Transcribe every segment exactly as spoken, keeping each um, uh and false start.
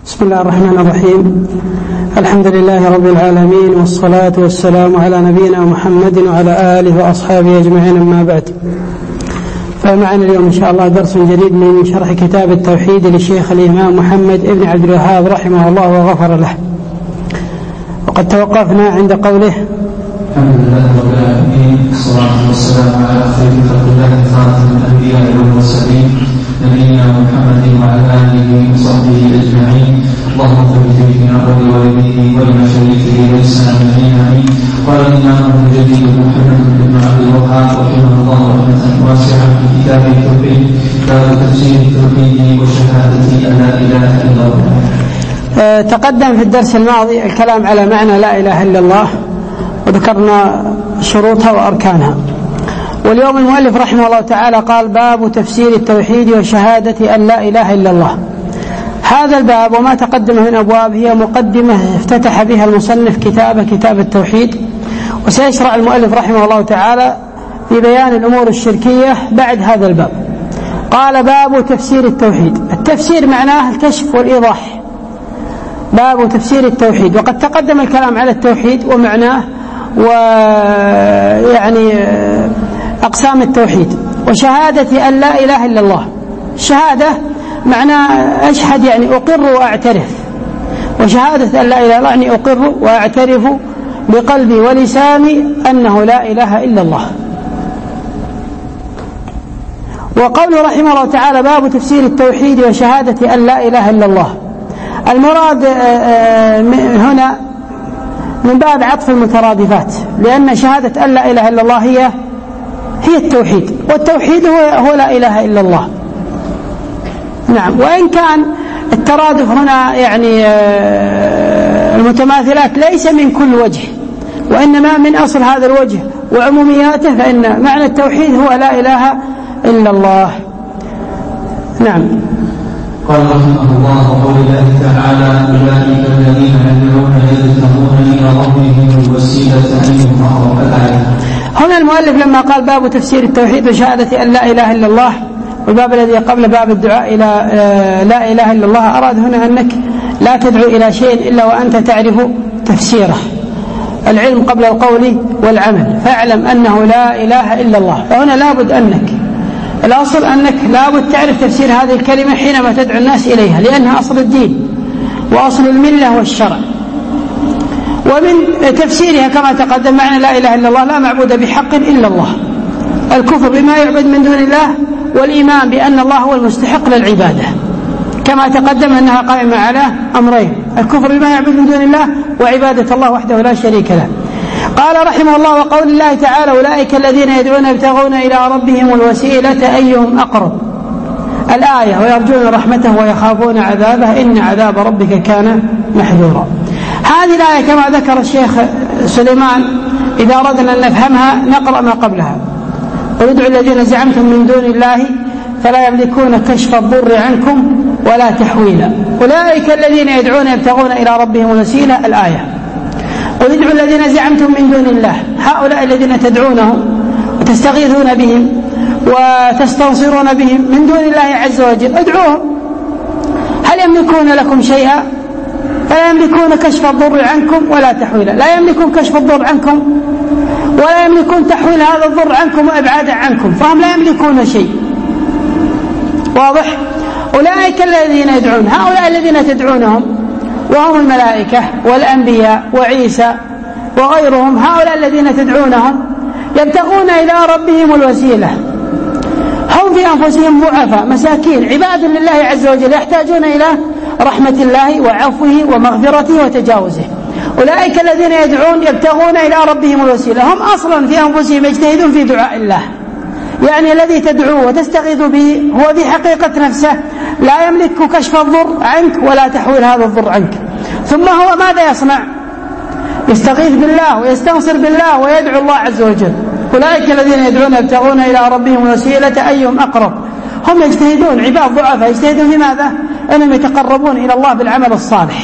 بسم الله الرحمن الرحيم. الحمد لله رب العالمين، والصلاة والسلام على نبينا محمد وعلى آله وأصحابه أجمعين، أما بعد. فمعنا اليوم إن شاء الله درس جديد من شرح كتاب التوحيد للشيخ الإمام محمد بن عبد الوهاب رحمه الله وغفر له. وقد توقفنا عند قوله: الحمد لله رب العالمين، والصلاة والسلام على خير خلق الله خاتم الأنبياء والمرسلين نبينا محمد وعلى آله وصحبه أجمعين. اللهم اغفر لجميع ولوالديه ولمشايخه وللسامعين آمين. قال الإمام المجدد محمد بن عبد الوهاب رحمه الله رحمة واسعة في كتاب التوحيد، باب تفسير التوحيد وشهادة أن لا إله إلا الله. تقدم في الدرس الماضي الكلام على معنى لا إله إلا الله، وذكرنا شروطها وأركانها. واليوم المؤلف رحمه الله تعالى قال: باب تفسير التوحيد وشهادة أن لا إله إلا الله. هذا الباب وما تقدم من أبواب هي مقدمة افتتح بها المصنف كتابه كتاب التوحيد، وسيشرع المؤلف رحمه الله تعالى في بيان الأمور الشركية بعد هذا الباب. قال: باب تفسير التوحيد. التفسير معناه الكشف والإيضاح. باب تفسير التوحيد، وقد تقدم الكلام على التوحيد ومعناه ويعني أقسام التوحيد، وشهادة أن لا إله إلا الله. الشهادة معناه أشهد، يعني أقر وأعترف، وشهادة أن لا إله إلا الله يعني أقر وأعترف بقلبي ولساني أنه لا إله إلا الله. وقوله رحمه الله تعالى: باب تفسير التوحيد وشهادة أن لا إله إلا الله، المراد هنا من باب عطف المترادفات، لأن شهادة أن لا إله إلا الله هي هي التوحيد، والتوحيد هو, هو لا إله إلا الله. نعم. وإن كان الترادف هنا يعني المتماثلات ليس من كل وجه، وإنما من أصل هذا الوجه وعمومياته، فإن معنى التوحيد هو لا إله إلا الله. نعم. قال رحمه الله: قول الله تعالى: أولئك الذين يدعون يبتغون إلى ربهم الوسيلة أيهم أقرب. الآية. هنا المؤلف لما قال باب تفسير التوحيد وشهادة أن لا إله إلا الله، والباب الذي قبل باب الدعاء إلى لا إله إلا الله، أراد هنا أنك لا تدعو إلى شيء إلا وأنت تعرف تفسيره. العلم قبل القول والعمل، فاعلم أنه لا إله إلا الله. فهنا لابد أنك الأصل أنك لابد تعرف تفسير هذه الكلمة حينما تدعو الناس إليها، لأنها أصل الدين وأصل الملة والشرع. ومن تفسيرها كما تقدم معنى لا إله إلا الله: لا معبود بحق إلا الله، الكفر بما يعبد من دون الله، والإيمان بأن الله هو المستحق للعبادة، كما تقدم أنها قائمة على أمرين: الكفر بما يعبد من دون الله، وعبادة الله وحده لا شريك له. قال رحمه الله: وقول الله تعالى: أولئك الذين يدعون يبتغون إلى ربهم الوسيلة أيهم أقرب. الآية: ويرجون رحمته ويخافون عذابه إن عذاب ربك كان محذورا. هذه الآية كما ذكر الشيخ سليمان، إذا أردنا أن نفهمها نقرأ ما قبلها: قل ادعوا الذين زعمتم من دون الله فلا يملكون كشف الضر عنكم ولا تحويلا. أولئك الذين يدعون يبتغون إلى ربهم الوسيلة. الآية: قل ادعوا الذين زعمتم من دون الله، هؤلاء الذين تدعونهم وتستغيثون بهم وتستنصرون بهم من دون الله عز وجل، ادعوهم. هل يملكون لكم شيئا؟ فلا يملكون كشف الضر عنكم ولا تحويلا. لا يملكون كشف الضر عنكم ولا يملكون تحويل هذا الضر عنكم وإبعاده عنكم، فهم لا يملكون شيء. واضح؟ أولئك الذين يدعون، هؤلاء الذين تدعونهم وهم الملائكة والأنبياء وعيسى وغيرهم، هؤلاء الذين تدعونهم يبتغون إلى ربهم الوسيلة. هم في أنفسهم ضعفاء مساكين عباد لله عز وجل، يحتاجون إلى رحمة الله وعفوه ومغفرته وتجاوزه. أولئك الذين يدعون يبتغون إلى ربهم الوسيلة، هم أصلا في أنفسهم يجتهدون في دعاء الله، يعني الذي تدعوه وتستغيث به هو في حقيقة نفسه لا يملك كشف الضر عنك ولا تحويل هذا الضر عنك. ثم هو ماذا يصنع؟ يستغيث بالله ويستنصر بالله ويدعو الله عز وجل. أولئك الذين يدعون يبتغون إلى ربهم الوسيلة أيهم أقرب. هم يجتهدون، عباد ضعفاء يجتهدون في ماذا؟ أنهم يتقربون إلى الله بالعمل الصالح،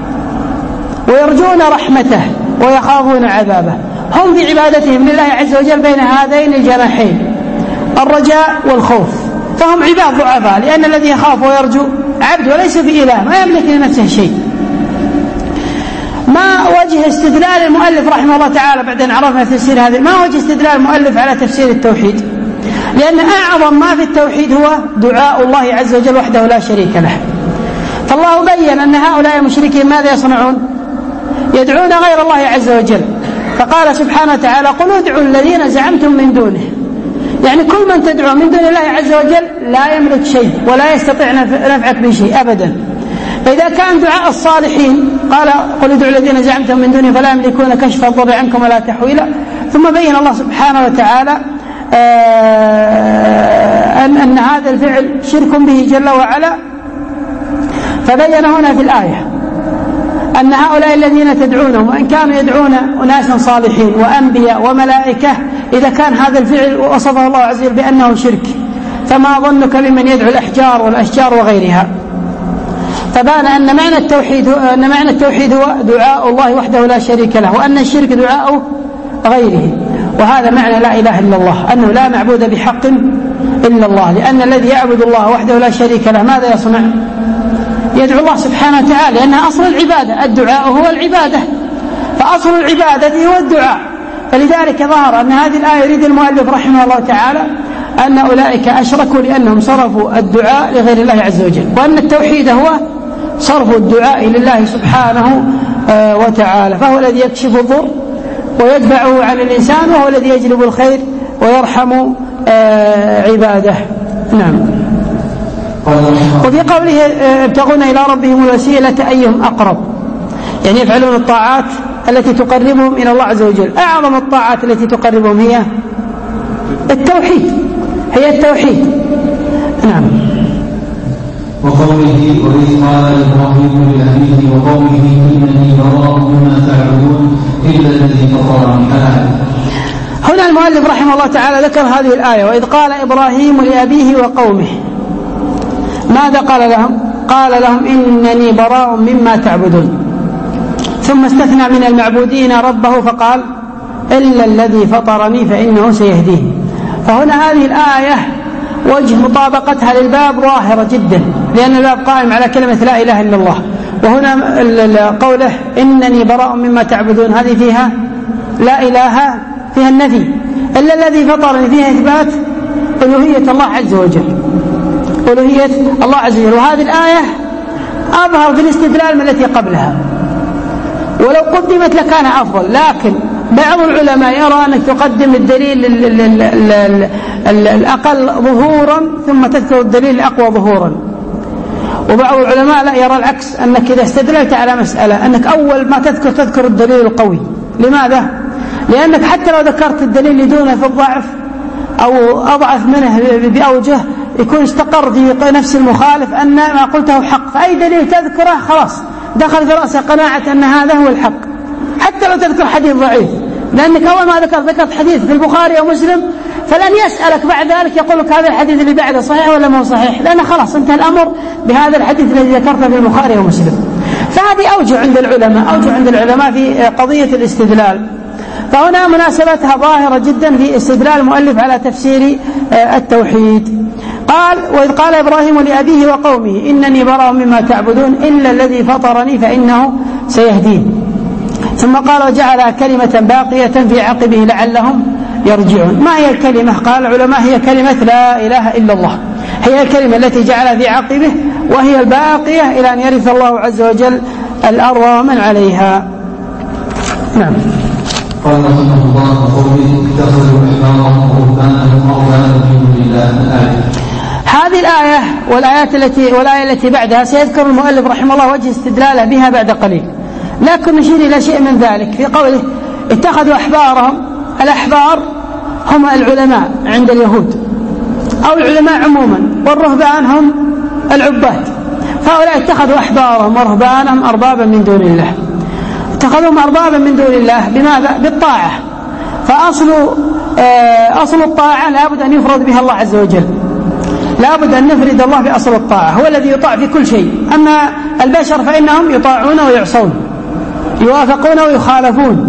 ويرجون رحمته ويخافون عذابه. هم في عبادتهم لله عز وجل بين هذين الجناحين، الرجاء والخوف. فهم عباد ضعفاء، لأن الذي يخاف ويرجو عبد وليس بإله، ما يملك لنفسه شيء. ما وجه استدلال المؤلف رحمه الله تعالى بعد أن عرفنا تفسير هذه؟ ما وجه استدلال المؤلف على تفسير التوحيد؟ لأن أعظم ما في التوحيد هو دعاء الله عز وجل وحده لا شريك له. فالله بين أن هؤلاء المشركين ماذا يصنعون؟ يدعون غير الله عز وجل، فقال سبحانه وتعالى: قل ادعوا الذين زعمتم من دونه. يعني كل من تدعو من دون الله عز وجل لا يملك شيء ولا يستطيع نفعك بشيء أبدا. فإذا كان دعاء الصالحين قال: قل ادعوا الذين زعمتم من دونه فلا يملكون كشف الضر عنكم ولا تحويلا. ثم بين الله سبحانه وتعالى أن, أن هذا الفعل شرك به جل وعلا، فبين هنا في الآية أن هؤلاء الذين تدعونهم وإن كانوا يدعون أناسا صالحين وأنبياء وملائكة، إذا كان هذا الفعل وصفه الله عز وجل بأنه شرك، فما ظنك بمن يدعو الأحجار والأشجار وغيرها؟ فبان أن معنى التوحيد أن معنى التوحيد هو دعاء الله وحده لا شريك له، وأن الشرك دعاء غيره. وهذا معنى لا إله إلا الله، أنه لا معبود بحق إلا الله، لأن الذي يعبد الله وحده لا شريك له ماذا يصنع؟ يدعو الله سبحانه وتعالى، لأنها أصل العبادة، الدعاء هو العبادة، فأصل العبادة هو الدعاء. فلذلك ظهر أن هذه الآية يريد المؤلف رحمه الله تعالى أن أولئك أشركوا لأنهم صرفوا الدعاء لغير الله عز وجل، وأن التوحيد هو صرف الدعاء لله سبحانه وتعالى، فهو الذي يكشف الضر ويدفعه عن الإنسان، وهو الذي يجلب الخير ويرحم عباده. نعم. وفي قوله: ابتغون إلى ربهم الوسيلة أيهم أقرب، يعني يفعلون الطاعات التي تقربهم إلى الله عز وجل. أعظم الطاعات التي تقربهم هي التوحيد، هي التوحيد. نعم. وقوله: وإذ قال إبراهيم لأبيه وقومه إنني براء مما تعبدون إلا الذي فطرني. هنا المؤلف رحمه الله تعالى ذكر هذه الآية: وإذ قال إبراهيم لأبيه وقومه. ماذا قال لهم؟ قال لهم: إنني براء مما تعبدون. ثم استثنى من المعبودين ربه فقال: إلا الذي فطرني فإنه سيهديه. فهنا هذه الآية وجه مطابقتها للباب ظاهرة جدا، لأن الباب قائم على كلمة لا إله إلا الله. وهنا قوله إنني براء مما تعبدون، هذه فيها لا إله، فيها النفي. إلا الذي فطرني فيها إثبات ألوهية الله عز وجل، ألوهية الله عز وجل. وهذه الآية أظهر في الاستدلال من التي قبلها، ولو قدمت لكان أفضل، لكن بعض العلماء يرى أنك تقدم الدليل الأقل ظهورا ثم تذكر الدليل الأقوى ظهورا. وبعض العلماء لا، يرى العكس، أنك إذا استدللت على مسألة أنك أول ما تذكر تذكر الدليل القوي. لماذا؟ لأنك حتى لو ذكرت الدليل لدونه في الضعف أو أضعف منه بأوجه يكون استقر في نفس المخالف أن ما قلته حق، فأي دليل تذكره خلاص دخل في رأسه قناعة أن هذا هو الحق، حتى لو تذكر حديث ضعيف، لأنك أول ما ذكرت ذكرت حديث في البخاري أو مسلم، فلن يسألك بعد ذلك يقول لك هذا الحديث اللي بعده صحيح ولا ما هو صحيح، لأن خلاص انتهى الأمر بهذا الحديث الذي ذكرته في البخاري أو مسلم. فهذه أوجه عند العلماء، أوجه عند العلماء في قضية الاستدلال. فهنا مناسبتها ظاهرة جدا في استدلال المؤلف على تفسير التوحيد. قال: وإذ قال إبراهيم لأبيه وقومه إنني براء مما تعبدون إلا الذي فطرني فإنه سيهدين. ثم قال: وجعلها كلمة باقية في عقبه لعلهم يرجعون. ما هي الكلمة؟ قال العلماء: هي كلمة لا إله إلا الله، هي الكلمة التي جعلها في عقبه، وهي الباقية إلى أن يرث الله عز وجل الأرض ومن عليها. نعم. قال رحمه الله: قوله اتخذوا احبارهم ورهبانهم اربابا من دون الله. الآية. هذه الآية والآيات التي والآية التي بعدها سيذكر المؤلف رحمه الله وجه استدلاله بها بعد قليل، لكن نشير إلى شيء من ذلك في قوله اتخذوا أحبارهم. الأحبار هم العلماء عند اليهود أو العلماء عموما، والرهبان هم العباد. فهؤلاء اتخذوا أحبارهم ورهبانهم أربابا من دون الله. اتخذوهم أربابا من دون الله بماذا؟ بالطاعة. فأصل أصل الطاعة لابد أن يفرد بها الله عز وجل، لابد أن نفرد الله بأصل الطاعة، هو الذي يطاع في كل شيء. أما البشر فإنهم يطاعون ويعصون، يوافقون ويخالفون.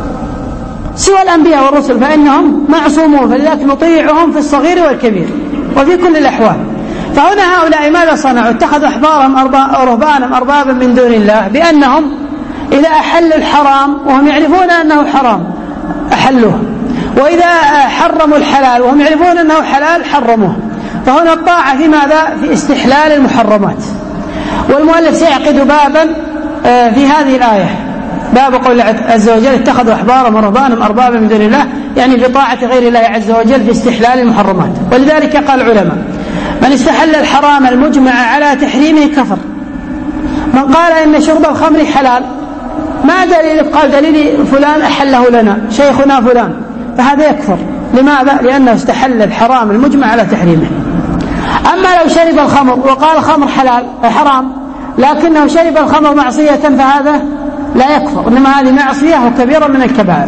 سوى الأنبياء والرسل فإنهم معصومون، فلذلك نطيعهم في الصغير والكبير. وفي كل الأحوال. فهنا هؤلاء ماذا صنعوا؟ اتخذوا أحبارهم ورهبانهم أربابا من دون الله، بأنهم إذا أحلوا الحرام وهم يعرفون أنه حرام أحلوه، وإذا حرموا الحلال وهم يعرفون أنه حلال حرموه. فهنا الطاعة في ماذا؟ في استحلال المحرمات. والمؤلف سيعقد بابا في هذه الآية، باب قول عز وجل اتخذوا أحبارهم ورهبانهم أربابا من دون الله، يعني بطاعة غير الله عز وجل في استحلال المحرمات. ولذلك قال العلماء: من استحل الحرام المجمع على تحريمه كفر. من قال إن شرب الخمر حلال، ما دليل؟ قال دليل فلان أحله لنا شيخنا فلان، فهذا يكفر. لماذا؟ لأنه استحل الحرام المجمع على تحريمه. أما لو شرب الخمر وقال الخمر حلال حرام لكنه شرب الخمر معصية فهذا لا يكفر، إنما هذه معصية وكبيرة من الكبائر.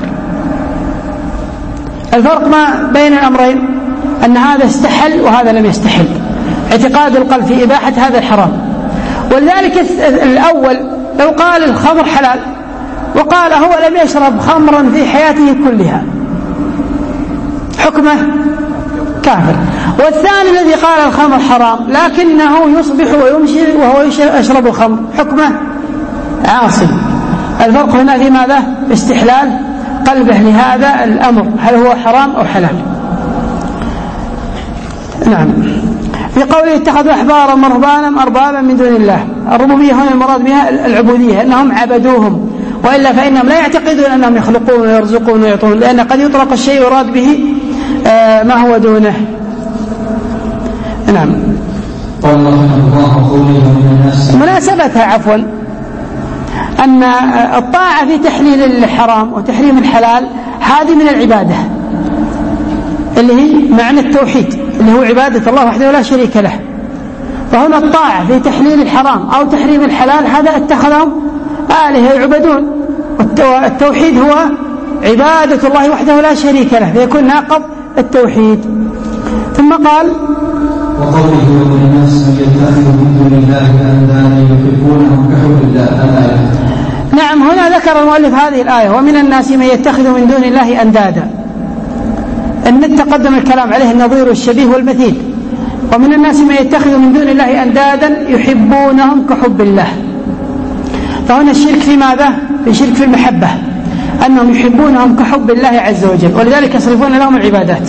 الفرق ما بين الأمرين أن هذا استحل وهذا لم يستحل، اعتقاد القلب في إباحة هذا الحرام. ولذلك الأول لو قال الخمر حلال وقال هو لم يشرب خمرا في حياته كلها حكمه كافر. والثاني الذي قال الخمر حرام لكنه يصبح ويمشي وهو يشرب الخمر حكمه عاصي. الفرق هنا في ماذا؟ استحلال قلبه لهذا الأمر، هل هو حرام أو حلال. نعم. في قوله اتخذوا أحبارهم ورهبانهم أربابا من دون الله، الربوبية هنا المراد بها العبودية، أنهم عبدوهم، وإلا فإنهم لا يعتقدون أنهم يخلقون ويرزقون ويعطون، لأن قد يطلق الشيء يراد به ما هو دونه. نعم. مناسبتها عفوا أن الطاعة في تحليل الحرام وتحريم الحلال هذه من العبادة اللي هي معنى التوحيد، اللي هو عبادة الله وحده لا شريك له. فهنا الطاعة في تحليل الحرام أو تحريم الحلال هذا اتخذهم آلهة يعبدون، والتوحيد هو عبادة الله وحده لا شريك له، فيكون ناقض التوحيد. ثم قال: وقوله ومن الناس من يتخذ من دون الله أندادا يحبونهم كحب الله الآية. نعم. هنا ذكر المؤلف هذه الآية: ومن الناس من يتخذ من دون الله أندادا. أن تقدم الكلام عليه النظير والشبيه والمثيل. ومن الناس من يتخذ من دون الله أندادا يحبونهم كحب الله. فهنا الشرك في ماذا؟ في شرك في المحبة، أنهم يحبونهم كحب الله عز وجل، ولذلك يصرفون لهم العبادات.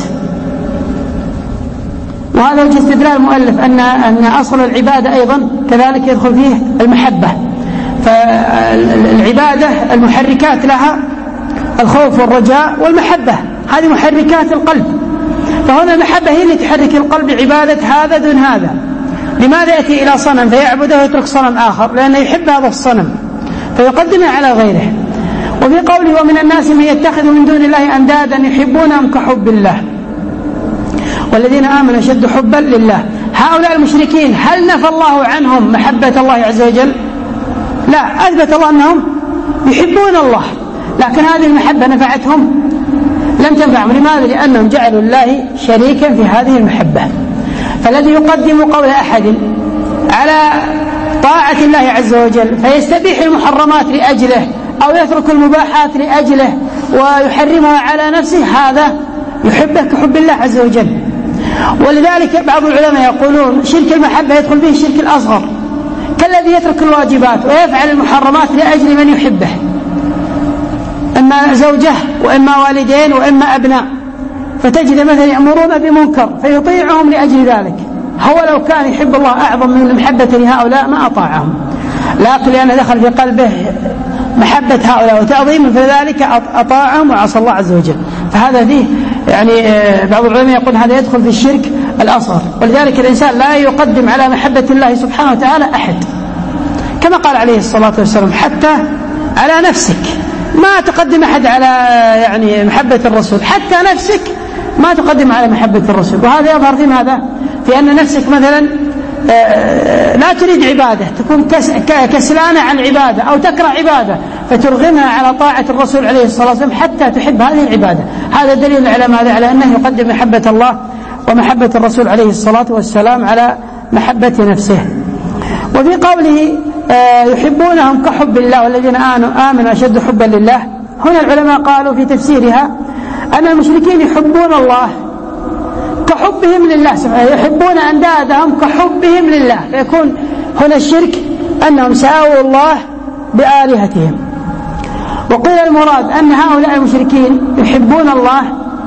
وهذا وجه استدلال المؤلف أن أن أصل العبادة أيضا كذلك يدخل فيه المحبة. فالعبادة المحركات لها الخوف والرجاء والمحبة، هذه محركات القلب. فهنا المحبة هي اللي تحرك القلب عبادة هذا دون هذا. لماذا يأتي إلى صنم فيعبده ويترك صنم آخر؟ لأنه يحب هذا الصنم فيقدمه على غيره. وفي قوله ومن الناس من يتخذ من دون الله أندادا يحبونهم كحب الله والذين آمنوا أشد حبا لله. هؤلاء المشركين هل نفى الله عنهم محبة الله عز وجل؟ لا، أثبت الله أنهم يحبون الله، لكن هذه المحبة نفعتهم؟ لم تنفعهم. لماذا؟ لأنهم جعلوا الله شريكا في هذه المحبة. فالذي يقدم قول أحد على طاعة الله عز وجل فيستبيح المحرمات لأجله أو يترك المباحات لأجله ويحرمها على نفسه، هذا يحبه كحب الله عز وجل. ولذلك بعض العلماء يقولون شرك المحبة يدخل فيه الشرك الأصغر، كالذي يترك الواجبات ويفعل المحرمات لأجل من يحبه، إما زوجه وإما والدين وإما أبناء، فتجد مثلا يأمرون بمنكر فيطيعهم لأجل ذلك. هو لو كان يحب الله أعظم من المحبة لهؤلاء ما أطاعهم، لكن لأنه دخل في قلبه محبة هؤلاء وتعظيم فذلك أطاعهم وعصى الله عز وجل. فهذا فيه يعني بعض العلماء يقول هذا يدخل في الشرك الأصغر. ولذلك الإنسان لا يقدم على محبة الله سبحانه وتعالى أحد، كما قال عليه الصلاة والسلام حتى على نفسك ما تقدم أحد على يعني محبة الرسول، حتى نفسك ما تقدم على محبة الرسول. وهذا يظهر في ماذا؟ في أن نفسك مثلا لا تريد عبادة، تكون كسلانة عن عبادة أو تكره عبادة فترغمها على طاعة الرسول عليه الصلاة والسلام حتى تحب هذه العبادة. هذا دليل على ماذا؟ على أنه يقدم محبة الله ومحبة الرسول عليه الصلاة والسلام على محبة نفسه. وفي قوله يحبونهم كحب الله والذين آمنوا أشد حبا لله، هنا العلماء قالوا في تفسيرها أن المشركين يحبون الله كحبهم لله سبحانه، يحبون أندادهم كحبهم لله، فيكون هنا الشرك أنهم ساووا الله بآلهتهم. وقيل المراد أن هؤلاء المشركين يحبون الله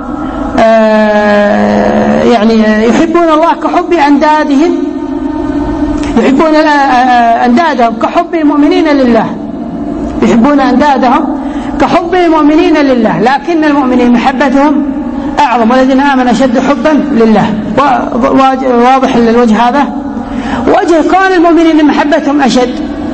آه يعني يحبون الله كحب أندادهم، يحبون أندادهم كحب المؤمنين لله، يحبون أندادهم كحب المؤمنين لله، لكن المؤمنين محبتهم أعظم، والذين آمنوا أشد حبا لله. واضح الوجه هذا. وجه كون المؤمنين محبتهم أشد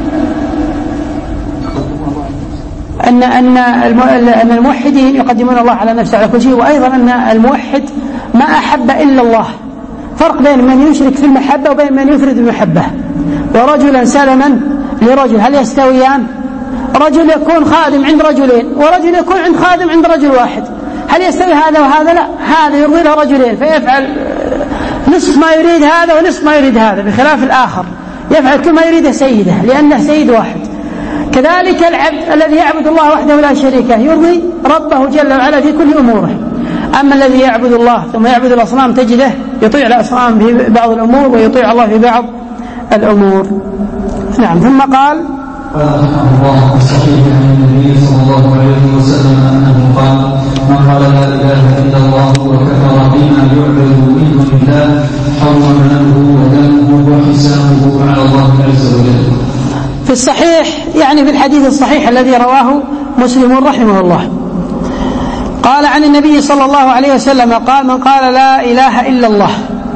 أن أن أن الموحدين يقدمون الله على نفسه على كل شيء، وأيضا أن الموحد ما أحب إلا الله. فرق بين من يشرك في المحبة وبين من يفرد المحبة. ورجلا سلما لرجل، هل يستويان؟ رجل يكون خادم عند رجلين ورجل يكون عند خادم عند رجل واحد، هل يستوي هذا وهذا؟ لا، هذا يرضي له رجلين فيفعل نصف ما يريد هذا ونصف ما يريد هذا، بخلاف الآخر يفعل كل ما يريده سيده لأنه سيد واحد. كذلك العبد الذي يعبد الله وحده لا شريك له يرضي ربه جل وعلا في كل أموره. أما الذي يعبد الله ثم يعبد الأصنام تجده يطيع الأصنام في بعض الأمور ويطيع الله في بعض الأمور. نعم. ثم قال قال رحمه الله الصحيح عن النبي صلى الله عليه وسلم أنه قال: من قال لا إله إلا الله وكفر بما يعبد من دون الله حرم ماله ودمه وحسابه على الله عز وجل. في الصحيح يعني في الحديث الصحيح الذي رواه مسلم رحمه الله قال عن النبي صلى الله عليه وسلم قال: من قال لا إله إلا الله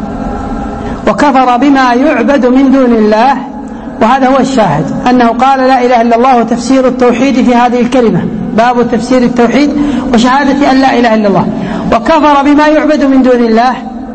وكفر بما يعبد من دون الله. وهذا هو الشاهد أنه قال لا إله إلا الله، وتفسير التوحيد في هذه الكلمة، باب تفسير التوحيد وشهادة أن لا إله إلا الله. وكفر بما يعبد من دون الله،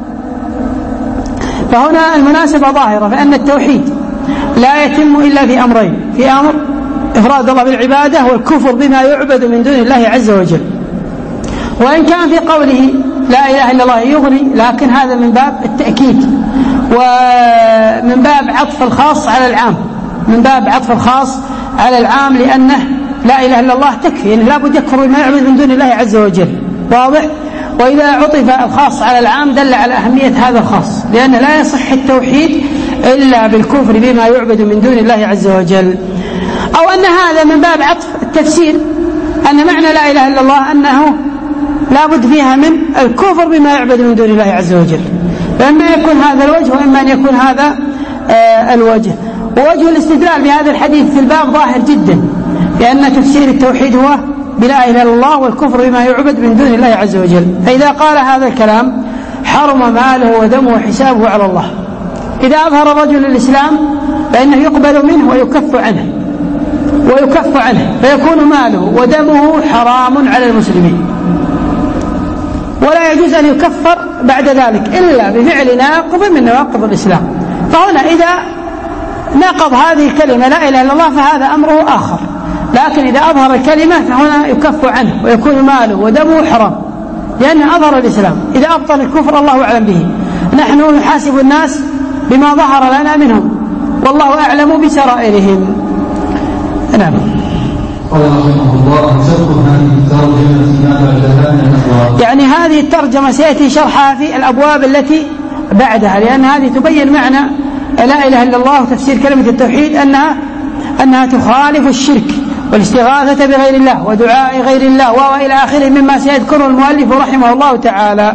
فهنا المناسبة ظاهرة، فأن التوحيد لا يتم إلا في أمرين: في أمر إفراد الله بالعبادة، والكفر بما يعبد من دون الله عز وجل. وإن كان في قوله لا إله إلا الله يغني، لكن هذا من باب التأكيد ومن باب عطف الخاص على العام، من باب عطف الخاص على العام، لأنه لا إله إلا الله تكفي، يعني لا بد يكفر بما يعبد من دون الله عز وجل. واضح؟ وإذا عطف الخاص على العام دل على أهمية هذا الخاص، لأنه لا يصح التوحيد إلا بالكفر بما يعبد من دون الله عز وجل. أو أن هذا من باب عطف التفسير، أن معنى لا إله إلا الله أنه لا بد فيها من الكفر بما يعبد من دون الله عز وجل، فإما يكون هذا الوجه وإما أن يكون هذا آه الوجه. ووجه الاستدلال بهذا الحديث في الباب ظاهر جدا، لأن تفسير التوحيد هو بلا إله إلا الله والكفر بما يعبد من دون الله عز وجل. فإذا قال هذا الكلام حرم ماله ودمه وحسابه على الله. إذا أظهر الرجل الإسلام فإنه يقبل منه ويكف عنه ويكف عنه فيكون ماله ودمه حرام على المسلمين، ولا يجوز أن يكفر بعد ذلك إلا بفعل ناقض من نواقض الإسلام. فهنا إذا ناقض هذه الكلمة لا إله إلا الله فهذا أمره آخر، لكن إذا أظهر الكلمة فهنا يكف عنه ويكون ماله ودمه حرام، لأنه أظهر الإسلام. إذا أبطل الكفر الله أعلم به، نحن نحاسب الناس بما ظهر لنا منهم، والله أعلم بسرائرهم. نعم. قال رحمه الله: شرح هذه الترجمة ما بعدها من الأبواب. يعني هذه الترجمة سيأتي شرحها في الأبواب التي بعدها، لأن هذه تبين معنى لا إله إلا الله وتفسير كلمة التوحيد أنها أنها تخالف الشرك والاستغاثة بغير الله ودعاء غير الله وإلى آخره مما سيذكره المؤلف رحمه الله تعالى.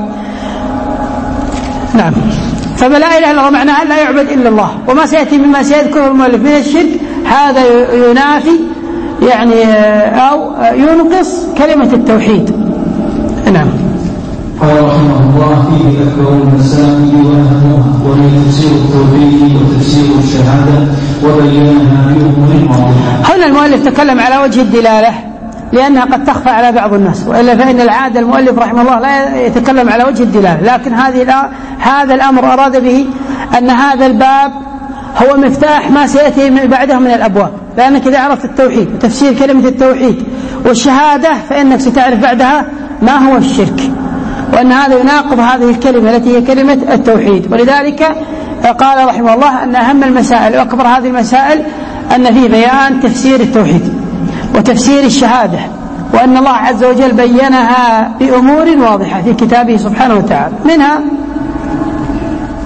نعم. فما لا إله إلا الله معناها لا يعبد إلا الله، وما سيأتي مما سيذكره المؤلف من الشرك هذا ينافي يعني أو ينقص كلمة التوحيد. نعم. قال رحمه الله: فيه أكبر المسائل وأهمها، وهي تفسير التوحيد وتفسير الشهادة وبيانها بأمور واضحة. هنا المؤلف تكلم على وجه الدلالة لأنها قد تخفى على بعض الناس، وإلا فإن العادة المؤلف رحمه الله لا يتكلم على وجه الدلالة، لكن هذه هذا الأمر أراد به أن هذا الباب هو مفتاح ما سيأتي بعده من الأبواب، لأنك إذا عرفت التوحيد وتفسير كلمة التوحيد والشهادة فإنك ستعرف بعدها ما هو الشرك، وأن هذا يناقض هذه الكلمة التي هي كلمة التوحيد. ولذلك قال رحمه الله أن أهم المسائل وأكبر هذه المسائل أن فيه بيان تفسير التوحيد وتفسير الشهادة، وأن الله عز وجل بينها بأمور واضحة في كتابه سبحانه وتعالى. منها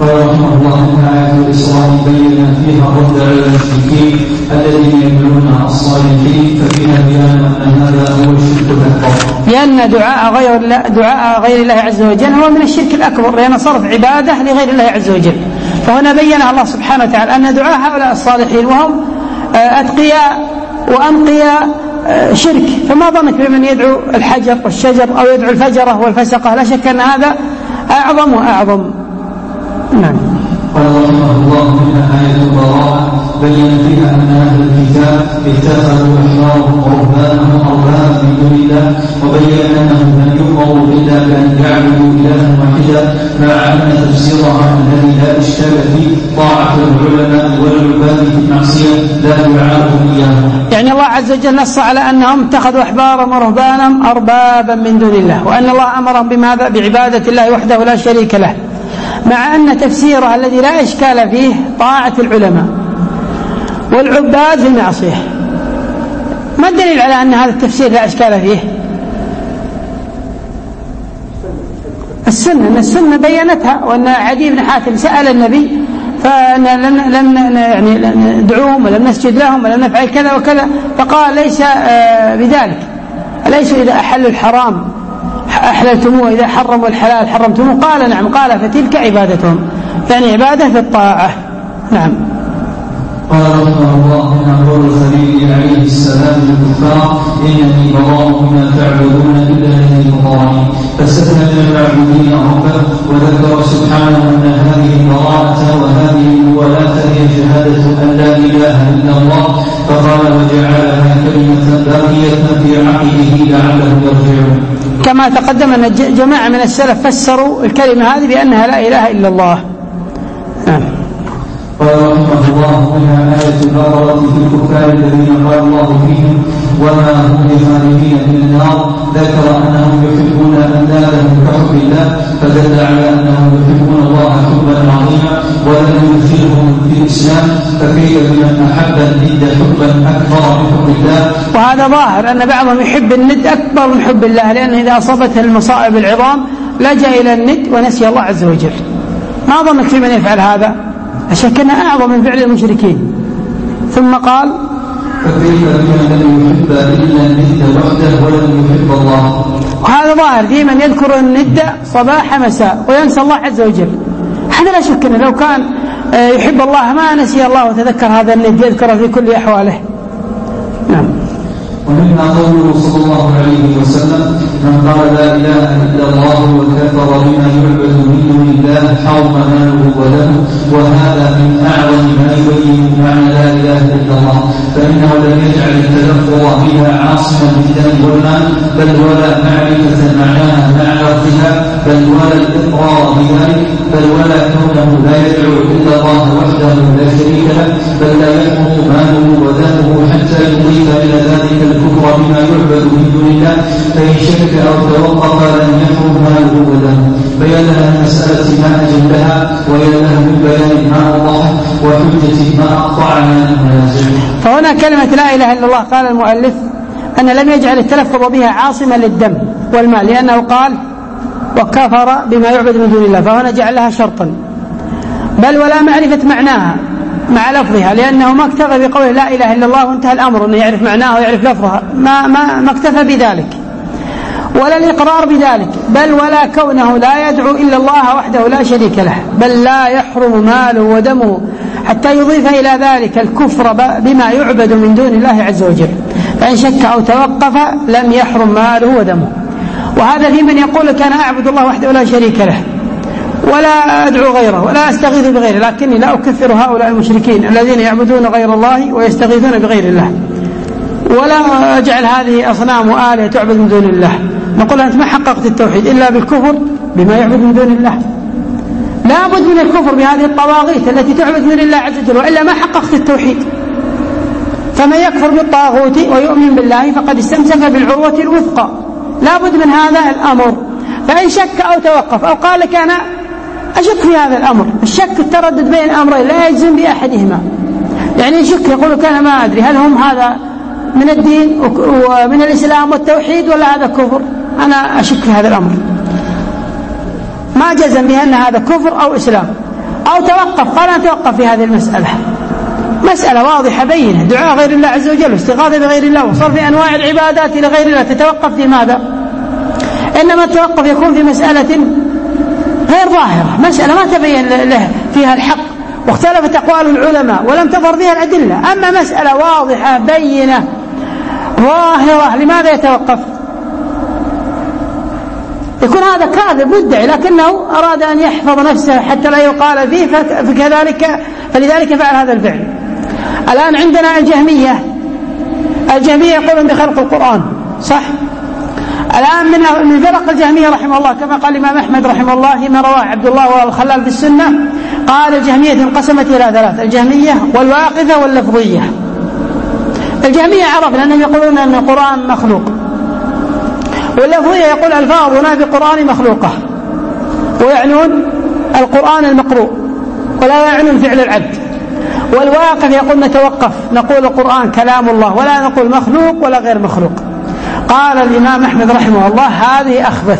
قال رحمه الله إن آية الإسراء بين فيها الرد على المشركين الذين يدعون الصالحين، ففيها بيان أن هذا هو الشرك الأكبر، لأن دعاء غير الله دعاء غير الله عز وجل هو من الشرك الأكبر، لأن صرف عبادة لغير الله عز وجل. فهنا بين الله سبحانه وتعالى أن دعاء هؤلاء الصالحين وهم أتقياء وأنقياء شرك، فما ظنك بمن يدعو الحجر والشجر أو يدعو الفجرة والفسقة؟ لا شك أن هذا أعظم وأعظم. نعم. قال رحمه الله من آية البراءة بين فيها أن أهل الكتاب اتخذوا أحبارهم ورهبانهم أربابا من دون الله، وبين أنهم لم يؤمروا إلا بأن يعبدوا إلها واحدا، مع أن تفسيرها الذي لا إشكال فيه طاعة العلماء والعباد في المعصية لا دعاءهم إياهم. يعني الله عز وجل نص على أنهم اتخذوا أحبارهم ورهبانهم أربابا من دون الله، وأن الله أمرهم بماذا؟ بعبادة الله وحده لا شريك له، مع أن تفسيرها الذي لا إشكال فيه طاعة العلماء والعباد في المعصية. ما الدليل على أن هذا التفسير لا إشكال فيه؟ السنة، أن السنة بينتها، وأن عدي بن حاتم سأل النبي فلم لم يعني ندعوهم ولم نسجد لهم ولم نفعل كذا وكذا، فقال ليس بذلك، أليس إذا أحلوا الحرام أحللتموه إذا حرموا الحلال حرمتموه؟ قال نعم. قال فتلك عبادتهم، يعني عبادة في الطاعة. نعم. قال رحمه الله من قول الخليل عليه السلام للكفار إنني براء مما تعبدون إلا الذي فطرني، فاستثنى من المعبودين ربه، وذكر سبحانه أن هذه البراءة وهذه الولاة هي شهادة أن لا إله إلا الله، فقال وجعلها كلمة باقية في عقله لعلهم يرجعون. كما تقدم أن جماعة من السلف فسروا الكلمة هذه بأنها لا إله إلا الله. نعم. قال رحمه الله منها آية البقرة في الكفار الذين قال الله فيهم وما هم بخالدين من النار، ذكر أنهم يحبون أندادهم كحب الله، فدل على أنهم يحبون الله حبا عظيما ولم يدخلهم في الإسلام، فكيف بمن أحب الند حبا أكبر من حب الله؟ وهذا ظاهر أن بعضهم يحب الند أكبر من حب الله، لأنه إذا أصابته المصائب العظام لجأ إلى الند ونسي الله عز وجل. ما ظنك في من يفعل هذا؟ أشك أنه أعظم من فعل المشركين. ثم قال فكيف بمن لم يحب إلا الند وحده ولم يحب الله؟ وهذا ظاهر في من يذكر الند صباح مساء وينسى الله عز وجل. احنا لا شك أنه لو كان يحب الله ما نسي الله وتذكر هذا الند، يذكره في كل أحواله. نعم. ومنها قوله صلى الله عليه وسلم من قال لا إله إلا الله وكفر بما يعبد من دون الله حرم ماله ودمه، وهذا من أعظم ما يبين معنى لا إله إلا الله، فإنه لم يجعل التلفظ بها عاصما بالدم والمال، بل ولا معرفة معناها مع لفظها، بل ولا الإقرار بذلك، بل ولا كونه لا يدعو إلا الله وحده لا شريك له، بل لا يحرم ماله ودمه حتى يضيف إلى ذلك الكفر بما يعبد من دون الله، فإن شك أو توقف لم يحرم ماله ودمه. بيان لها المسألة ما أجلها، ويلها من بيان ما أوضح وحجة ما أقطعنا من المنازل. فهنا كلمة لا إله إلا الله قال المؤلف أن لم يجعل التلفظ بها عاصما للدم والمال، لأنه قال وكفر بما يعبد من دون الله، فهنا جعلها شرطا، بل ولا معرفة معناها مع لفظها، لأنه ما اكتفى بقوله لا إله إلا الله وانتهى الأمر أنه يعرف معناها ويعرف لفظها، ما, ما, ما اكتفى بذلك، ولا الإقرار بذلك، بل ولا كونه لا يدعو إلا الله وحده لا شريك له، بل لا يحرم ماله ودمه حتى يضيف إلى ذلك الكفر بما يعبد من دون الله عز وجل، فإن شك أو توقف لم يحرم ماله ودمه. وهذا في من يقول كان أعبد الله وحده لا شريك له ولا أدعو غيره ولا أستغيث بغيره، لكني لا أكفر هؤلاء المشركين الذين يعبدون غير الله ويستغيثون بغير الله، ولا أجعل هذه أصنام وآلهة تعبد من دون الله. نقول أنت ما حققت التوحيد إلا بالكفر بما يعبد من دون الله، لا بد من الكفر بهذه الطواغيت التي تعبد من دون الله عز وجل، وإلا ما حققت التوحيد. فمن يكفر بالطاغوت ويؤمن بالله فقد استمسك بالعروة الوثقى، لا بد من هذا الأمر. فإن شك أو توقف أو قال لك أنا أشك في هذا الأمر، الشك التردد بين الأمرين لا يجزم بأحدهما، يعني يشك يقول لك أنا ما أدري هل هم هذا من الدين ومن الإسلام والتوحيد ولا هذا كفر، أنا أشك في هذا الأمر، ما جزم بأن هذا كفر أو إسلام. أو توقف. قال أن توقف في هذه المسألة، مسألة واضحة بينة، دعاء غير الله عز وجل واستغاثة بغير الله وصرف أنواع العبادات لغير الله، تتوقف في ماذا؟ إنما التوقف يكون في مسألة غير ظاهرة، مسألة ما تبين له فيها الحق واختلفت أقوال العلماء ولم تظهر فيها الأدلة. أما مسألة واضحة بينة ظاهرة، لماذا يتوقف؟ يكون هذا كاذب مدعي لكنه أراد أن يحفظ نفسه حتى لا يقال فيه، فكذلك فلذلك فعل هذا الفعل. الآن عندنا الجهمية، الجهمية يقولون بخلق القرآن، صح؟ الآن من من فرق الجهمية رحمه الله كما قال الإمام أحمد رحمه الله فيما رواه عبد الله والخلال في السنة، قال الجهمية انقسمت إلى ثلاث: الجهمية والواقفة واللفظية. الجهمية عرفنا أنهم يقولون أن القرآن مخلوق، واللفظية يقول ألفاظنا بقرآن مخلوقة، ويعنون القرآن المقروء ولا يعنون فعل العبد. والواقف يقول نتوقف، نقول القرآن كلام الله ولا نقول مخلوق ولا غير مخلوق. قال الإمام أحمد رحمه الله هذه أخبث،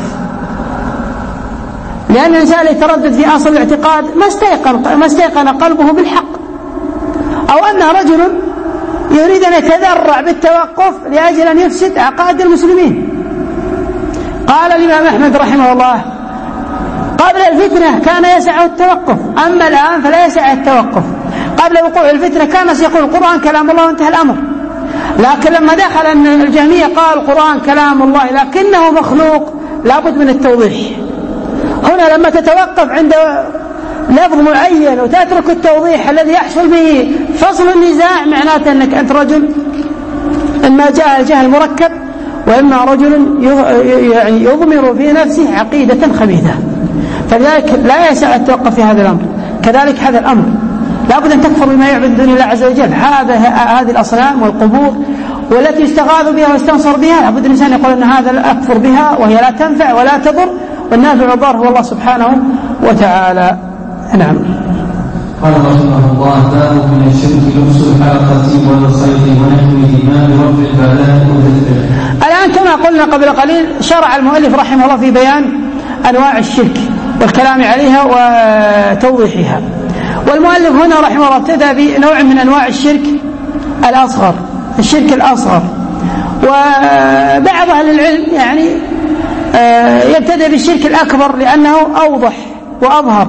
لأن الإنسان يتردد في أصل الاعتقاد ما استيقن, ما استيقن قلبه بالحق، أو أن رجل يريد أن يتذرع بالتوقف لأجل أن يفسد عقائد المسلمين. قال الإمام أحمد رحمه الله قبل الفتنة كان يسع التوقف، أما الآن فلا يسع التوقف. قبل وقوع الفتنة كان يقول القرآن كلام الله وانتهى الأمر، لكن لما دخل أن الجهمية قال القرآن كلام الله لكنه مخلوق لابد من التوضيح. هنا لما تتوقف عند لفظ معين وتترك التوضيح الذي يحصل به فصل النزاع، معناته أنك أنت رجل إما جاء الجهل مركب، وإما رجل يعني يضمر في نفسه عقيدة خبيثة، فلذلك لا يسع التوقف في هذا الأمر. كذلك هذا الأمر لابد أن تكفر بما يعبد دون الله عز وجل، هذا هذه الأصنام والقبور والتي يستغاث بها ويستنصر بها، لابد الإنسان يقول أن هذا أكفر بها وهي لا تنفع ولا تضر، والنافع والضار هو الله سبحانه وتعالى. نعم. قال رحمه الله: باب من الشرك لبس الحلقة والخيط ونحوهما برفع البلاء والذكر. الآن كما قلنا قبل قليل شرع المؤلف رحمه الله في بيان أنواع الشرك والكلام عليها وتوضيحها. والمؤلف هنا رحمه الله ابتدى بنوع من أنواع الشرك الأصغر، الشرك الأصغر. وبعض أهل العلم يعني يبتدى بالشرك الأكبر لأنه أوضح وأظهر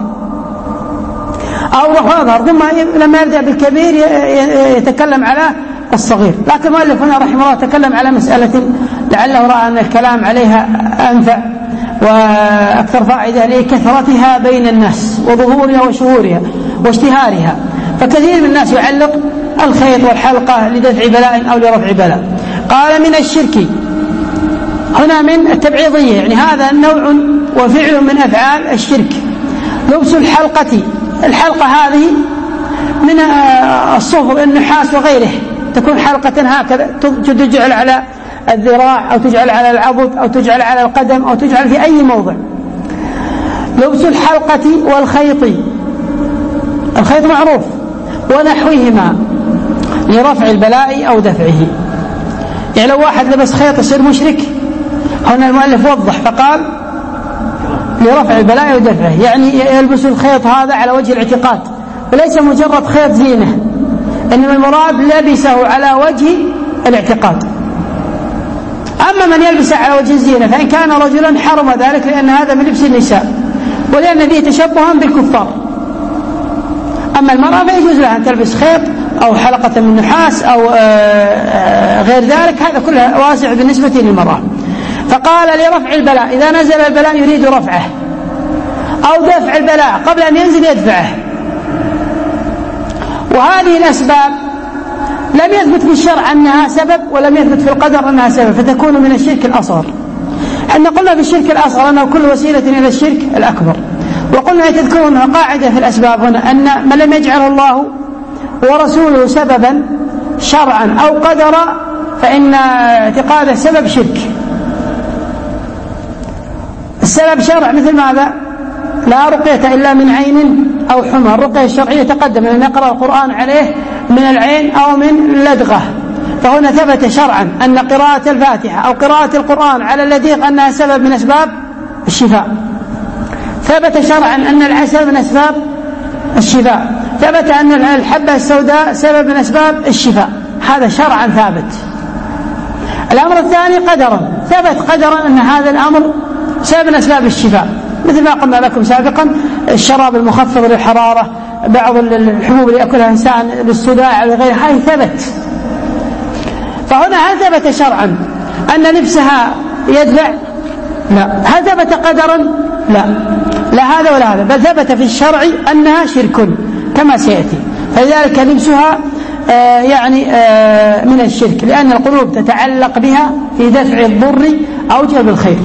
أوضح وأظهر، ثم لما يبدأ بالكبير يتكلم على الصغير. لكن المؤلف هنا رحمه الله تكلم على مسألة لعله رأى أن الكلام عليها أنفع وأكثر فائدة لكثرتها بين الناس وظهورها وشهورها واشتهارها، فكثير من الناس يعلق الخيط والحلقة لدفع بلاء أو لرفع بلاء. قال من الشرك هنا من التبعيضية، يعني هذا نوع وفعل من أفعال الشرك. لبس الحلقة، الحلقة هذه من الصفر النحاس وغيره، تكون حلقة هكذا تجعل على الذراع أو تجعل على العضد أو تجعل على القدم أو تجعل في أي موضع. لبس الحلقة والخيط، الخيط معروف، ونحوهما لرفع البلاء أو دفعه. يعني لو واحد لبس خيط يصير مشرك، هنا المؤلف وضح فقال لرفع البلاء ودفعه، يعني يلبس الخيط هذا على وجه الاعتقاد وليس مجرد خيط زينة، إنما المراد لبسه على وجه الاعتقاد. أما من يلبس على وجه الزينة فإن كان رجلا حرم ذلك، لأن هذا من لبس النساء ولأن فيه تشبها بالكفار. أما المرأة فيجوز لها أن تلبس خيط أو حلقة من نحاس أو غير ذلك، هذا كله واسع بالنسبة للمرأة. فقال لرفع البلاء، إذا نزل البلاء يريد رفعه، أو دفع البلاء قبل أن ينزل يدفعه. وهذه الأسباب لم يثبت في الشرع أنها سبب، ولم يثبت في القدر أنها سبب، فتكون من الشرك الأصغر. احنا قلنا في الشرك الأصغر أنه كل وسيلة إلى الشرك الأكبر، وقلنا تذكرون قاعدة في الأسباب هنا أن من لم يجعل الله ورسوله سببا شرعا أو قدرا فإن اعتقاده سبب شرك. السبب شرع مثل ماذا؟ لا رقية إلا من عين أو حمى. الرقية الشرعية تقدم أن نقرأ القرآن عليه من العين أو من لدغة، فهنا ثبت شرعا أن قراءة الفاتحة أو قراءة القرآن على اللديغ أنها سبب من أسباب الشفاء. ثبت شرعا أن العسل من أسباب الشفاء، ثبت أن الحبة السوداء سبب من أسباب الشفاء، هذا شرعا ثابت. الأمر الثاني قدرا، ثبت قدرا أن هذا الأمر سبب من أسباب الشفاء، مثل ما قلنا لكم سابقا الشراب المخفض للحرارة، بعض الحبوب اللي يأكلها الإنسان للصداع وغيرها، هذه ثبت. فهنا هل ثبت شرعا أن لبسها يدفع؟ لا. هل ثبت قدرا؟ لا، لا هذا ولا هذا، بل ثبت في الشرع أنها شرك كما سيأتي. فلذلك لبسها آه يعني آه من الشرك، لأن القلوب تتعلق بها في دفع الضر أو جلب الخير.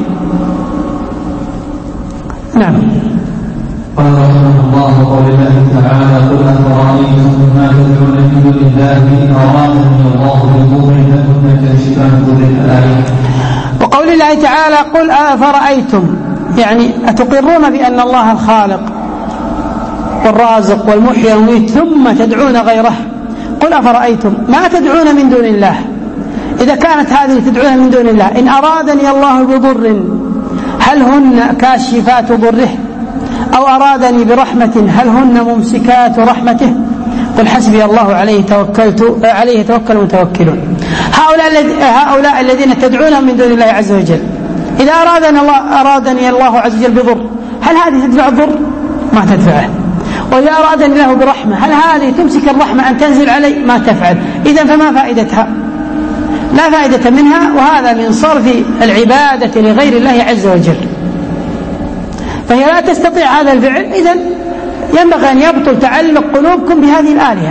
نعم. قال رحمه الله قول الله تعالى قل أفرأيتم ما تدعون من دون الله إن أرادني الله بضر لكن كاشفات ضر الآية. وقول الله تعالى قل أفرأيتم، يعني أتقرون بأن الله الخالق والرازق والمحيي والمميت ثم تدعون غيره؟ قل أفرأيتم ما تدعون من دون الله، إذا كانت هذه تدعون من دون الله، إن أرادني الله بضر هل هن كاشفات ضره، أو أرادني برحمة هل هن ممسكات رحمته؟ قل حسبي الله عليه توكلت عليه توكل المتوكلون. هؤلاء هؤلاء الذين تدعون من دون الله عز وجل، إذا أرادني الله أرادني الله عز وجل بضر هل هذه تدفع الضر؟ ما تدفعه. وإذا أرادني الله برحمة هل هذه تمسك الرحمة أن تنزل علي؟ ما تفعل. إذن فما فائدتها؟ لا فائدة منها، وهذا من صرف العبادة لغير الله عز وجل، فهي لا تستطيع هذا الفعل. إذن ينبغي أن يبطل تعلق قلوبكم بهذه الآلهة،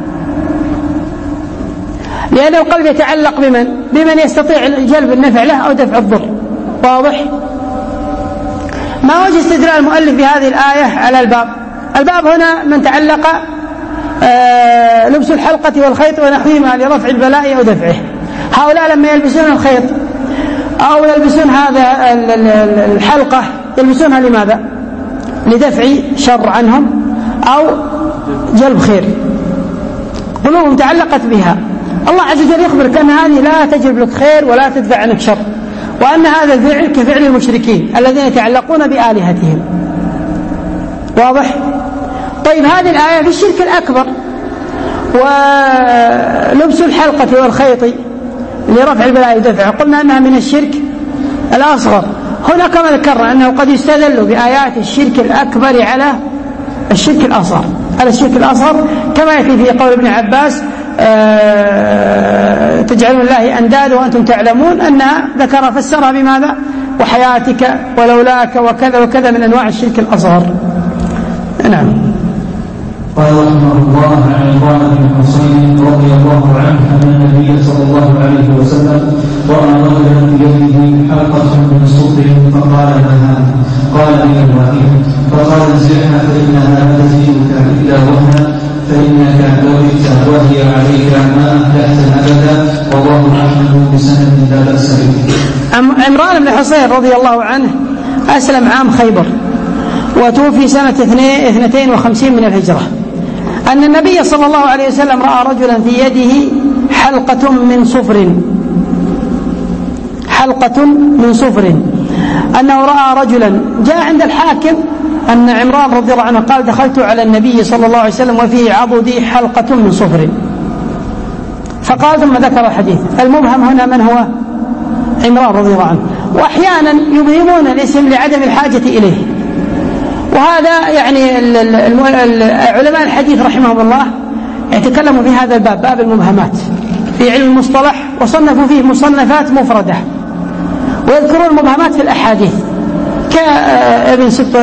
لأن القلب يتعلق بمن؟ بمن يستطيع جلب النفع له أو دفع الضر. واضح؟ ما وجه استدلال المؤلف بهذه الآية على الباب؟ الباب هنا من تعلق آه لبس الحلقة والخيط ونحوهما لرفع البلاء أو دفعه. هؤلاء لما يلبسون الخيط أو يلبسون هذا الحلقة يلبسونها لماذا؟ لدفع شر عنهم أو جلب خير، قلوبهم تعلقت بها. الله عز وجل يخبرك أن هذه لا تجلب لك خير ولا تدفع عنك شر، وأن هذا الفعل كفعل المشركين الذين يتعلقون بآلهتهم. واضح؟ طيب هذه الآية في الشرك الأكبر، ولبس الحلقة والخيط لرفع البلاء ودفعه قلنا أنها من الشرك الأصغر. هنا كما ذكرنا أنه قد يستدل بآيات الشرك الأكبر على الشرك الأصغر، على الشرك الأصغر كما يأتي في قول ابن عباس أه تجعلون الله أنداد وأنتم تعلمون، أنها ذكر فسرها بماذا؟ وحياتك ولولاك وكذا وكذا من أنواع الشرك الأصغر. نعم. قال رحمه الله عن عمران بن حصين رضي الله عنه أن النبي صلى الله عليه وسلم رأى رجلا بيده حلقة من صبر فقال ما هذا؟ قال لي الوحيد، فقال انزعها فإنها لا تزيدك إلا وهنا، فإنك لو جئت وهي عليك ما أهلكت أبدا، والله أحمد بسند لا بأس به. عمران بن حصين رضي الله عنه أسلم عام خيبر وتوفي سنة اثنتين وخمسين من الهجرة. أن النبي صلى الله عليه وسلم رأى رجلا في يده حلقة من صفر، حلقة من صفر، أنه رأى رجلا. جاء عند الحاكم أن عمران رضي الله عنه قال دخلت على النبي صلى الله عليه وسلم وفيه عضدي حلقة من صفر، فقال ثم ذكر الحديث. المبهم هنا من هو؟ عمران رضي الله عنه. وأحيانا يبهمون الاسم لعدم الحاجة إليه، وهذا يعني علماء الحديث رحمهم الله يتكلموا في هذا الباب، باب المبهمات في علم المصطلح، وصنفوا فيه مصنفات مفردة، ويذكرون المبهمات في الأحاديث كابن سبط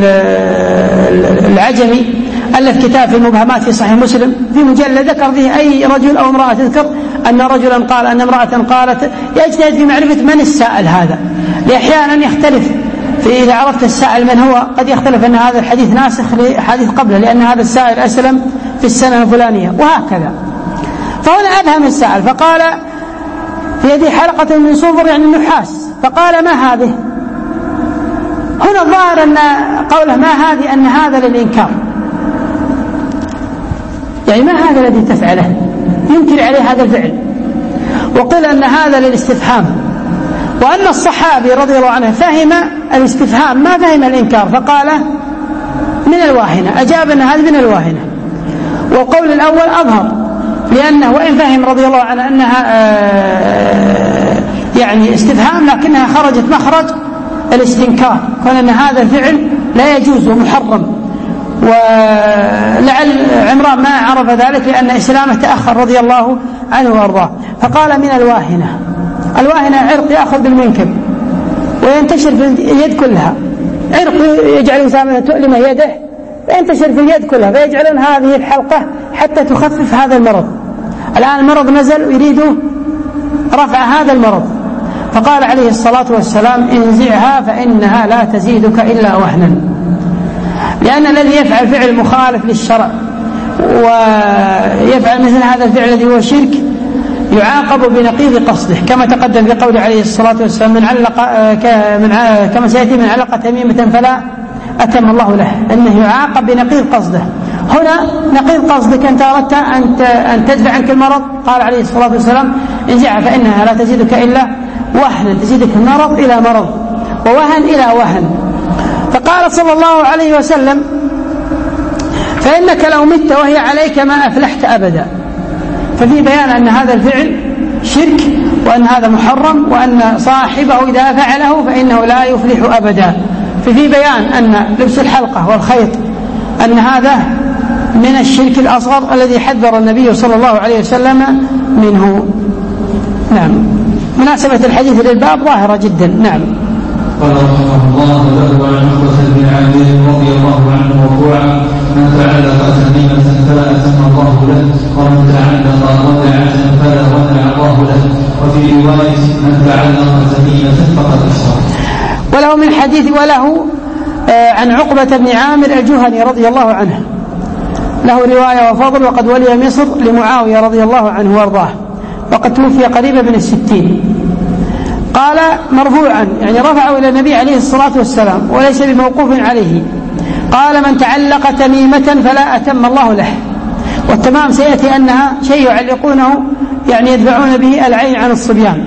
العجمي ألف كتاب في المبهمات في صحيح مسلم في مجلد ذكر فيه أي رجل أو امرأة تذكر أن رجلا قال أن امرأة قالت، يجتهد في معرفة من السائل هذا، لأحيانا يختلف في إذا عرفت السائل من هو، قد يختلف أن هذا الحديث ناسخ لحديث قبله لأن هذا السائل أسلم في السنة الفلانية وهكذا. فهنا أبهم السائل فقال في يدي حلقة من صفر يعني النحاس، فقال ما هذه؟ هنا الظاهر أن قوله ما هذه أن هذا للإنكار، يعني ما هذا الذي تفعله؟ ينكر عليه هذا الفعل. وقيل أن هذا للاستفهام، وأن الصحابي رضي الله عنه فهم الاستفهام ما فهم الإنكار، فقال من الواهنة. أجاب أن هذه من الواهنة، والقول الأول أظهر، لأنه وإن فهم رضي الله عنه أنها يعني استفهام لكنها خرجت مخرج الاستنكار، كون أن هذا الفعل لا يجوز ومحرم. ولعل عمران ما عرف ذلك لأن إسلامه تأخر رضي الله عنه وأرضاه، فقال من الواهنة. الواهنة عرق يأخذ بالمنكب وينتشر في اليد كلها، عرق يجعل إنسان تؤلم يده وينتشر في اليد كلها، فيجعلون هذه الحلقة حتى تخفف هذا المرض. الآن المرض نزل ويريدوا رفع هذا المرض، فقال عليه الصلاة والسلام انزعها فإنها لا تزيدك إلا وهنا. لأن الذي يفعل فعل مخالف للشرع ويفعل مثل هذا الفعل الذي هو شرك يعاقب بنقيض قصده، كما تقدم في قول عليه الصلاة والسلام من علق كما سيأتي من علق تميمة فلا أتم الله له، أنه يعاقب بنقيض قصده. هنا نقيض قصدك أنت أردت أن تدفع عنك المرض، قال عليه الصلاة والسلام انزعها فإنها لا تزيدك إلا وهنا، تزيدك المرض إلى مرض ووهن إلى وهن. فقال صلى الله عليه وسلم فإنك لو مت وهي عليك ما أفلحت أبدا. ففي بيان أن هذا الفعل شرك وأن هذا محرم وأن صاحبه إذا فعله فإنه لا يفلح أبدا. ففي بيان أن لبس الحلقة والخيط أن هذا من الشرك الأصغر الذي حذر النبي صلى الله عليه وسلم منه. نعم. مناسبة الحديث للباب ظاهرة جدا. نعم. قال رحمه الله له عن عقبة بن عامر رضي الله عنه مرفوعا من تعلق تميمة فلا أتم الله له ومن تعلق ودعة فلا ودع الله له. وفي رواية من تعلق تميمة فقد أشرك. وله من حديث وله عن عقبة بن عامر الجهني رضي الله عنه له رواية وفضل، وقد ولي مصر لمعاوية رضي الله عنه وارضاه، وقد توفي قريبا من الستين. قال مرفوعا يعني رفعه إلى النبي عليه الصلاة والسلام وليس بموقوف عليه. قال من تعلق تميمة فلا أتم الله له. والتمام سيأتي أنها شيء يعلقونه يعني يدفعون به العين عن الصبيان،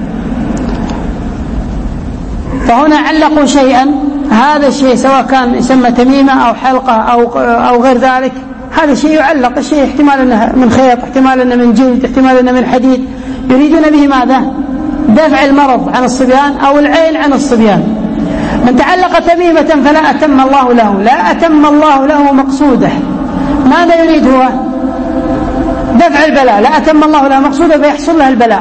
فهنا علقوا شيئا، هذا الشيء سواء كان يسمى تميمة أو حلقة أو, أو غير ذلك، هذا الشيء يعلق. الشيء احتمال أنه من خيط، احتمال أنه من جلد، احتمال أنه من حديد، يريدون به ماذا؟ دفع المرض عن الصبيان أو العين عن الصبيان. من تعلق تميمة فلا أتم الله له، لا أتم الله له مقصوده، ماذا يريد هو؟ دفع البلاء، لا أتم الله له مقصوده فيحصل له البلاء،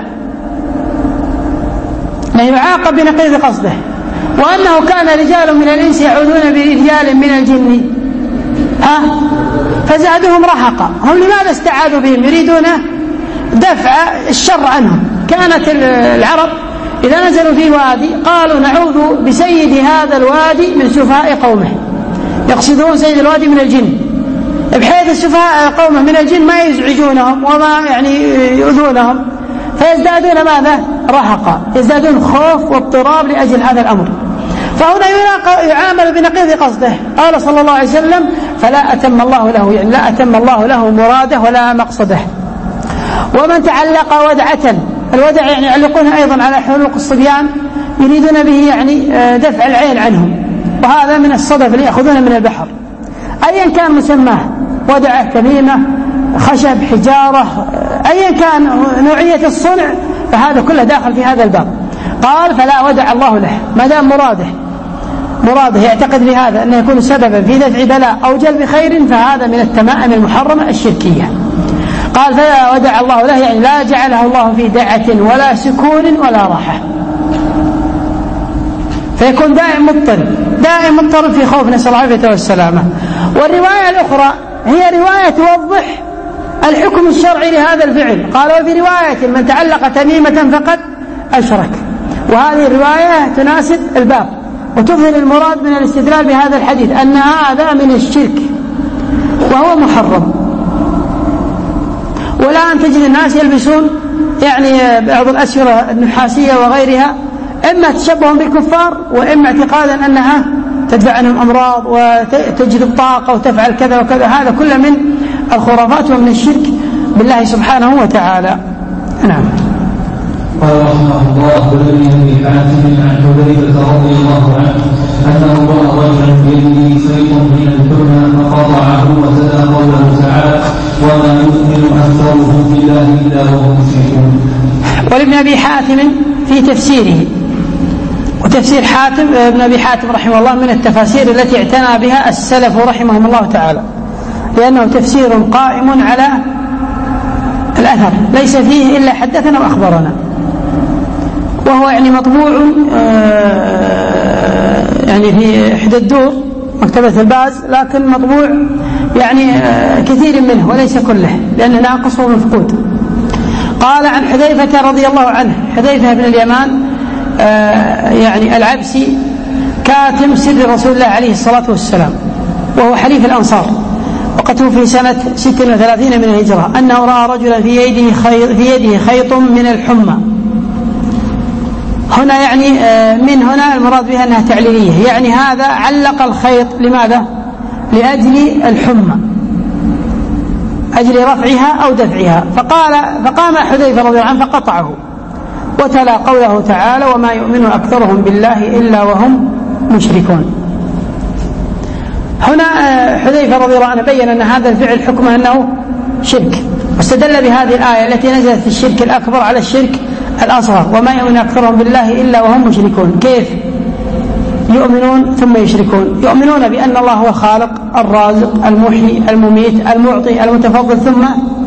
لا يعاقب بنقيض قصده. وأنه كان رجال من الإنس يعوذون برجال من الجن ها فزادهم رهقا. هم لماذا استعاذوا بهم؟ يريدون دفع الشر عنهم. كانت العرب إذا نزلوا في وادي قالوا نعوذ بسيد هذا الوادي من سفهاء قومه، يقصدون سيد الوادي من الجن، بحيث السفهاء قومه من الجن ما يزعجونهم وما يعني يؤذونهم، فيزدادون ماذا؟ رهقا، يزدادون خوف واضطراب لأجل هذا الأمر. فهنا يعامل بنقيض قصده. قال صلى الله عليه وسلم فلا أتم الله له، يعني لا أتم الله له مراده ولا مقصده. ومن تعلق ودعة، الودع يعني يعلقونها أيضا على حلق الصبيان، يريدون به يعني دفع العين عنهم، وهذا من الصدف اللي يأخذونه من البحر أيا كان مسماه، ودعة، تميمة، خشب، حجارة، أيا كان نوعية الصنع، فهذا كله داخل في هذا الباب. قال فلا ودع الله له، ما دام مراده مراده يعتقد بهذا أنه يكون سببا في دفع بلاء أو جلب خير، فهذا من التمائم المحرمة الشركية. قال فلا ودع الله له، يعني لا جعله الله في دعة ولا سكون ولا راحة، فيكون دائم مضطرب دائم مضطرب في خوف، نسأل الله العافية والسلامة. والرواية الأخرى هي رواية توضح الحكم الشرعي لهذا الفعل. قال وفي رواية من تعلق تميمة فقد أشرك، وهذه الرواية تناسب الباب وتظهر المراد من الاستدلال بهذا الحديث أن هذا من الشرك وهو محرم. ولا أن تجد الناس يلبسون يعني بعض الأسورة النحاسية وغيرها، إما تشبه بالكفار وإما اعتقادا أنها تدفع عنهم أمراض وتجلب طاقة وتفعل كذا وكذا، هذا كله من الخرافات ومن الشرك بالله سبحانه وتعالى. نعم. قال رحمه الله ولي بن حاتم عن حذيفة رضي الله عنه أنه رأى رجلا بيده خيط من الحنى فقطعه وتلا قوله تعالى وما يؤمن أكثرهم بالله إلا وهم مشركون. ولابن أبي حاتم في تفسيره، وتفسير حاتم ابن أبي حاتم رحمه الله من التفاسير التي اعتنى بها السلف رحمهم الله تعالى، لأنه تفسير قائم على الأثر ليس فيه إلا حدثنا وأخبرنا، وهو يعني مطبوع يعني في إحدى الدور مكتبة الباز، لكن مطبوع يعني كثير منه وليس كله لأنه ناقص ومفقود. قال عن حذيفة رضي الله عنه، حذيفة بن اليمان يعني العبسي كاتم سر رسول الله عليه الصلاة والسلام، وهو حليف الأنصار، وقد توفي سنة ست وثلاثين من الهجرة، أنه رأى رجلا في يده خيط, في يده خيط من الحمى. هنا يعني من هنا المراد بها أنها تعليلية، يعني هذا علق الخيط لماذا؟ لأجل الحمى، أجل رفعها أو دفعها. فقال فقام حذيفة رضي الله عنه فقطعه وتلا قوله تعالى وما يؤمن أكثرهم بالله إلا وهم مشركون. هنا حذيفة رضي الله عنه بين أن هذا الفعل حكمه أنه شرك، واستدل بهذه الآية التي نزلت في الشرك الأكبر على الشرك الأصغر، وما يؤمن أكثرهم بالله إلا وهم مشركون. كيف يؤمنون ثم يشركون؟ يؤمنون بأن الله هو الخالق الرازق المحيي المميت المعطي المتفضل، ثم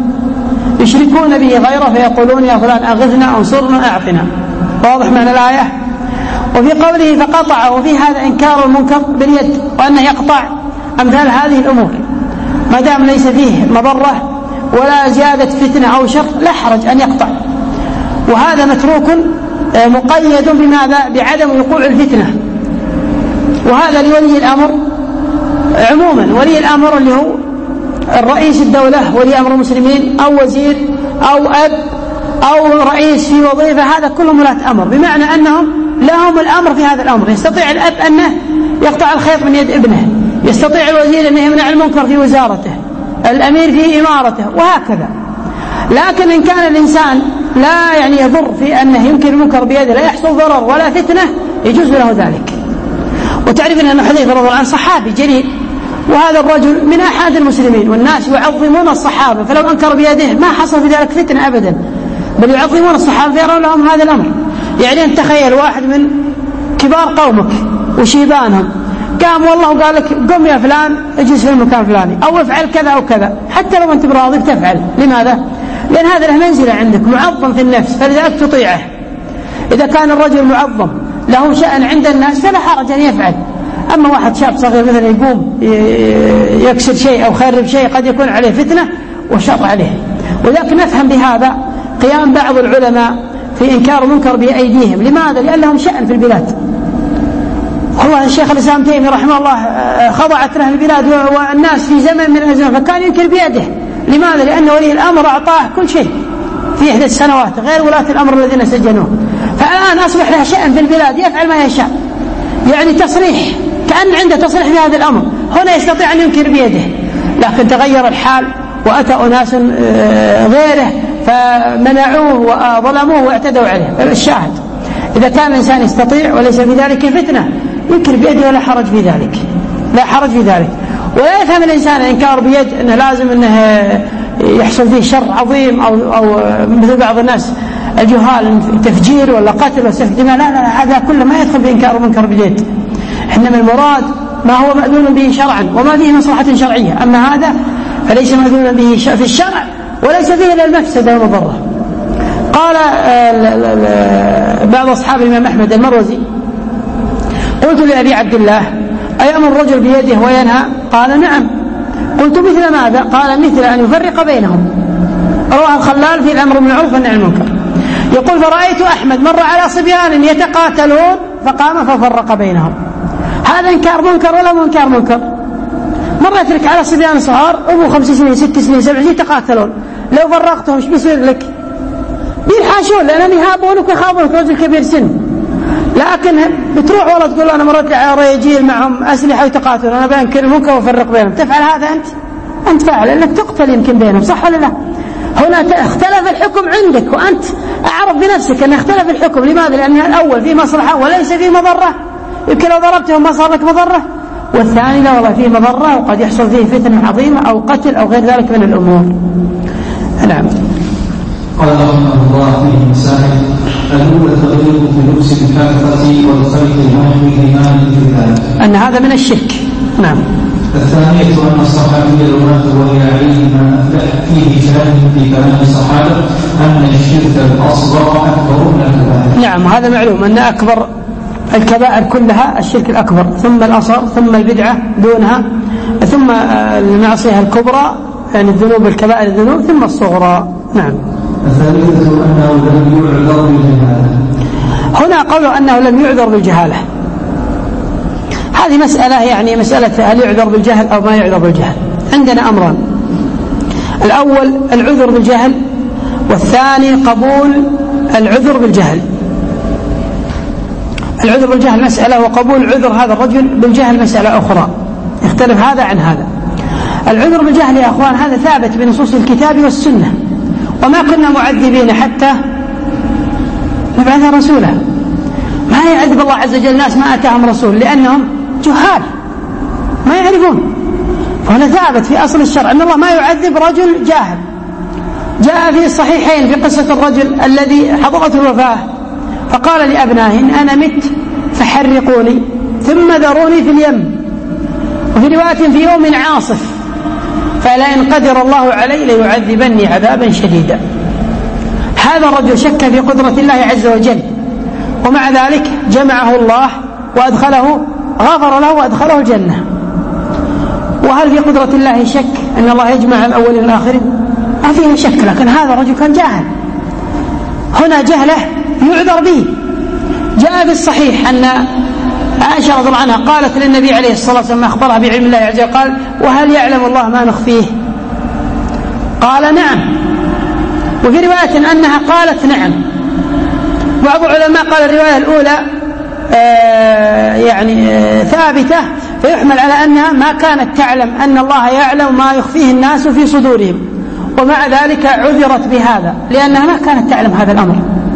يشركون به غيره فيقولون يا فلان أغثنا أنصرنا أعطنا. واضح معنى الآية؟ وفي قوله فقطع، وفي هذا إنكار المنكر باليد، وأنه يقطع أمثال هذه الأمور ما دام ليس فيه مضرة ولا زيادة فتنة أو شر لا حرج أن يقطع، وهذا متروك مقيد بماذا؟ بعدم وقوع الفتنة. وهذا لولي الأمر عموما، ولي الأمر اللي هو الرئيس الدولة ولي أمر المسلمين أو وزير أو أب أو رئيس في وظيفة، هذا كلهم ولاة أمر، بمعنى أنهم لهم الأمر في هذا الأمر. يستطيع الأب أنه يقطع الخيط من يد ابنه، يستطيع الوزير أنه يمنع المنكر في وزارته، الأمير في إمارته، وهكذا. لكن إن كان الإنسان لا يعني يضر في أنه يمكن المنكر بيده لا يحصل ضرر ولا فتنة يجوز له ذلك. وتعرفون أن حذيفة رضي الله عنه صحابي جليل، وهذا الرجل من أحد المسلمين، والناس يعظمون الصحابة، فلو أنكر بيده ما حصل في ذلك فتنة أبدا، بل يعظمون الصحابة فيرون لهم هذا الأمر. يعني أن تخيل واحد من كبار قومك وشيبانهم قام والله وقال لك قم يا فلان اجلس في المكان الفلاني أو افعل كذا أو كذا، حتى لو أنت براضي بتفعل. لماذا؟ لأن هذا له منزلة عندك، معظم في النفس، فلذلك تطيعه. إذا كان الرجل معظم له شأن عند الناس فلا حرج أن يفعل. أما واحد شاب صغير مثلا يقوم يكسر شيء أو يخرب شيء قد يكون عليه فتنة وشر عليه. ولكن نفهم بهذا قيام بعض العلماء في إنكار المنكر بأيديهم. لماذا؟ لأن لهم شأن في البلاد. والله الشيخ الإسلام تيمية رحمه الله خضعت له البلاد والناس في زمن من الأزمان فكان ينكر بيده. لماذا؟ لأن ولي الأمر أعطاه كل شيء في إحدى السنوات غير ولاة الأمر الذين سجنوه، فالآن أصبح له شأن في البلاد يفعل ما يشاء، يعني تصريح كأن عنده تصريح في هذا الأمر. هنا يستطيع أن ينكر بيده، لكن تغير الحال وأتى أناس غيره فمنعوه وظلموه واعتدوا عليه. فالشاهد إذا كان الإنسان يستطيع وليس في ذلك فتنة ينكر بيده ولا حرج في ذلك، لا حرج في ذلك. ولا يفهم الإنسان إنكار بيد أنه لازم أنه يحصل فيه شر عظيم أو, أو مثل بعض الناس الجهال تفجير ولا قتل وسفك دماء. لا لا، هذا كله ما يدخل في إنكار ومنكر بيد. إنما المراد ما هو مأذون به شرعا وما فيه مصلحة شرعية، أما هذا فليس مأذون به في الشرع وليس فيه إلا المفسدة والمضرة. قال بعض أصحاب الإمام أحمد المروزي قلت لأبي عبد الله أيأمر الرجل بيده وينهى؟ قال نعم. قلت مثل ماذا؟ قال مثل أن يفرق بينهم. رواه الخلال في الأمر بالمعروف والنهي عن المنكر. يقول فرأيت أحمد مر على صبيان يتقاتلون فقام ففرق بينهم. هذا إنكار منكر ولا منكر منكر؟ مرة يترك على صبيان صغار أبو خمس سنين ست سنين سبع سنين يتقاتلون، لو فرقتهم ايش بيصير لك؟ بينحاشون لأنهم يهابونك ويخافونك رجل كبير سن. لكن بتروح والله تقول أنا مرد على رجال معهم أسلحة ويتقاتلون أنا بأنكر المنكر وفرق بينهم، تفعل هذا أنت؟ أنت فاعل لأنك تقتل يمكن بينهم، صح ولا لا؟ هنا اختلف الحكم عندك وأنت أعرف بنفسك أن اختلف الحكم. لماذا؟ لأن الأول فيه مصلحة وليس فيه مضرة، يمكن لو ضربته ما صار لك مضرة، والثاني لا والله فيه مضرة وقد يحصل فيه فتنة عظيمة أو قتل أو غير ذلك من الأمور. نعم. قال رحمه الله فيه مسائل: الأولى تغير في لبس الكافة والخيط ونحو الإيمان في أن هذا من الشرك. نعم. الثانية أن الصحابي لو مات وهي عليه ما فيه شاهد في كلام الصحابة أن الشرك الأصغر أكبر من الكبائر. نعم، هذا معلوم أن أكبر الكبائر كلها الشرك الأكبر، ثم الأصغر، ثم البدعة دونها، ثم المعصية الكبرى يعني الذنوب الكبائر الذنوب، ثم الصغرى. نعم. الثالثة أنه لم يعذر بالجهالة. هنا قوله أنه لم يعذر بالجهالة، هذه مسألة يعني مسألة هل يعذر بالجهل أو ما يعذر بالجهل. عندنا أمران: الأول العذر بالجهل، والثاني قبول العذر بالجهل. العذر بالجهل مسألة، وقبول عذر هذا الرجل بالجهل مسألة أخرى، يختلف هذا عن هذا. العذر بالجهل يا أخوان هذا ثابت بنصوص الكتاب والسنة، وما كنا معذبين حتى نبعث رسولا. ما يعذب الله عز وجل ناس ما أتاهم رسول لأنهم جهال ما يعرفون، فهنا ثابت في أصل الشرع أن الله ما يعذب رجل جاهل. جاء في الصحيحين في قصة الرجل الذي حضرته الوفاة فقال لأبنائه: إن أنا مت فحرقوني ثم ذروني في اليم، وفي رواية في يوم عاصف، فلئن قدر الله علي ليعذبني عذابا شديدا. هذا الرجل شك في قدرة الله عز وجل، ومع ذلك جمعه الله وأدخله، غفر له وأدخله الجنة. وهل في قدرة الله شك أن الله يجمع الأولين والآخرين؟ ما فيها شك، لكن هذا الرجل كان جاهل، هنا جهله يعذر به. جاء في الصحيح أن عائشة رضي الله عنها قالت للنبي عليه الصلاة والسلام أخبرها بعلم الله عز وجل، قال: وهل يعلم الله ما نخفيه؟ قال: نعم. وفي رواية أنها قالت نعم. بعض العلماء قال الرواية الأولى آه يعني آه ثابتة، فيحمل على أنها ما كانت تعلم أن الله يعلم ما يخفيه الناس في صدورهم، ومع ذلك عذرت بهذا لأنها ما كانت تعلم هذا الأمر.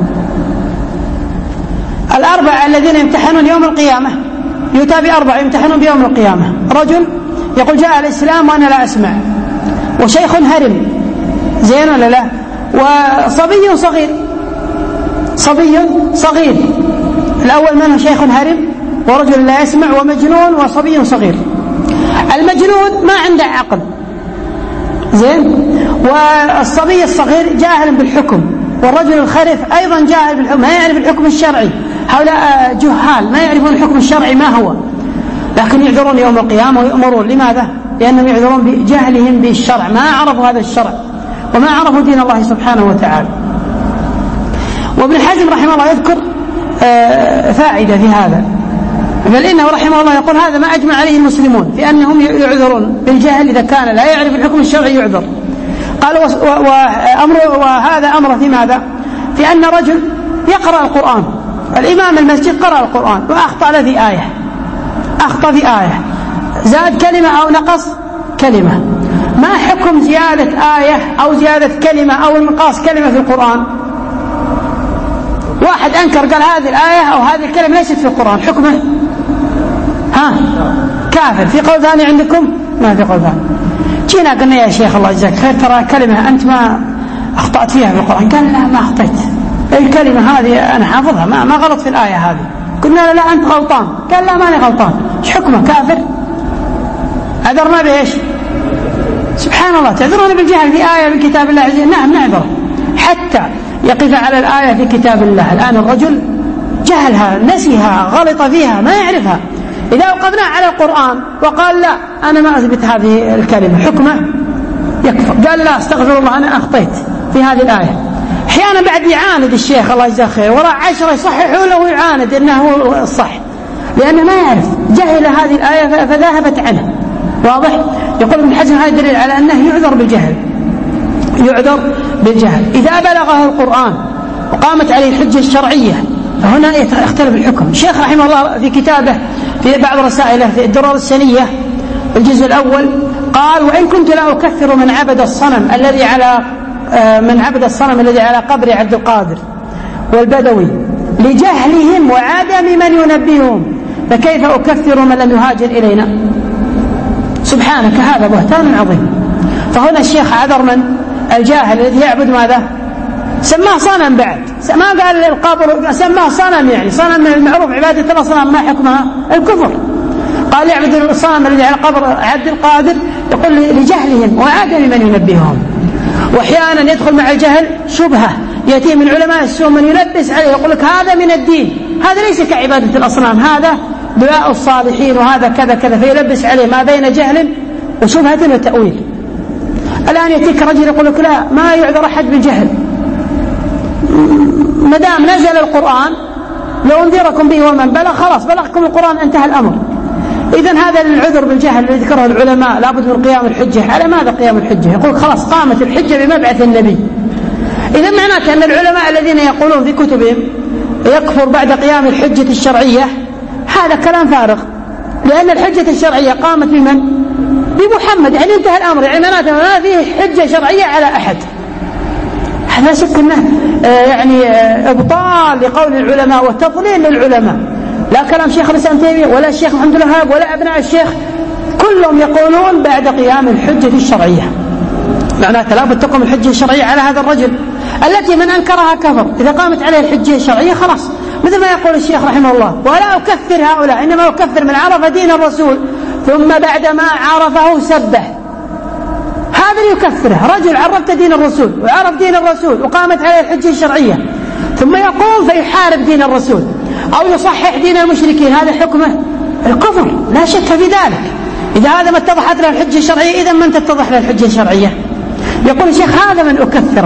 الأربعة الذين يمتحنون يوم القيامة، يؤتى بأربعة يمتحنون بيوم القيامة: رجل يقول جاء الإسلام وأنا لا أسمع، وشيخ هرم، زين ولا لا، وصبي صغير، صبي صغير. الأول منه شيخ هرم ورجل لا يسمع ومجنون وصبي صغير. المجنون ما عنده عقل، زين، والصبي الصغير جاهل بالحكم، والرجل الخرف أيضا جاهل بالحكم، ما يعرف الحكم الشرعي. هؤلاء جهال ما يعرفون الحكم الشرعي ما هو، لكن يعذرون يوم القيامة ويؤمرون. لماذا؟ لأنهم يعذرون بجهلهم بالشرع، ما عرفوا هذا الشرع وما عرفوا دين الله سبحانه وتعالى. وابن حزم رحمه الله يذكر فائدة في هذا، بل إنه رحمه الله يقول: هذا ما أجمع عليه المسلمون في أنهم يعذرون بالجهل، إذا كان لا يعرف الحكم الشرعي يعذر. قال: وأمر وهذا أمر في ماذا؟ في أن رجل يقرأ القرآن، الإمام المسجد قرأ القرآن وأخطأ له في آية، أخطأ في آية، زاد كلمة أو نقص كلمة، ما حكم زيادة آية أو زيادة كلمة أو انقاص كلمة في القرآن؟ واحد أنكر قال هذه الآية أو هذه الكلمة ليست في القرآن، حكمه ها كافر. في قول ثاني عندكم؟ ما في قول ثاني. جينا قلنا: يا شيخ الله يجزاك خير، ترى كلمة أنت ما أخطأت فيها في القرآن. قال: لا ما أخطأت، الكلمة هذه أنا حافظها، ما, ما غلط في الآية هذه. قلنا له: لا أنت غلطان. قال: لا ماني غلطان. إيش حكمه؟ كافر. عذرنا بإيش؟ سبحان الله، تعذرون بالجهل في آية من كتاب الله عز وجل؟ نعم نعذر حتى يقف على الآية في كتاب الله. الآن الرجل جهلها، نسيها، غلط فيها، ما يعرفها. إذا وقفنا على القرآن وقال: لا أنا ما أثبت هذه الكلمة، حكمه يكفر. قال: لا استغفر الله أنا أخطيت في هذه الآية. أحيانا بعد يعاند الشيخ الله يجزاه خير، وراء عشرة يصححوا له ويعاند إنه هو الصح، لأنه ما يعرف، جهل هذه الآية فذهبت عنه. واضح؟ يقول ابن حزم هذا دليل على أنه يعذر بالجهل، يعذر بالجهل إذا بلغه القرآن وقامت عليه الحجة الشرعية، فهنا يختلف الحكم. الشيخ رحمه الله في كتابه في بعض رسائله في الدرر السنية الجزء الأول قال: وإن كنت لا أكفر من عبد الصنم الذي على من عبد الصنم الذي على قبر عبد القادر والبدوي لجهلهم وعدم من ينبههم فكيف أكفر من لم يهاجر إلينا؟ سبحانك، هذا بهتان عظيم. فهنا الشيخ عذر من الجاهل الذي يعبد ماذا؟ سماه صنم، بعد ما قال القبر، سماه صنم، يعني صنم من المعروف عبادة الأصنام، ما حكمها؟ الكفر. قال يعبد الصنم الذي على قبر عبد القادر، يقول لجهلهم وعدم من ينبههم. واحيانا يدخل مع الجهل شبهة، يأتي من علماء السوء من يلبس عليه يقول لك هذا من الدين، هذا ليس كعبادة الأصنام، هذا دعاء الصالحين وهذا كذا كذا، فيلبس عليه ما بين جهل وشبهة وتأويل. الآن يأتيك رجل يقول لك لا، ما يعذر أحد بالجهل، ما دام نزل القرآن لو انذركم به ومن بلغ، خلاص بلغكم القرآن، انتهى الأمر. إذن هذا العذر بالجهل الذي ذكره العلماء لابد من قيام الحجة. على ماذا قيام الحجة؟ يقول خلاص قامت الحجة بمبعث النبي. إذن معناته أن العلماء الذين يقولون في كتبهم يكفر بعد قيام الحجة الشرعية، هذا كلام فارغ، لأن الحجة الشرعية قامت بمن؟ بمحمد، يعني انتهى الأمر، يعني معناته ما فيه حجة شرعية على أحد. هذا شك أنه يعني إبطال لقول العلماء وتضليل للعلماء. لا كلام شيخ الإسلام تيمية ولا الشيخ محمد الوهاب ولا أبناء الشيخ، كلهم يقولون بعد قيام الحجة الشرعية. معناته لا بد تقوم الحجة الشرعية على هذا الرجل التي من أنكرها كفر. إذا قامت عليه الحجة الشرعية خلاص، مثل ما يقول الشيخ رحمه الله: ولا أكفر هؤلاء، إنما أكفر من عرف دين الرسول ثم بعدما عرفه سبه. هذا يكفره رجل عرفت دين الرسول وعرف دين الرسول وقامت عليه الحجة الشرعية، ثم يقوم فيحارب دين الرسول أو يصحح دين المشركين، هذا حكمه الكفر لا شك في ذلك. إذا هذا ما اتضحت له الحجة الشرعية، إذا من تتضح له الحجة الشرعية؟ يقول الشيخ هذا من أكفره.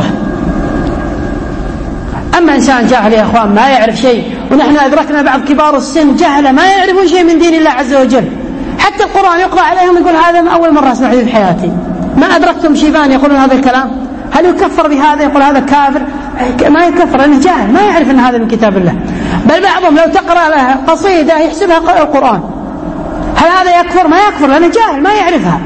أما إنسان جاهل يا أخوان ما يعرف شيء، ونحن أدركنا بعض كبار السن جهلة ما يعرفون شيء من دين الله عز وجل، حتى القرآن يقرأ عليهم يقول هذا من أول مرة أسمع في حياتي، ما أدركتم شيبان يقولون هذا الكلام. هل يكفر بهذا؟ يقول هذا كافر؟ ما يكفر لأنه جاهل ما يعرف أن هذا من كتاب الله. بل بعضهم لو تقرأ له قصيدة يحسبها القرآن. هل هذا يكفر؟ ما يكفر لأنه جاهل ما يعرفها.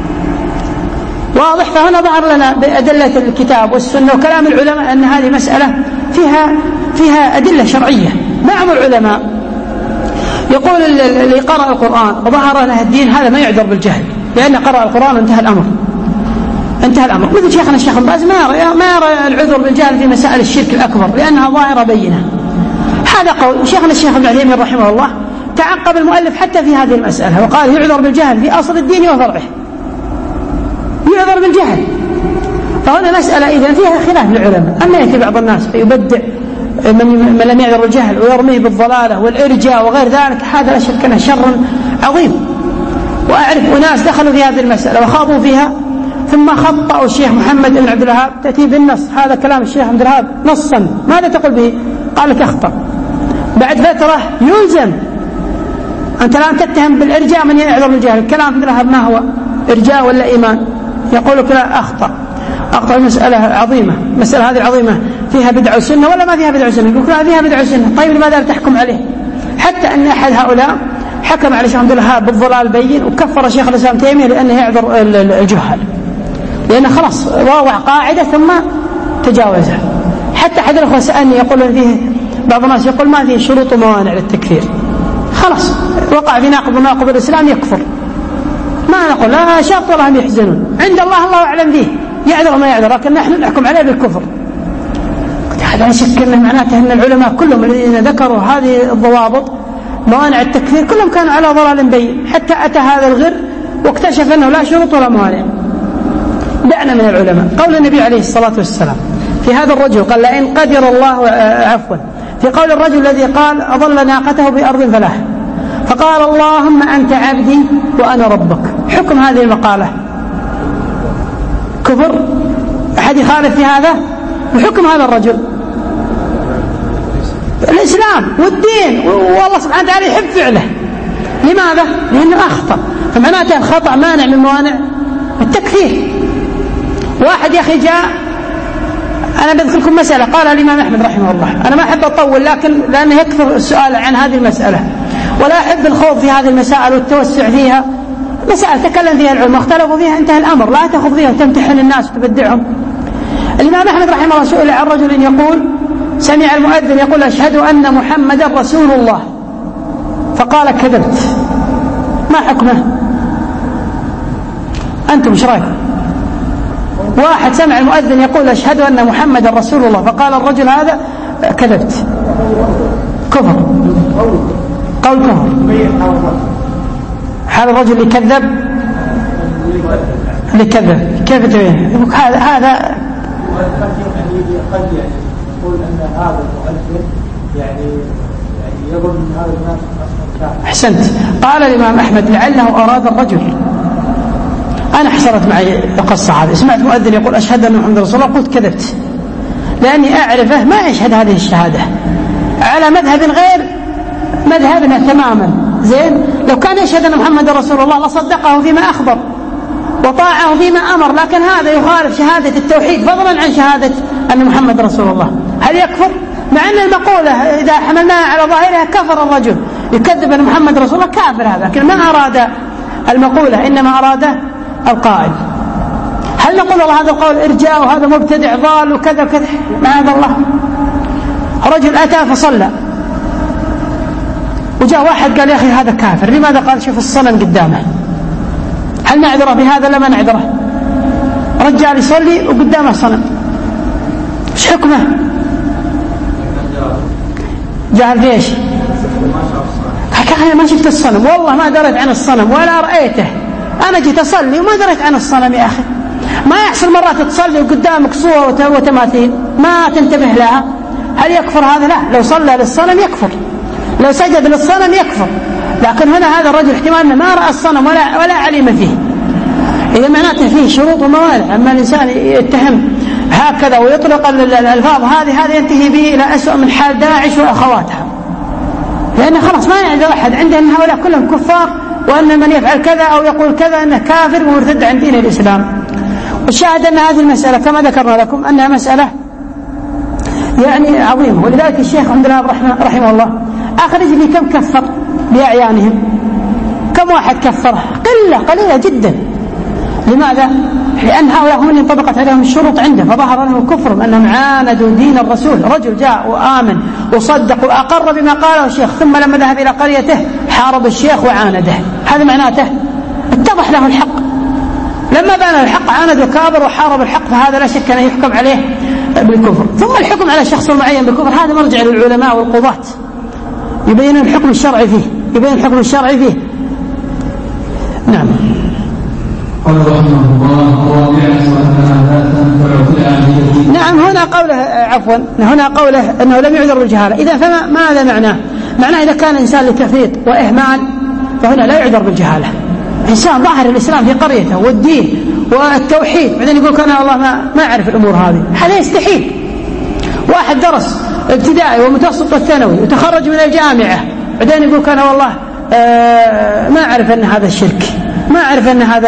واضح؟ فهنا ظهر لنا بأدلة الكتاب والسنة وكلام العلماء أن هذه مسألة فيها فيها أدلة شرعية. بعض العلماء يقول اللي قرأ القرآن وظهر له الدين هذا ما يعذر بالجهل، لأن قرأ القرآن وانتهى الأمر، انتهى الأمر. مثل شيخنا الشيخ بن باز ما يرى ما يرى العذر بالجهل في مسائل الشرك الأكبر لأنها ظاهرة بينة. هذا قول شيخنا الشيخ ابن عثيمين رحمه الله. تعقب المؤلف حتى في هذه المسألة وقال يعذر بالجهل في أصل الدين وفرعه، يعذر بالجهل. فهنا مسألة إذن فيها خلاف للعلماء. أما يأتي بعض الناس فيبدع من, من لم يعذر بالجهل ويرميه بالضلالة والإرجاء وغير ذلك، هذا لا شك أنه شر عظيم. وأعرف أناس دخلوا في هذه المسألة وخاضوا فيها ثم خطأوا الشيخ محمد بن عبد الوهاب. تأتي بالنص هذا كلام الشيخ عبد الوهاب نصا، ماذا تقول به؟ قال لك أخطأ. بعد فترة يلزم. أنت الآن تتهم بالإرجاء من يعذر بالجهل. الكلام عبد الوهاب ما هو؟ إرجاء ولا إيمان؟ يقول لك لا، أخطأ أخطأ مسألة عظيمة. مسألة هذه العظيمة فيها بدعة وسنة ولا ما فيها بدعة وسنة؟ يقول لا فيها بدعة وسنة. طيب لماذا تحكم عليه؟ حتى أن أحد هؤلاء حكم على الشيخ عبد الوهاب بالضلال بين وكفر الشيخ الإسلام تيمية لأنه يعذر الجهال، لأنه خلاص وضع قاعدة ثم تجاوزها. حتى أحد الأخوة سألني يقول فيه بعض الناس يقول ما فيه شروط وموانع للتكفير، خلاص وقع في ناقض وناقض الإسلام يكفر. ما نقول لا شرط ولا هم يحزنون، عند الله الله أعلم به، يعذر وما يعذر، لكن نحن نحكم عليه بالكفر. هذا لا شك أنه معناته أن العلماء كلهم الذين ذكروا هذه الضوابط موانع التكفير كلهم كانوا على ضلال بين، حتى أتى هذا الغر واكتشف أنه لا شروط ولا موانع. دعنا من العلماء. قول النبي عليه الصلاة والسلام في هذا الرجل قال لئن قدر الله عفوا في قول الرجل الذي قال أضل ناقته بأرض فلاح فقال اللهم أنت عبدي وأنا ربك، حكم هذه المقالة كفر؟ أحد يخالف في هذا؟ وحكم هذا الرجل الإسلام والدين، والله سبحانه وتعالى يحب فعله. لماذا؟ لأنه أخطأ. فمعناته الخطأ مانع من موانع التكفير. واحد يا أخي جاء، أنا بذكر لكم مسألة قال الإمام أحمد رحمه الله، أنا ما أحب أطول لكن لأنه يكثر السؤال عن هذه المسألة ولا أحب الخوض في هذه المسائل والتوسع فيها. مسألة تكلم فيها العلماء اختلفوا فيها انتهى الأمر، لا تأخذ فيها وتمتحن الناس وتبدعهم. الإمام أحمد رحمه الله سئل عن رجل يقول سمع المؤذن يقول أشهد أن محمدا رسول الله، فقال كذبت، ما حكمه؟ أنتم ايش رايكم؟ واحد سمع المؤذن يقول أشهد أن محمد رسول الله، فقال الرجل هذا كذبت، كفر، قول كفر. هذا الرجل اللي كذب اللي كذب كيف تبين؟ هذا هذا قد يقول أن هذا المؤذن يعني يظن أن هذا الناس أصلا. أحسنت. قال الإمام أحمد لعله أراد الرجل. أنا حصلت معي القصة هذه، سمعت مؤذن يقول أشهد أن محمد رسول الله، قلت كذبت، لأني أعرفه ما يشهد هذه الشهادة على مذهب غير مذهبنا تماما. زين، لو كان يشهد أن محمد رسول الله لصدقه فيما أخبر وطاعه فيما أمر، لكن هذا يخالف شهادة التوحيد فضلا عن شهادة أن محمد رسول الله. هل يكفر؟ مع أن المقولة إذا حملناها على ظاهرها كفر الرجل، يكذب أن محمد رسول الله، كافر هذا، لكن ما أراد المقولة، إنما أراد القائل. هل نقول الله هذا القول إرجاء وهذا مبتدع ضال وكذا وكذا؟ معاذ الله. رجل أتى فصلى وجاء واحد قال يا أخي هذا كافر، لماذا؟ قال شوف الصنم قدامه. هل نعذره بهذا؟ لا، ما نعذره. رجال يصلي وقدامه صنم، ايش حكمه؟ جاهل في ايش؟ أنا ما شفت الصنم، والله ما دريت عن الصنم ولا رأيته، أنا جيت أصلي وما دريت عن الصنم. يا أخي ما يحصل مرات تصلي وقدامك صور وتماثيل ما تنتبه لها، هل يكفر هذا؟ لا، لو صلى للصنم يكفر، لو سجد للصنم يكفر. لكن هنا هذا الرجل احتمال ما رأى الصنم ولا, ولا علم فيه، إذا معناته فيه شروط وموانع. أما الإنسان يتهم هكذا ويطلق الألفاظ هذه، هذا ينتهي به إلى أسوأ من حال داعش وأخواتها، لأن خلاص ما يعذر أحد عنده أن هؤلاء كلهم كفار، وأن من يفعل كذا أو يقول كذا أنه كافر ومرتد عن دين الإسلام. والشاهد أن هذه المسألة كما ذكرنا لكم أنها مسألة يعني عظيمة، ولذلك الشيخ عبد الله رحمه الله أخرج لي كم كفر بأعيانهم، كم واحد كفره؟ قلة قليلة جدا. لماذا؟ لأن هؤلاء هم اللي انطبقت عليهم الشروط عنده، فظهر لهم كفرهم أنهم عاندوا دين الرسول. رجل جاء وآمن وصدق وأقر بما قاله الشيخ، ثم لما ذهب إلى قريته حارب الشيخ وعانده. هذا معناته اتضح له الحق، لما بان الحق عاند وكابر وحارب الحق، فهذا لا شك أنه يحكم عليه بالكفر. ثم الحكم على شخص معين بالكفر هذا مرجع للعلماء والقضاة، يبين الحكم الشرعي فيه، يبين الحكم الشرعي فيه. نعم. قال رحمه الله رابعة أنها لا تنفع في الآخرة. نعم، هنا قوله عفوا هنا قوله أنه لم يعذر بالجهالة. إذا فما ماذا معناه؟ معناه إذا كان إنسان لتفريط وإهمال فهنا لا يعذر بالجهالة. إنسان ظاهر الإسلام في قريته والدين والتوحيد، بعدين يقول كان الله ما ما أعرف الأمور هذه، هذا يستحيل. واحد درس ابتدائي ومتوسط والثانوي وتخرج من الجامعة، بعدين يقول كان والله آه ما أعرف أن هذا الشرك، ما أعرف أن هذا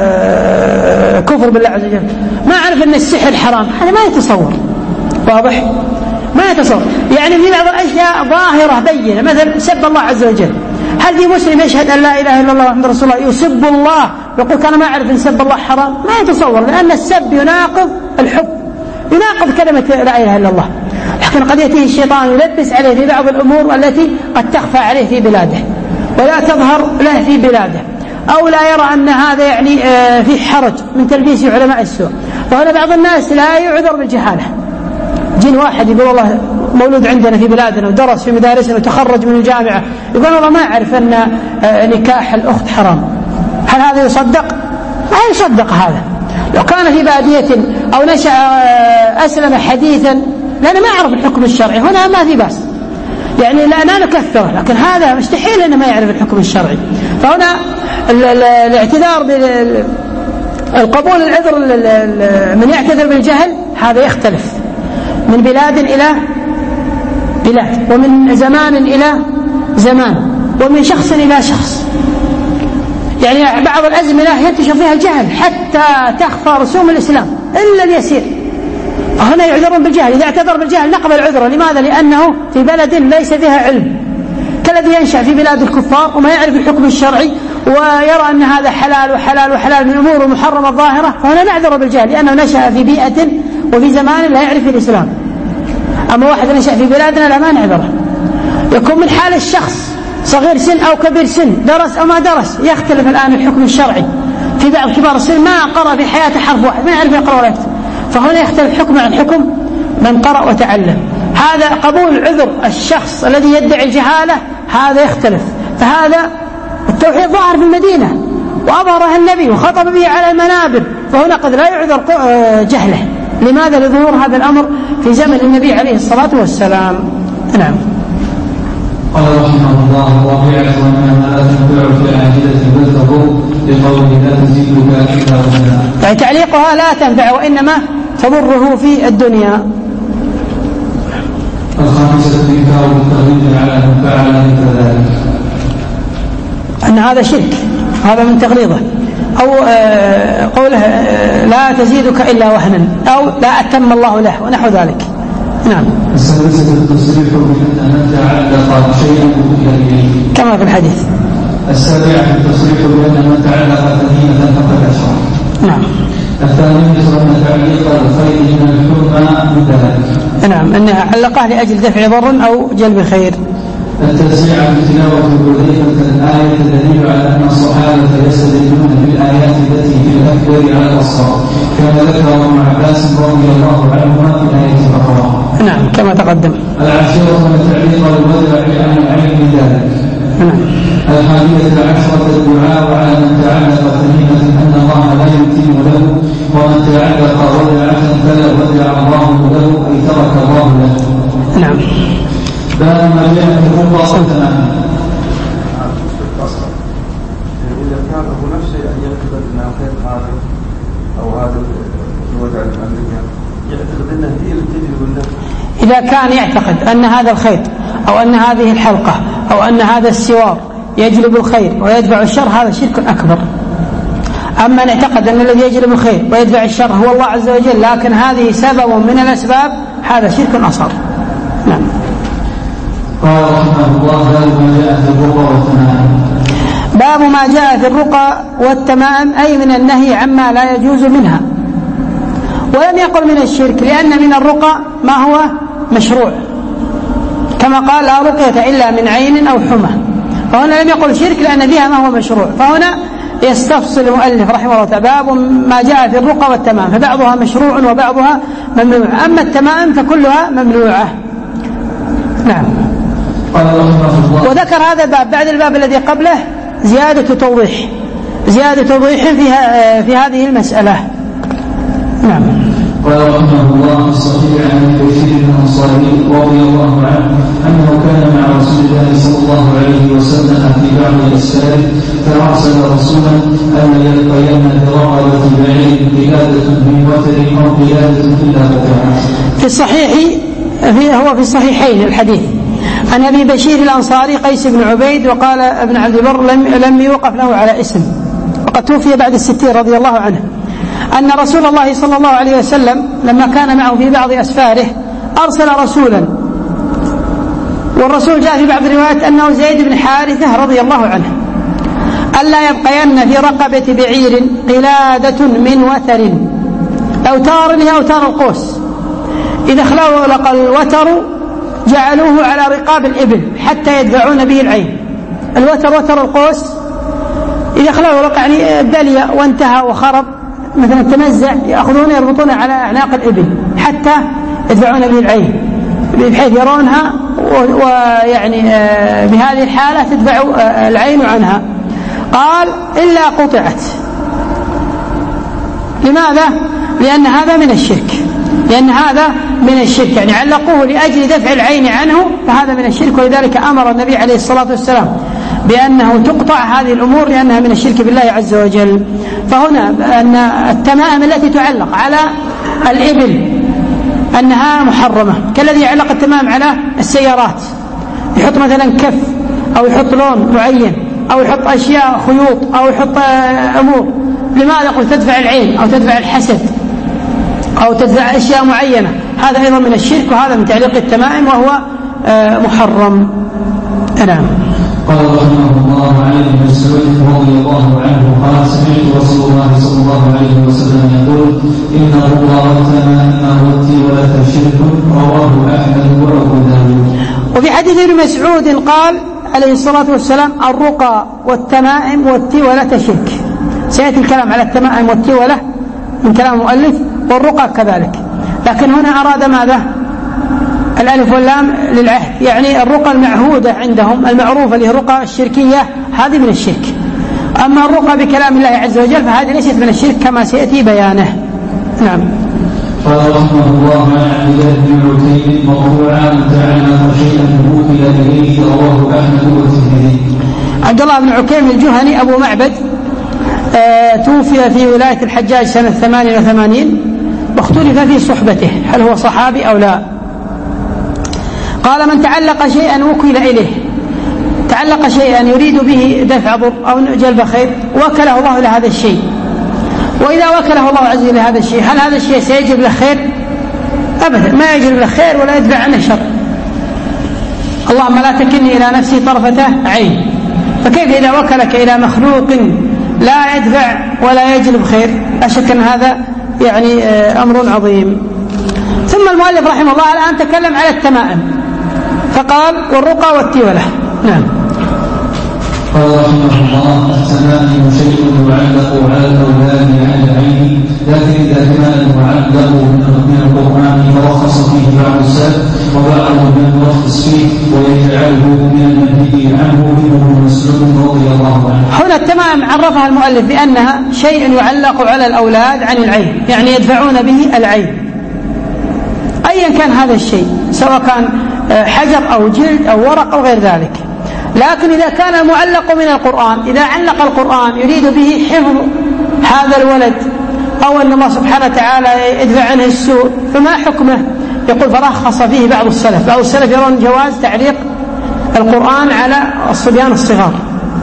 كفر بالله عز وجل، ما أعرف أن السحر حرام. هذا ما يتصور، واضح؟ ما يتصور. يعني في بعض الأشياء ظاهرة بينة، مثلا سب الله عز وجل، هل في مسلم يشهد أن لا إله إلا الله محمد رسول الله يسب الله يقول كان ما أعرف أن سب الله حرام؟ ما يتصور، لأن السب يناقض الحب، يناقض كلمة لا إله إلا الله. لكن قد يأتيه الشيطان يلبس عليه في بعض الأمور التي قد تخفى عليه في بلاده ولا تظهر له في بلاده، أو لا يرى أن هذا يعني في حرج من تلبيس علماء السوء. فهنا بعض الناس لا يعذر بالجهالة. جن واحد يقول والله مولود عندنا في بلادنا ودرس في مدارسنا وتخرج من الجامعة، يقول والله ما أعرف أن نكاح الأخت حرام. هل هذا يصدق؟ ما يصدق هذا. لو كان في بادية أو نشأ أسلم حديثا لأنه ما يعرف الحكم الشرعي، هنا ما في بأس، يعني لا نكفره، لكن هذا مستحيل أنه ما يعرف الحكم الشرعي. فهنا الاعتذار بالقبول العذر من يعتذر بالجهل هذا يختلف من بلاد إلى بلاد، ومن زمان إلى زمان، ومن شخص إلى شخص. يعني بعض الأزمنة ينتشر فيها الجهل حتى تخفى رسوم الإسلام إلا اليسير، هنا يعذرون بالجهل. إذا اعتذر بالجهل نقبل عذره. لماذا؟ لأنه في بلد ليس فيها علم، كالذي ينشأ في بلاد الكفار وما يعرف الحكم الشرعي ويرى أن هذا حلال وحلال وحلال من أمور محرمة الظاهرة، فهنا نعذر بالجهل لأنه نشأ في بيئة وفي زمان لا يعرف الإسلام. أما واحد نشأ في بلادنا لا ما نعذره. يكون من حال الشخص صغير سن أو كبير سن، درس أو ما درس، يختلف الآن الحكم الشرعي. في بعض كبار السن ما قرأ في حياته حرف واحد، ما يعرف يقرأ ولا يكتب، فهنا يختلف حكم عن حكم من قرأ وتعلم. هذا قبول عذر الشخص الذي يدعي الجهالة هذا يختلف. فهذا التوحيد ظاهر في المدينة وأظهره النبي وخطب به على المنابر، فهنا قد لا يعذر جهله. لماذا؟ لظهور هذا الأمر في زمن النبي عليه الصلاة والسلام. نعم. قال رحمه الله: وضيعت وأنها لا تنفع في العاجلة بل تضر، لقوله لا تزيدك إلا وزنا. يعني تعليقها لا تنفع وإنما تضره في الدنيا. الخامسة إنكار التغليظ على من فعل مثل ذلك، أن هذا شرك، هذا من تغليظه. أو قوله لا تزيدك إلا وهنا، أو لا أتم الله له ونحو ذلك. نعم. السادسة التصريح بأن من تعلق شيئا إليه كما في الحديث. السابعة التصريح بأن من تعلق تميمة فقد أشرك. نعم. الثامنة أن تعليق الخير من الحرمة من ذلك. نعم، أنها علقه لأجل دفع ضر أو جلب خير. التاسعة تلاوة حذيفة الآية دليل على أن الصحابة يستدلون بالآيات التي في الأكبر على الأصغر، كما ذكر ابن عباس رضي الله عنهما في الآية الأخرى. نعم كما تقدم. العاشرة أن تعليق الوضع عن العلم ذلك. نعم. الحادية عشرة الدعاء على من تعلق تميمة أن الله لا يتم له، ومن تعلق ودعة فلا ودع الله له أي ترك الله له. نعم. باب ما جاء في الرقى والتمام. إذا كان له نفسه أن يعتقد أن الخير هذا أو هذا الوجع الأمريكي يعتقد أنه هي اللي تجلب النفع. إذا كان يعتقد أن هذا الخير أو أن هذه الحلقة أو أن هذا السوار يجلب الخير ويدفع الشر، هذا شرك أكبر. أما أن يعتقد أن الذي يجلب الخير ويدفع الشر هو الله عز وجل، لكن هذه سبب من الأسباب، هذا شرك أصغر. نعم. قال رحمه الله: باب ما جاء في الرقى والتمام. باب ما جاء في الرقى والتمام، أي من النهي عما لا يجوز منها. ولم يقل من الشرك، لأن من الرقى ما هو مشروع، كما قال لا رقية إلا من عين أو حمى، فهنا لم يقل شرك لأن فيها ما هو مشروع. فهنا يستفصل المؤلف رحمه الله تعالى باب ما جاء في الرقى والتمام، فبعضها مشروع وبعضها ممنوع، أما التمام فكلها ممنوعة. نعم. وذكر هذا الباب بعد الباب الذي قبله زيادة توضيح، زيادة توضيح فيها في هذه المسألة. نعم. قال رحمه الله: الصحيح عن بشير الأنصاري رضي الله عنه أنه كان مع رسول الله صلى الله عليه وسلم في بعض أسفاره، فأرسل رسولا أن يلقين برقبة بعير قلادة من وتر أو قلادة إلا فتحت. في الصحيح في هو في الصحيحين الحديث عن أبي بشير الأنصاري قيس بن عبيد، وقال ابن عبد البر لم, لم يوقف له على اسم، وقد توفي بعد الستين رضي الله عنه، أن رسول الله صلى الله عليه وسلم لما كان معه في بعض أسفاره أرسل رسولا، والرسول جاء في بعض الروايات أنه زيد بن حارثة رضي الله عنه، ألا يبقين في رقبة بعير قلادة من وتر، أوتار هي أوتار القوس، إذا خلق الوتر جعلوه على رقاب الإبل حتى يدفعون به العين. الوتر وتر القوس إذا خلقه لق يعني بلي وانتهى وخرب مثلا تمزع، يأخذون يربطون على أعناق الإبل حتى يدفعون به العين، بحيث يرونها ويعني بهذه الحالة تدفع العين عنها. قال إلا قطعت. لماذا؟ لأن هذا من الشرك، لأن هذا من الشرك، يعني علقوه لأجل دفع العين عنه، فهذا من الشرك، ولذلك أمر النبي عليه الصلاة والسلام بأنه تقطع هذه الأمور لأنها من الشرك بالله عز وجل. فهنا أن التمائم التي تعلق على الإبل أنها محرمة، كالذي يعلق التمام على السيارات، يحط مثلا كف أو يحط لون معين أو يحط أشياء خيوط أو يحط أمور. لماذا؟ قلت تدفع العين أو تدفع الحسد أو تدفع أشياء معينة، هذا أيضا من الشرك، وهذا من تعليق التمائم وهو محرم. نعم. قال رحمه الله: عن ابن مسعود رضي الله عنه قال: سمعت رسول الله صلى الله عليه وسلم يقول: إن الرقى والتمائم والتولة شرك، رواه أحمد وأبو داود. وفي حديث ابن مسعود قال: عليه الصلاة والسلام الرقى والتمائم والتولة شرك. سيأتي الكلام على التمائم والتولة من كلام المؤلف، والرقى كذلك، لكن هنا أراد ماذا؟ الألف واللام للعهد، يعني الرقى المعهودة عندهم المعروفة اللي هي الرقى الشركية هذه من الشرك. أما الرقى بكلام الله عز وجل فهذه ليست من الشرك كما سيأتي بيانه. نعم. قال رحمه الله عن عبد الله بن عتيب مرفوعا من تعلم شيئا وكل اليه رواه احمد والترمذي. عبد الله بن عكيم الجهني ابو معبد آه توفي في ولايه الحجاج سنه ثمان وثمانين، واختلف في صحبته هل هو صحابي او لا. قال من تعلق شيئا وكل اليه، تعلق شيئا يريد به دفع ضر او جلب خير وكله الله الى هذا الشيء، وإذا وكله الله عز وجل هذا الشيء هل هذا الشيء سيجلب له خير؟ أبدا، ما يجلب له خير ولا يدفع عنه شر. اللهم لا تكلني إلى نفسي طرفة عين، فكيف إذا وكلك إلى مخلوق لا يدفع ولا يجلب خير؟ لا شك أن هذا يعني أمر عظيم. ثم المؤلف رحمه الله الآن تكلم على التمائم فقال والرقى والتولة. نعم. قال رحمه الله التمائم شيء يعلق على الاولاد عن العين، لكن اذا كان المعلق من القران فرخص فيه بعض السلف وبعضهم لم يرخص فيه ويجعله من المنهي عنه ابن مسعود رضي الله عنه. هنا التمائم عرفها المؤلف بانها شيء يعلق على الاولاد عن العين، يعني يدفعون به العين ايا كان هذا الشيء، سواء كان حجر او جلد او ورق او غير ذلك. لكن إذا كان المعلق من القرآن، إذا علق القرآن يريد به حفظ هذا الولد أو أن الله سبحانه وتعالى يدفع عنه السوء، فما حكمه؟ يقول فرخص فيه بعض السلف. بعض السلف يرون جواز تعليق القرآن على الصبيان الصغار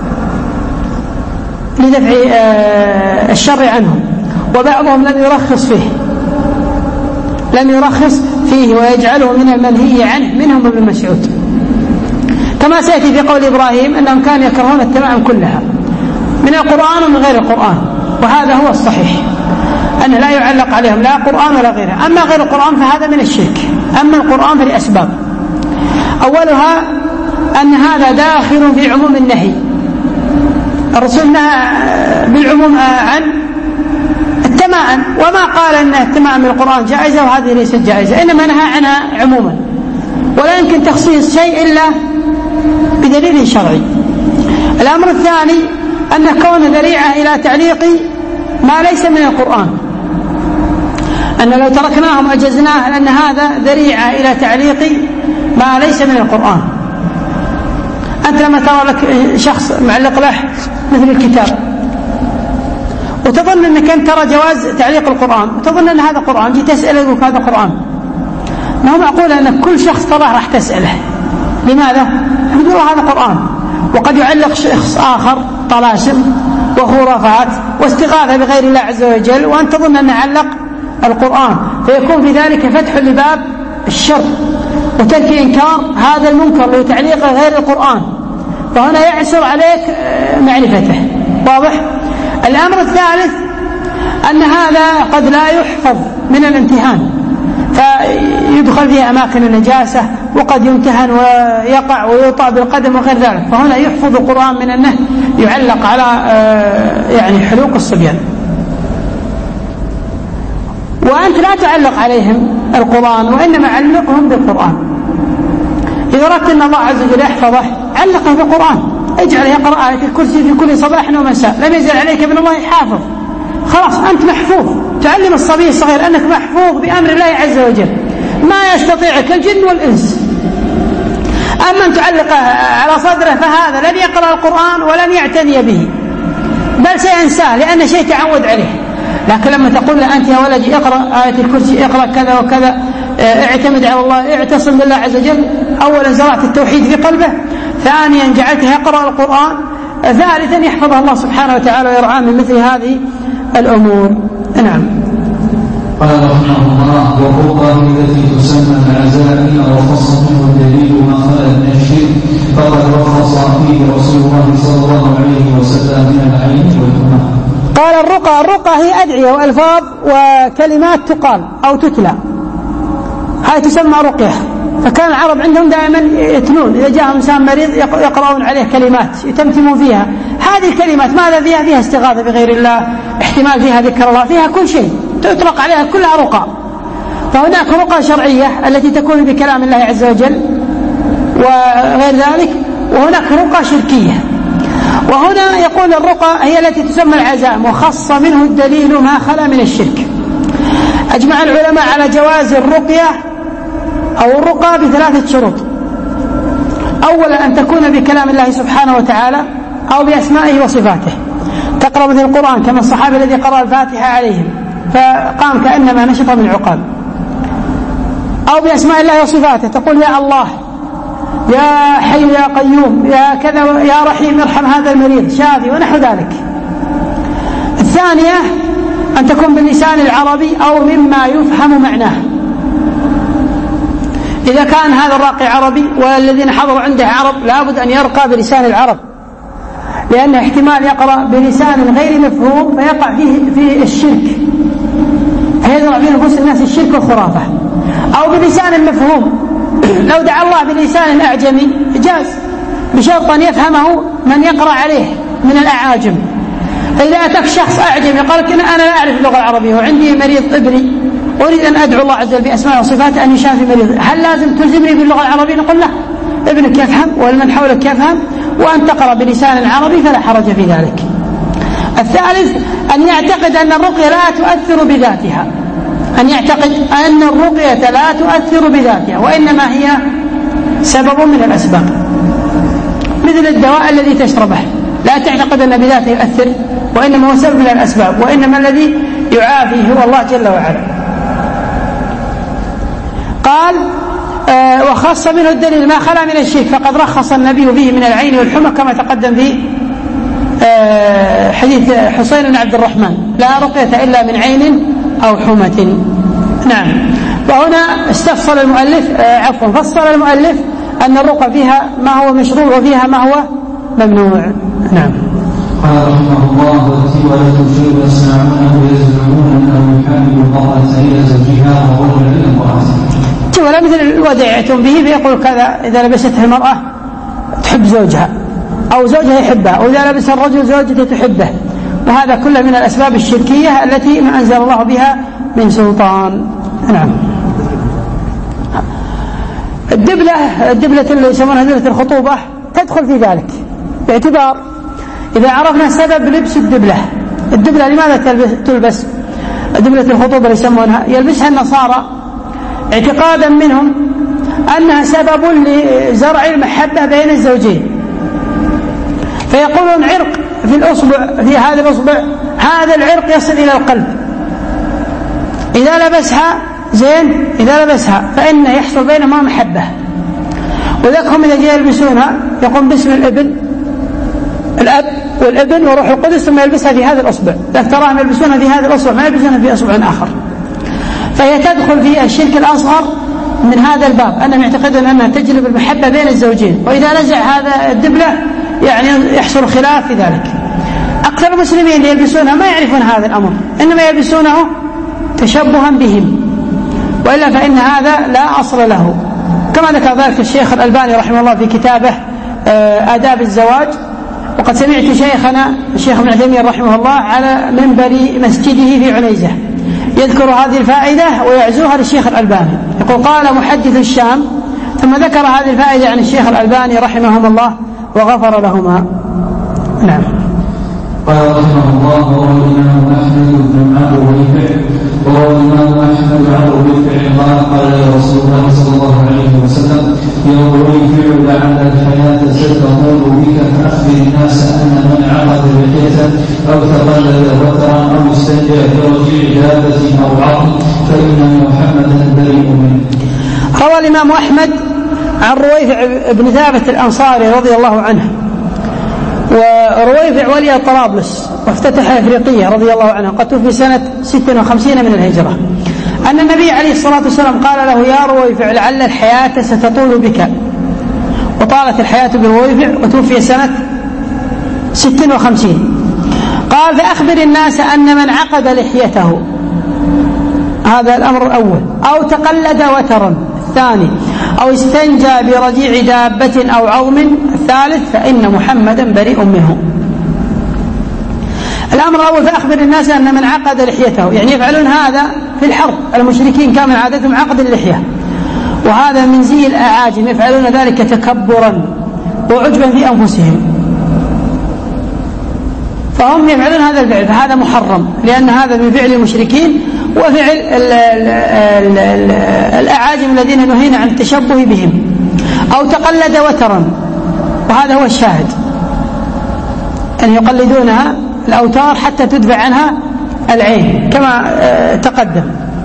لدفع الشر عنهم، وبعضهم لم يرخص فيه لم يرخص فيه ويجعله من المنهي عنه، منهم ابن مسعود، كما سيأتي في قول إبراهيم أنهم كانوا يكرهون التمائم كلها من القرآن ومن غير القرآن، وهذا هو الصحيح أن لا يعلق عليهم لا قرآن ولا غيره. أما غير القرآن فهذا من الشرك، أما القرآن فلأسباب. أولها أن هذا داخل في عموم النهي، الرسول نهى بالعموم عن التمائم وما قال أن التمائم من القرآن جائزة وهذه ليست جائزة، إنما نهى عنها عموما، ولا يمكن تخصيص شيء إلا بدليل شرعي. الأمر الثاني أن كون ذريعة إلى تعليق ما ليس من القرآن، أن لو تركناهم أجزناه لأن هذا ذريعة إلى تعليق ما ليس من القرآن. أنت لما ترى لك شخص معلق له مثل الكتاب وتظن أنك أنت ترى جواز تعليق القرآن وتظن أن هذا قرآن، جي تسأله يقول هذا قرآن، ما هو معقول أن كل شخص تراه راح تسأله. لماذا؟ يقول هذا قرآن، وقد يعلق شخص آخر طلاسم وخرافات واستغاثة بغير الله عز وجل وأن تظن أن علق القرآن، فيكون في ذلك فتح لباب الشر وترك إنكار هذا المنكر لتعليق غير القرآن، فهنا يعسر عليك معرفته. واضح؟ الأمر الثالث أن هذا قد لا يحفظ من الامتهان، فيدخل فيه أماكن النجاسة وقد يمتهن ويقع ويوطأ بالقدم وغير ذلك، فهنا يحفظ القرآن من أنه يعلق على يعني حلوق الصبيان. وأنت لا تعلق عليهم القرآن وإنما علقهم بالقرآن. إذا أردت أن الله عز وجل يحفظه علقه بالقرآن، اجعل يقرأ آية الكرسي في كل صباح ومساء، لم يزل عليك من الله حافظ، خلاص أنت محفوظ. تعلم الصبي الصغير أنك محفوظ بأمر الله عز وجل، ما يستطيعك الجن والإنس. أما أن تعلق على صدره فهذا لن يقرأ القرآن ولن يعتني به، بل سينساه لأن شيء تعود عليه. لكن لما تقول له أنت يا ولدي اقرأ آية الكرسي، اقرأ كذا وكذا، اعتمد على الله، اعتصم بالله عز وجل، أولا زرعت التوحيد في قلبه، ثانيا جعلته يقرأ القرآن، ثالثا يحفظه الله سبحانه وتعالى ويرعاه من مثل هذه الأمور. نعم. قال رحمه الله والرقى التي تسمى العزائم وخص منه الدليل ما خلا من الشرك فقد رخص فيه رسول الله صلى الله عليه وسلم من العين والحمى. قال الرقى، الرقى هي أدعية وألفاظ وكلمات تقال أو تتلى، هاي تسمى رقية. فكان العرب عندهم دائما يتنون، إذا جاءهم إنسان مريض يقرؤون عليه كلمات يتمتمون فيها. هذه الكلمات ماذا فيها؟ فيها استغاثة بغير الله، احتمال فيها ذكر الله، فيها كل شيء، تطلق عليها كلها رقى. فهناك رقى شرعية التي تكون بكلام الله عز وجل وغير ذلك، وهناك رقى شركية. وهنا يقول الرقى هي التي تسمى العزائم، وخص منه الدليل ما خلا من الشرك. أجمع العلماء على جواز الرقية أو الرقى بثلاثة شروط. أولا أن تكون بكلام الله سبحانه وتعالى أو بأسمائه وصفاته، تقرأ مثل القرآن كما الصحابي الذي قرأ الفاتحة عليهم فقام كأنما نشط من عقال. أو بأسماء الله وصفاته، تقول يا الله، يا حي يا قيوم، يا كذا، يا رحيم ارحم هذا المريض شافي، ونحو ذلك. الثانية أن تكون باللسان العربي أو مما يفهم معناه. إذا كان هذا الراقي عربي والذين حضروا عنده عرب لابد أن يرقى بلسان العرب، لأن احتمال يقرأ بلسان غير مفهوم فيقع فيه في الشرك، فيزرع في نفوس الناس الشرك والخرافة. أو بلسان مفهوم، لو دعا الله بلسان أعجمي جاز، بشرط أن يفهمه من يقرأ عليه من الأعاجم. فإذا أتاك شخص أعجمي قال لك أنا لا أعرف اللغة العربية وعندي مريض ابني أريد أن أدعو الله عز وجل بأسماء وصفاته أن يشافي مريض، هل لازم تلزمني باللغة العربية؟ نقول لا، ابنك يفهم والمن حولك يفهم، وأن تقرأ بلسان عربي فلا حرج في ذلك. الثالث أن يعتقد أن الرقية لا تؤثر بذاتها، أن يعتقد أن الرقية لا تؤثر بذاتها وإنما هي سبب من الأسباب، مثل الدواء الذي تشربه لا تعتقد أن بذاته يؤثر، وإنما هو سبب من الأسباب، وإنما الذي يعافيه هو الله جل وعلا. قال آه وخص منه الدليل ما خلا من الشرك، فقد رخص النبي فيه من العين والحمى كما تقدم في آه حديث حسين بن عبد الرحمن، لا رقية إلا من عين أو حمى. نعم. وهنا استفصل المؤلف آه عفوا فصل المؤلف أن الرقى فيها ما هو مشروع وفيها ما هو ممنوع. نعم. قال رحمه الله: ولا تشير يسمعونه ويزعمون انه يحامل المرأة الى زوجها وهو الى امرأته. ولا مثل الودع يأتون به فيقول كذا، إذا لبستها المرأة تحب زوجها أو زوجها يحبها، أو إذا لبس الرجل زوجته تحبه، وهذا كله من الأسباب الشركية التي ما أنزل الله بها من سلطان. نعم. الدبلة الدبلة اللي يسمونها دبلة الخطوبة تدخل في ذلك، باعتبار إذا عرفنا سبب لبس الدبلة. الدبلة لماذا تلبس؟ دبلة الخطوبة اللي يسمونها يلبسها النصارى اعتقادا منهم أنها سبب لزرع المحبة بين الزوجين، فيقولون عرق في الأصبع، في هذا الأصبع هذا العرق يصل إلى القلب، إذا لبسها زين، إذا لبسها فإنه يحصل بينهما محبة. وذلك هم إذا جاء يلبسونها يقوم باسم الابن الأب والابن وروح القدس ثم يلبسها في هذا الأصبع، لذلك تراهم يلبسونها في هذا الأصبع ما يلبسونها في أصبع آخر، فهي تدخل في الشرك الأصغر من هذا الباب، أنهم يعتقدون أنها تجلب المحبة بين الزوجين، وإذا نزع هذا الدبلة يعني يحصل خلاف في ذلك. أكثر المسلمين اللي يلبسونها ما يعرفون هذا الأمر، إنما يلبسونه تشبها بهم، وإلا فإن هذا لا أصل له، كما ذكر ذلك الشيخ الألباني رحمه الله في كتابه آداب الزواج. وقد سمعت شيخنا الشيخ ابن عثيمين رحمه الله على منبر مسجده في عنيزة يذكر هذه الفائدة ويعزوها للشيخ الألباني، يقول: قال محدث الشام، ثم ذكر هذه الفائدة عن الشيخ الألباني رحمهم الله وغفر لهما. نعم. قال رحمه الله: وهو الإمام أحمد بن عبد الرفيع وهو الإمام أحمد بن عبد الرفيع قال: قال يا رسول الله صلى الله عليه وسلم: يوم الرفيع لعل الحياة ستمر بك فأخبر الناس أن من عقد لحية أو تقلد وترا أو استنجى برجيع دابة أو عظم فإن محمدا بريء منه. روى الإمام أحمد عن رويفع بن ثابت الأنصاري رضي الله عنه، ورويفع ولي طرابلس وافتتح أفريقيا رضي الله عنه، قد توفي سنة ست وخمسين من الهجرة، أن النبي عليه الصلاة والسلام قال له: يا رويفع لعل الحياة ستطول بك، وطالت الحياة برويفع وتوفي سنة ست وخمسين. قال: فأخبر الناس أن من عقد لحيته، هذا الأمر الأول، أو تقلد وترا الثاني، أو استنجى برجيع دابة أو عظم. الثالث فإن محمدا بريء منه. الأمر الأول فأخبر الناس أن من عقد لحيته، يعني يفعلون هذا في الحرب، المشركين كان من عادتهم عقد اللحية، وهذا من زي الأعاجم، يفعلون ذلك تكبرا وعجبا في أنفسهم، فهم يفعلون هذا الفعل، فهذا محرم لأن هذا من فعل المشركين وفعل ال ال ال ال الأعاجم الذين نهينا عن التشبه بهم. أو تقلد وترا، وهذا هو الشاهد، أن يقلدونها الأوتار حتى تدفع عنها العين كما تقدم.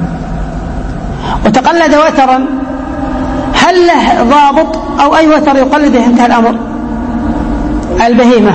وتقلد وترا هل له ضابط أو أي وتر يقلده؟ انتهى الأمر. البهيمة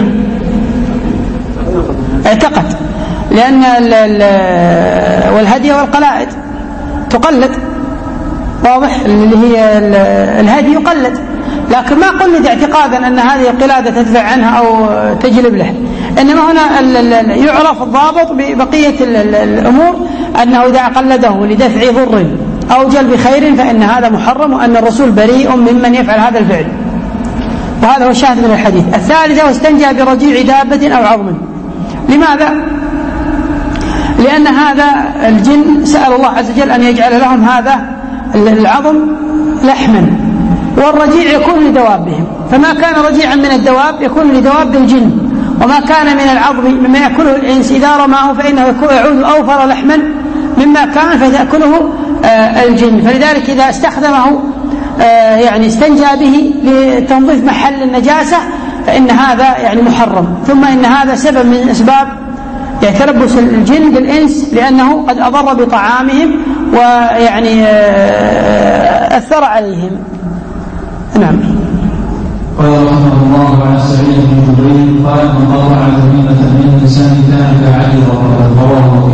اعتقد، لأن والهدي والقلائد تقلد، واضح، اللي هي الهدي يقلد، لكن ما قلد اعتقادا أن هذه القلادة تدفع عنها أو تجلب له، إنما هنا يعرف الضابط ببقية الأمور أنه إذا قلده لدفع ضر أو جلب خير فإن هذا محرم، وأن الرسول بريء ممن يفعل هذا الفعل، وهذا هو الشاهد من الحديث. الثالثة واستنجى برجيع دابة أو عظم. لماذا؟ لأن هذا الجن سأل الله عز وجل أن يجعل لهم هذا العظم لحما، والرجيع يكون لدوابهم، فما كان رجيعا من الدواب يكون لدواب الجن، وما كان من العظم مما يأكله الإنس إذا رماه فإنه يعود أوفر لحما مما كان فتأكله آه الجن. فلذلك إذا استخدمه آه يعني استنجى به لتنظيف محل النجاسة فإن هذا يعني محرم. ثم إن هذا سبب من أسباب يعني تلبس الجن بالإنس، لأنه قد أضر بطعامهم ويعني آه أثر عليهم. نعم. قال رحمه الله عن سعيد بن جبير قال من قطع تميمة من الإنسان كان كعدل رواه.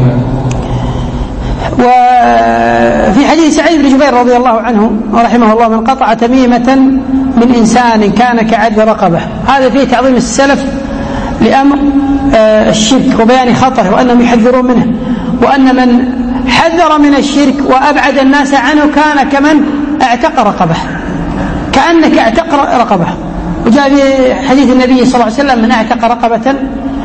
وفي حديث سعيد بن جبير رضي الله عنه ورحمه الله من قطع تميمة من إنسان كان كعدل رقبة، هذا فيه تعظيم السلف لأمر الشرك وبيان خطره وأنهم يحذرون منه، وأن من حذر من الشرك وأبعد الناس عنه كان كمن اعتق رقبة، كأنك اعتق رقبة. وجاء في حديث النبي صلى الله عليه وسلم من اعتق رقبة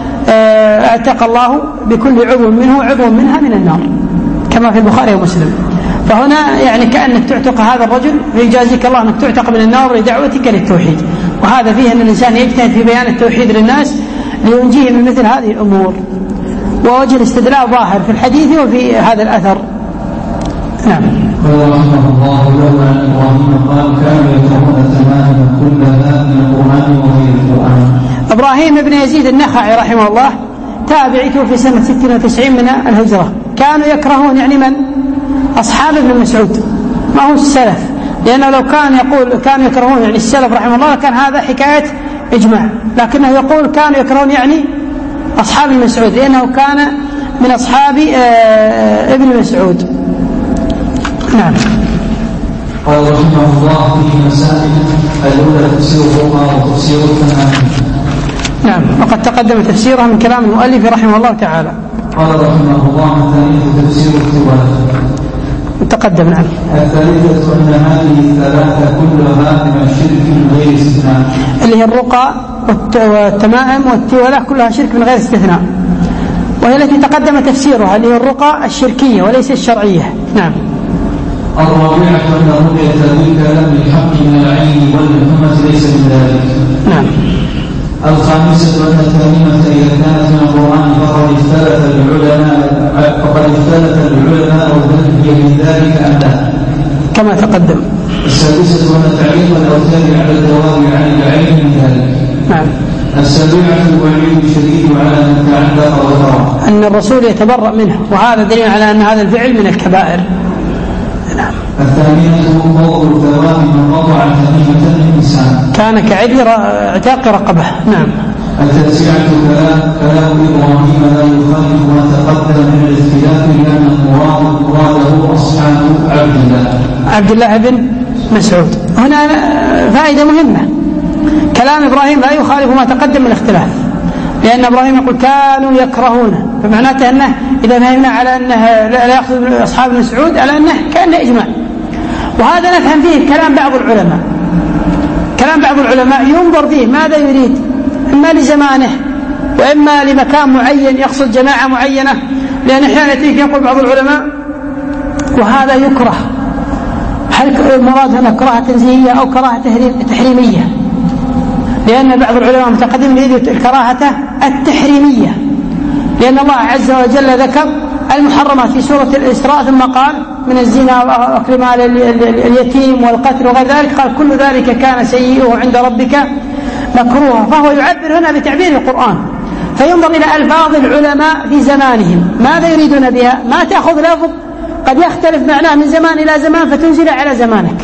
اعتق الله بكل عضو منه عضو منها من النار، كما في البخاري ومسلم. فهنا يعني كأنك تعتق هذا الرجل فيجازيك الله أنك تعتق من النار لدعوتك للتوحيد، وهذا فيه أن الإنسان يجتهد في بيان التوحيد للناس لينجيه من مثل هذه الأمور. ووجه الاستدلال ظاهر في الحديث وفي هذا الأثر. نعم. قال رحمه الله لولا أن إبراهيم قال كانوا يكرهون التمائم كلها من القرآن وغير القرآن. إبراهيم بن يزيد النخعي رحمه الله تابعي في سنة ستة وتسعين من الهجرة، كانوا يكرهون يعني من أصحاب ابن مسعود، ما هو السلف، لأنه لو كان يقول كانوا يكرهون يعني السلف رحمه الله كان هذا حكاية إجماع، لكنه يقول كانوا يكرهون يعني أصحاب ابن مسعود، لأنه كان من أصحاب ابن مسعود. نعم. قال رحمه الله في مسائل الأولى تفسير الرقى وتفسير التمائم. نعم، وقد تقدم تفسيرها من كلام المؤلف رحمه الله تعالى. قال رحمه الله الثانية تفسير التوالي تقدم. نعم. الثالثة أن هذه الثلاثة كلها من الشرك غير استثناء، اللي هي الرقى والتمائم والتوالة كلها شرك من غير استثناء، وهي التي تقدم تفسيرها اللي هي الرقى الشركية وليس الشرعية. نعم. الرابعة أن رؤية الكلام بالحق من العين والمهمة ليس من ذلك. نعم. الخامسة أن التميمة إذا كانت من القرآن فقد اختلف العلماء فقد اختلف العلماء هل هي من ذلك أم لا، كما تقدم. السادسة أن تعليق الأوثان على الدواب عن العين من ذلك. نعم. السابعة الوعيد الشديد على من تعلق وترى، أن الرسول يتبرأ منه، وهذا دليل على أن هذا الفعل من الكبائر. نعم. الثامنة فضل الثواب من قطع تميمة الإنسان كان كعدل اعتاق رقبة. نعم. التاسعة كلام كلام إبراهيم لا يخالف ما تقدم من الاختلاف لأن المراد مراده أصحاب عبد الله عبد الله بن مسعود. هنا فائدة مهمة، كلام إبراهيم لا يخالف ما تقدم من الاختلاف، لأن إبراهيم يقول كانوا يكرهونه، فمعناته أنه إذا فهمنا على أنه لا يأخذ أصحاب مسعود على أنه كأنه إجماع. وهذا نفهم فيه كلام بعض العلماء. كلام بعض العلماء ينظر فيه ماذا يريد، إما لزمانه وإما لمكان معين يقصد جماعة معينة، لأن أحيانا يقول بعض العلماء وهذا يكره، هل المراد هنا كراهة تنزيهية أو كراهة تحريمية؟ لأن بعض العلماء متقدمين يريد الكراهة التحريمية، لأن الله عز وجل ذكر المحرمات في سورة الإسراء ثم قال من الزنا وأكل مال اليتيم والقتل وغير ذلك، قال كل ذلك كان سيئه عند ربك مكروها. فهو يعبر هنا بتعبير القرآن، فينظر إلى ألفاظ العلماء في زمانهم ماذا يريدون بها. ما تأخذ لفظ قد يختلف معناه من زمان إلى زمان فتنزل على زمانك.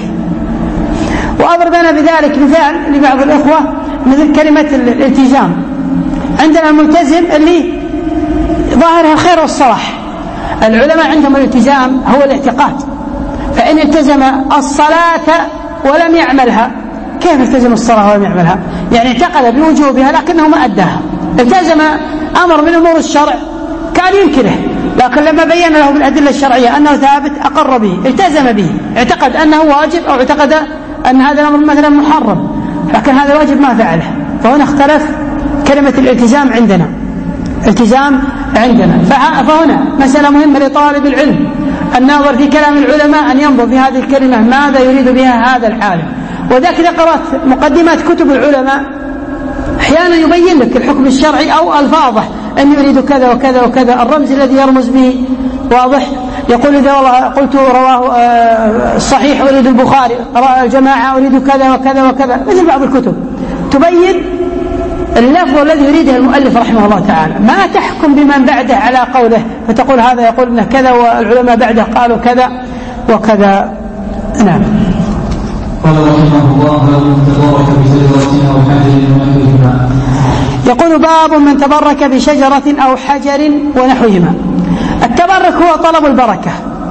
وأضرب أنا بذلك مثال لبعض الإخوة مثل كلمة الالتزام. عندنا الملتزم اللي ظاهرها الخير والصلاح، العلماء عندهم الالتزام هو الاعتقاد، فإن التزم الصلاة ولم يعملها، كيف التزم الصلاة ولم يعملها؟ يعني اعتقد بوجوبها لكنه ما أداها، التزم أمر من أمور الشرع كان ينكره، لكن لما بين له بالأدلة الشرعية أنه ثابت أقر به، التزم به، اعتقد أنه واجب أو اعتقد أن هذا الأمر مثلا محرم، لكن هذا واجب ما فعله. فهنا اختلف كلمة الالتزام عندنا، التزام عندنا. فهنا مسألة مهمة لطالب العلم الناظر في كلام العلماء أن ينظر في هذه الكلمة ماذا يريد بها هذا العالم. وذاك إذا قرأت مقدمات كتب العلماء أحيانا يبين لك الحكم الشرعي أو ألفاظه أن يريد كذا وكذا وكذا، الرمز الذي يرمز به واضح. يقول إذا والله قلت رواه الصحيح أريد البخاري، الجماعة أريد كذا وكذا وكذا، مثل بعض الكتب تبين اللفظ الذي يريده المؤلف رحمه الله تعالى، ما تحكم بمن بعده على قوله فتقول هذا يقول إنه كذا والعلماء بعده قالوا كذا وكذا. نعم. قال رحمه الله باب من تبرك بشجرة أو حجر ونحوهما. يقول باب من تبرك بشجرة أو حجر ونحوهما. التبرك هو طلب البركة،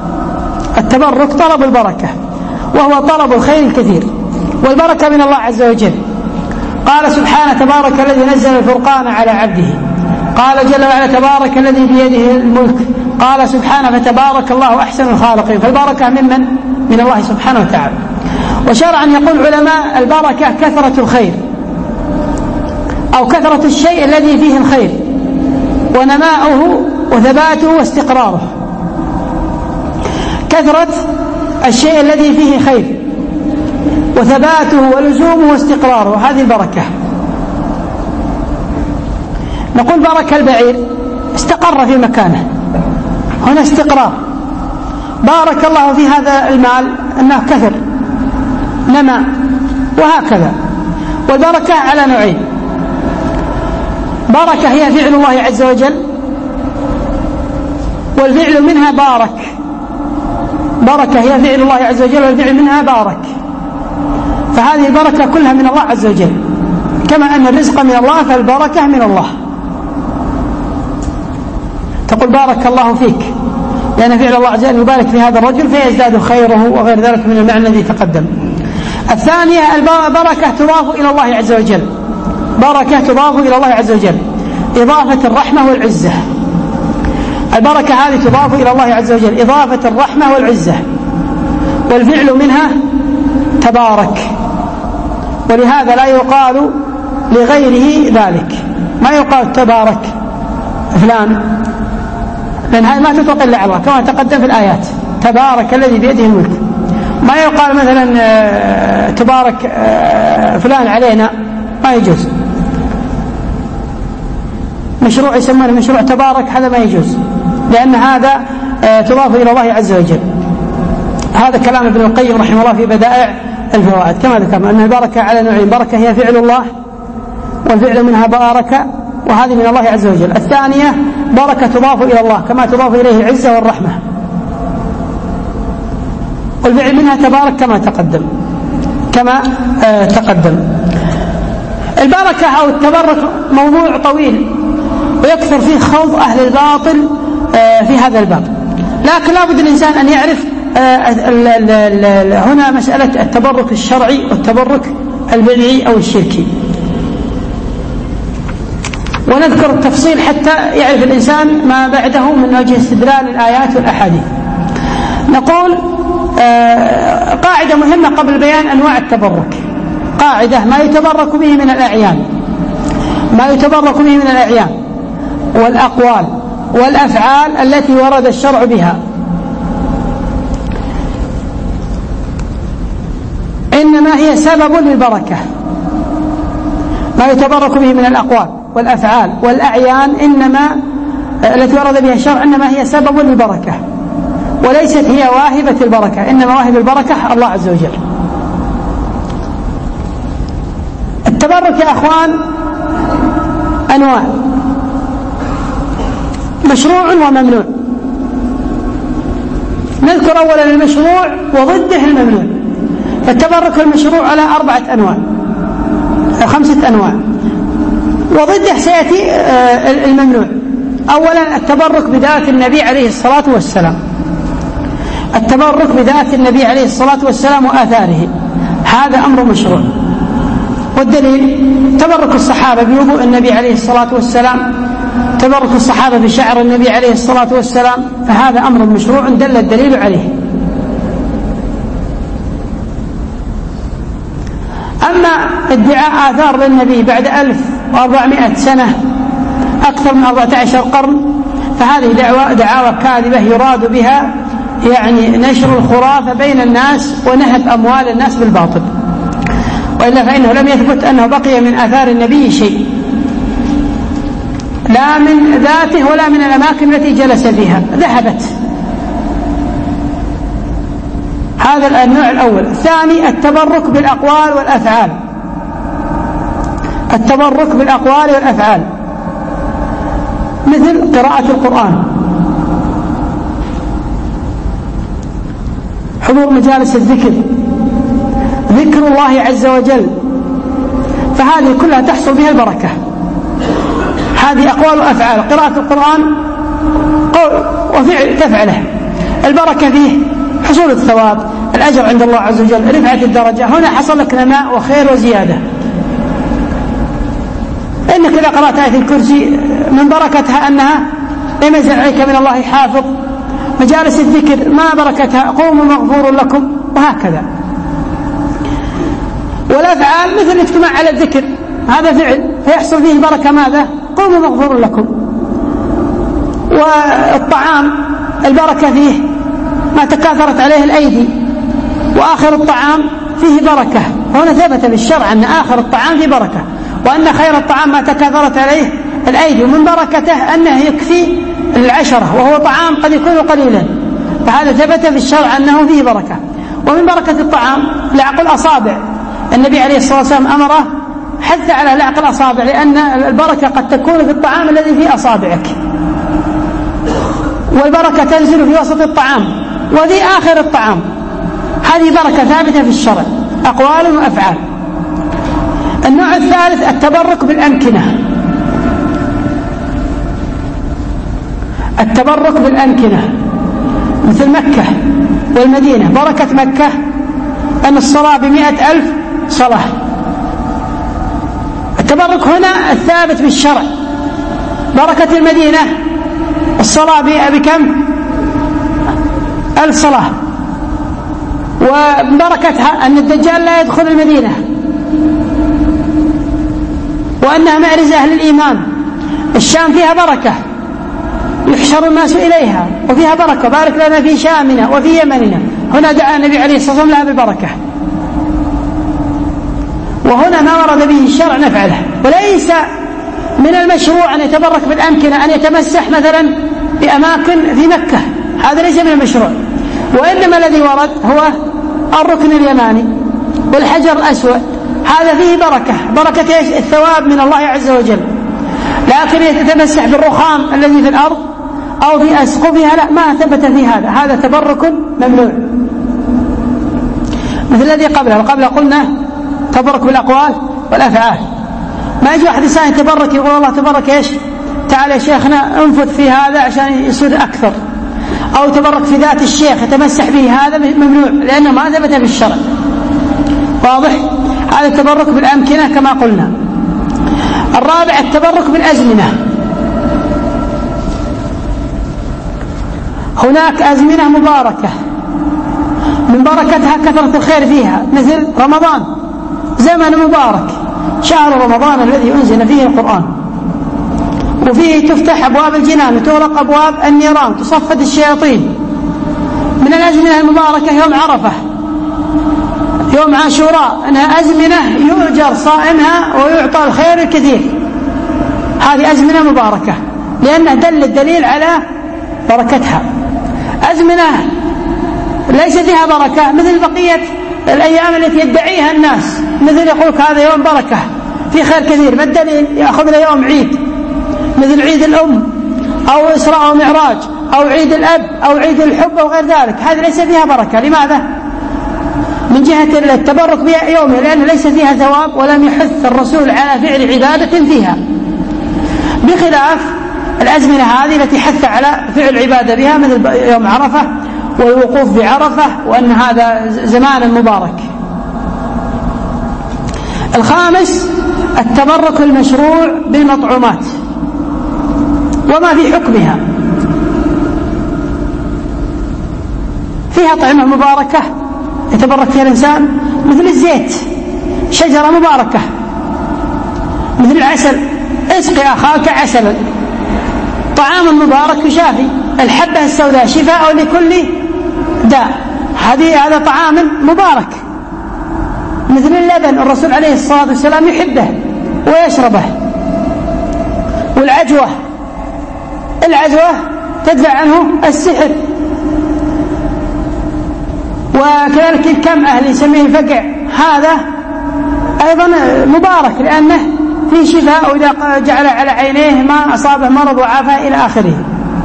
التبرك طلب البركة وهو طلب الخير الكثير، والبركة من الله عز وجل. قال سبحانه تبارك الذي نزل الفرقان على عبده، قال جل وعلا تبارك الذي بيده الملك، قال سبحانه فتبارك الله أحسن الخالقين. فالبركة ممن؟ من الله سبحانه وتعالى. وشرعا يقول علماء البركة كثرة الخير أو كثرة الشيء الذي فيه الخير ونماؤه وثباته واستقراره. كثرة الشيء الذي فيه خير وثباته ولزومه واستقراره، هذه البركة. نقول بركة البعير استقر في مكانه، هنا استقرار. بارك الله في هذا المال أنه كثر نما، وهكذا. والبركة على نوعين، بركة هي فعل الله عز وجل، والفعل منها بارك. بركة هي فعل الله عز وجل والفعل منها بارك، فهذه البركة كلها من الله عز وجل، كما أن الرزق من الله فالبركة من الله. تقول بارك الله فيك لأن فعل الله عز وجل يبارك في هذا الرجل فيزداد خيره وغير ذلك من المعنى الذي تقدم. الثانية البركة تضاف إلى الله عز وجل، بركة تضاف إلى الله عز وجل إضافة الرحمة والعزة. البركة هذه تضاف إلى الله عز وجل إضافة الرحمة والعزة، والفعل منها تبارك، ولهذا لا يقال لغيره ذلك، ما يقال تبارك فلان، لأن هذه ما تطلق إلا على الله كما تقدم في الآيات، تبارك الذي بيده الملك. ما يقال مثلا تبارك فلان علينا، ما يجوز. مشروع يسمونه مشروع تبارك، هذا ما يجوز، لأن هذا تضاف إلى الله عز وجل. هذا كلام ابن القيم رحمه الله في بدائع الفوائد كما ذكرنا أن البركة على نوعين، بركة هي فعل الله والفعل منها بارك، وهذه من الله عز وجل. الثانية بركة تضاف إلى الله كما تضاف إليه العزة والرحمة، والفعل منها تبارك كما تقدم كما آه تقدم. البركة أو التبرك موضوع طويل ويكثر فيه خوض أهل الباطل آه في هذا الباب، لكن لا بد الإنسان أن يعرف آه ال ال ال هنا مسألة التبرك الشرعي والتبرك البدعي أو الشركي، ونذكر التفصيل حتى يعرف الإنسان ما بعده من وجه استدلال الآيات والأحاديث. نقول آه قاعدة مهمة قبل بيان أنواع التبرك. قاعدة: ما يتبرك به من الأعيان ما يتبرك به من الأعيان والأقوال والأفعال التي ورد الشرع بها إنما هي سبب للبركة. ما يتبرك به من الأقوال والأفعال والأعيان إنما التي ورد بها الشرع إنما هي سبب للبركة، وليست هي واهبة البركة، إنما واهب البركة الله عز وجل. التبرك يا أخوان أنواع: مشروع وممنوع. نذكر أولا المشروع وضده الممنوع. التبرك المشروع على أربعة أنواع خمسة أنواع، وضده سيأتي الممنوع. أولا التبرك بذات النبي عليه الصلاة والسلام. التبرك بذات النبي عليه الصلاة والسلام وآثاره هذا أمر مشروع. والدليل تبرك الصحابة بوضوء النبي عليه الصلاة والسلام، تبرك الصحابة بشعر النبي عليه الصلاة والسلام، فهذا أمر مشروع دل الدليل عليه. أما ادعاء آثار للنبي بعد ألف وأربعمائة سنة أكثر من أربعة عشر قرن فهذه دعوة دعاوى كاذبة يراد بها يعني نشر الخرافة بين الناس ونهب أموال الناس بالباطل، وإلا فإنه لم يثبت أنه بقي من آثار النبي شيء، لا من ذاته ولا من الأماكن التي جلس فيها، ذهبت. هذا النوع الأول. الثاني التبرك بالأقوال والأفعال. التبرك بالأقوال والأفعال مثل قراءة القرآن، حضور مجالس الذكر، ذكر الله عز وجل، فهذه كلها تحصل بها البركة. هذه أقوال وأفعال. قراءة القرآن قول وفعل تفعله، البركة فيه حصول الثواب، الأجر عند الله عز وجل، رفعة الدرجة. هنا حصل لك نماء وخير وزيادة. إنك إذا قرأت آية الكرسي من بركتها أنها لم ينزل عليك من الله حافظ. مجالس الذكر ما بركتها قوموا مغفور لكم، وهكذا. والأفعال مثل الاجتماع على الذكر، هذا فعل فيحصل فيه بركة، ماذا؟ قوموا مغفور لكم. والطعام البركة فيه ما تكاثرت عليه الأيدي، وآخر الطعام فيه بركة. هنا ثبت بالشرع أن آخر الطعام فيه بركة، وأن خير الطعام ما تكاثرت عليه الأيدي، ومن بركته أنه يكفي العشرة، وهو طعام قد يكون قليلا، فهذا ثبت بالشرع أنه فيه بركة. ومن بركة الطعام لعق الأصابع، النبي عليه الصلاة والسلام أمره حث على لعق الأصابع، لأن البركة قد تكون في الطعام الذي في أصابعك، والبركة تنزل في وسط الطعام وذي آخر الطعام. هذه بركة ثابتة في الشرع، أقوال وأفعال. النوع الثالث التبرك بالأمكنة. التبرك بالأمكنة مثل مكة والمدينة. بركة مكة أن الصلاة بمئة ألف صلاة. التبرك هنا الثابت بالشرع. بركة المدينة الصلاة بكم؟ ألف صلاة. وبركتها أن الدجال لا يدخل المدينة، وأنها معرز أهل الإيمان. الشام فيها بركة يحشر الناس إليها وفيها بركة، بارك لنا في شامنا وفي يمننا. هنا دعا النبي عليه الصلاة والسلام لها بالبركة، وهنا ما ورد به الشرع نفعله. وليس من المشروع أن يتبرك بالأمكنة، أن يتمسح مثلا بأماكن في مكة، هذا ليس من المشروع. وإنما الذي ورد هو الركن اليماني والحجر الأسود، هذا فيه بركة، بركة الثواب من الله عز وجل. لكن يتمسح بالرخام الذي في الأرض أو في أسقفها لا، ما ثبت في هذا، هذا تبرك ممنوع. مثل الذي قبله، وقبله قلنا تبرك بالأقوال والأفعال. ما يجي واحد إنسان يتبرك يقول الله تبرك إيش، تعال يا شيخنا انفذ في هذا عشان يصير أكثر، أو تبرك في ذات الشيخ يتمسح به، هذا ممنوع لأنه ما ثبت في الشرع. واضح؟ هذا التبرك بالأمكنة كما قلنا. الرابع التبرك بالأزمنة. هناك أزمنة مباركة من بركتها كثرة الخير فيها، مثل رمضان زمن مبارك، شهر رمضان الذي أنزل فيه القرآن، وفيه تفتح أبواب الجنان وتغلق أبواب النيران، تصفد الشياطين. من الأزمنة المباركة يوم عرفة، يوم عاشوراء، أنها أزمنة يؤجر صائمها ويعطى الخير الكثير. هذه أزمنة مباركة لأنه دل الدليل على بركتها. أزمنة ليس فيها بركة مثل بقية الأيام التي يدعيها الناس، مثل يقولك هذا يوم بركة في خير كثير، ما الدليل؟ يأخذ له يوم عيد مثل عيد الأم أو إسراء ومعراج أو عيد الأب أو عيد الحب أو غير ذلك، هذه ليس فيها بركة. لماذا؟ من جهة التبرك بها يومها، لأن ليس فيها ثواب ولم يحث الرسول على فعل عبادة فيها، بخلاف الأزمنة هذه التي حث على فعل عبادة بها مثل يوم عرفة والوقوف بعرفة، وأن هذا زمان مبارك. الخامس التبرك المشروع بالمطعومات وما في حكمها. فيها طعمة مباركة يتبرك فيها الإنسان، مثل الزيت شجرة مباركة، مثل العسل، اسقي أخاك عسلا، طعام مبارك يشافي. الحبة السوداء شفاء لكل داء، هذه هذا طعام مبارك. مثل اللبن، الرسول عليه الصلاة والسلام يحبه ويشربه. والعجوة، العجوة تدفع عنه السحر. وكذلك الكم أهل يسميه الفقع، هذا أيضا مبارك لأنه فيه شفاء، وإذا جعل على عينيه ما أصابه مرض وعافى إلى آخره.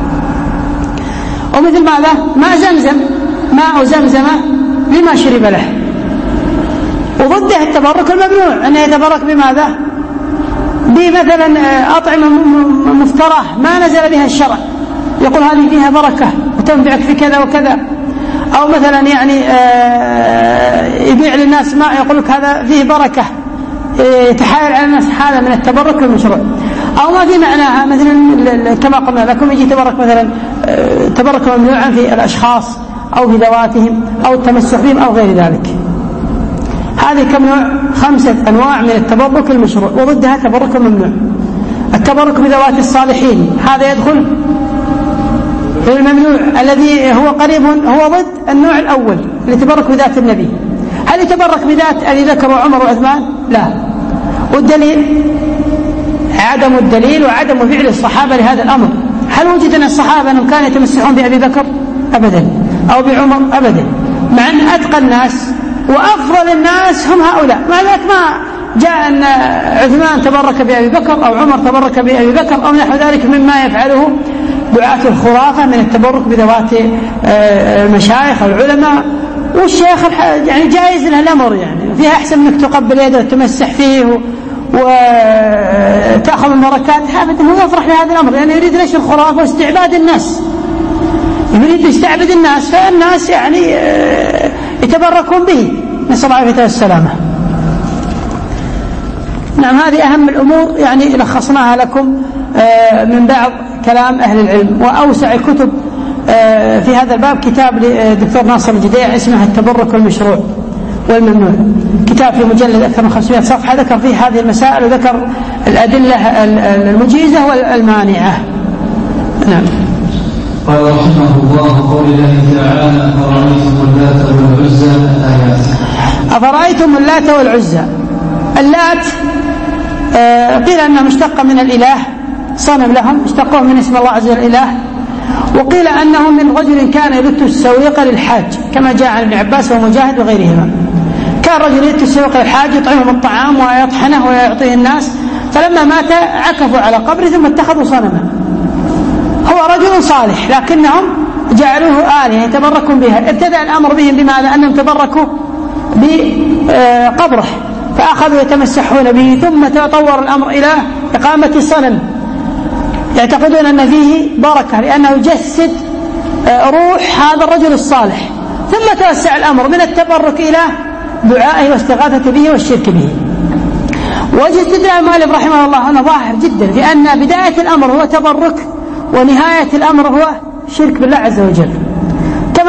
ومثل ماذا؟ ماء زمزم، ماء زمزم بما شرب له. وضده التبرك الممنوع، أنه يتبرك بماذا؟ بمثلا أطعمة مفترة ما نزل بها الشرع، يقول هذه فيها بركة وتنفعك في كذا وكذا. أو مثلا يعني يبيع للناس ماء يقول لك هذا فيه بركة، يتحايل على الناس، هذا من التبرك المشروع. أو ما في معناها، مثلا كما قلنا لكم يجي تبرك مثلا تبرك ممنوعا في الأشخاص أو في ذواتهم أو التمسح بهم أو غير ذلك. هذه كم نوع؟ خمسة أنواع من التبرك المشروع، وضدها تبرك ممنوع. التبرك بذوات الصالحين هذا يدخل في الممنوع الذي هو قريب، هو ضد النوع الأول اللي تبرك بذات النبي. هل يتبرك بذات أبي بكر وعمر وعثمان؟ لا. والدليل عدم الدليل وعدم فعل الصحابة لهذا الأمر. هل وجد أن الصحابة أنهم كانوا يتمسحون بأبي بكر؟ أبدا. أو بعمر؟ أبدا. مع أن أتقى الناس وأفضل الناس هم هؤلاء، مع ذلك ما جاء أن عثمان تبرك بأبي بكر أو عمر تبرك بأبي بكر أو نحو ذلك مما يفعله دعاة الخرافة من التبرك بذوات المشايخ والعلماء. والشيخ يعني جائز له الأمر، يعني فيها أحسن منك تقبل يده وتمسح فيه وتأخذ المبركات. أبدا، هو يفرح بهذا الأمر لأنه يعني يريد نشر الخرافة واستعباد الناس، يريد يستعبد الناس، فالناس يعني يتبركون به، نسأل الله العافية والسلامة. نعم، هذه أهم الأمور يعني لخصناها لكم من بعض كلام أهل العلم. وأوسع الكتب في هذا الباب كتاب للدكتور ناصر الجديع اسمه التبرك المشروع والممنوع، كتاب في مجلد أكثر من خمسمائة صفحة، ذكر فيه هذه المسائل وذكر الأدلة المجيزة والمانعة. نعم. قال رحمه الله: قول الله تعالى: أفرأيتم اللات والعزى. الآيات. أفرأيتم اللات والعزى. اللات قيل أنها مشتقة من الإله، صنم لهم اشتقوه من اسم الله عز وجل الإله. وقيل أنه من رجل كان يلت السويق للحاج، كما جاء عن ابن عباس ومجاهد وغيرهما. كان رجل يلت السويق للحاج يطعمهم الطعام ويطحنه ويعطيه الناس، فلما مات عكفوا على قبره ثم اتخذوا صنما. هو رجل صالح لكنهم جعلوه آلهة يتبركون بها. ابتدأ الأمر بهم بماذا؟ أنهم تبركوا بقبره فأخذوا يتمسحون به، ثم تطور الأمر إلى إقامة صنم يعتقدون أن فيه بركة لأنه يجسد روح هذا الرجل الصالح. ثم توسع الأمر من التبرك إلى دعائه واستغاثة به والشرك به. وجه استدلال المؤلف رحمه الله هنا ظاهر جدا، لأن بداية الأمر هو تبرك ونهاية الأمر هو شرك بالله عز وجل. كما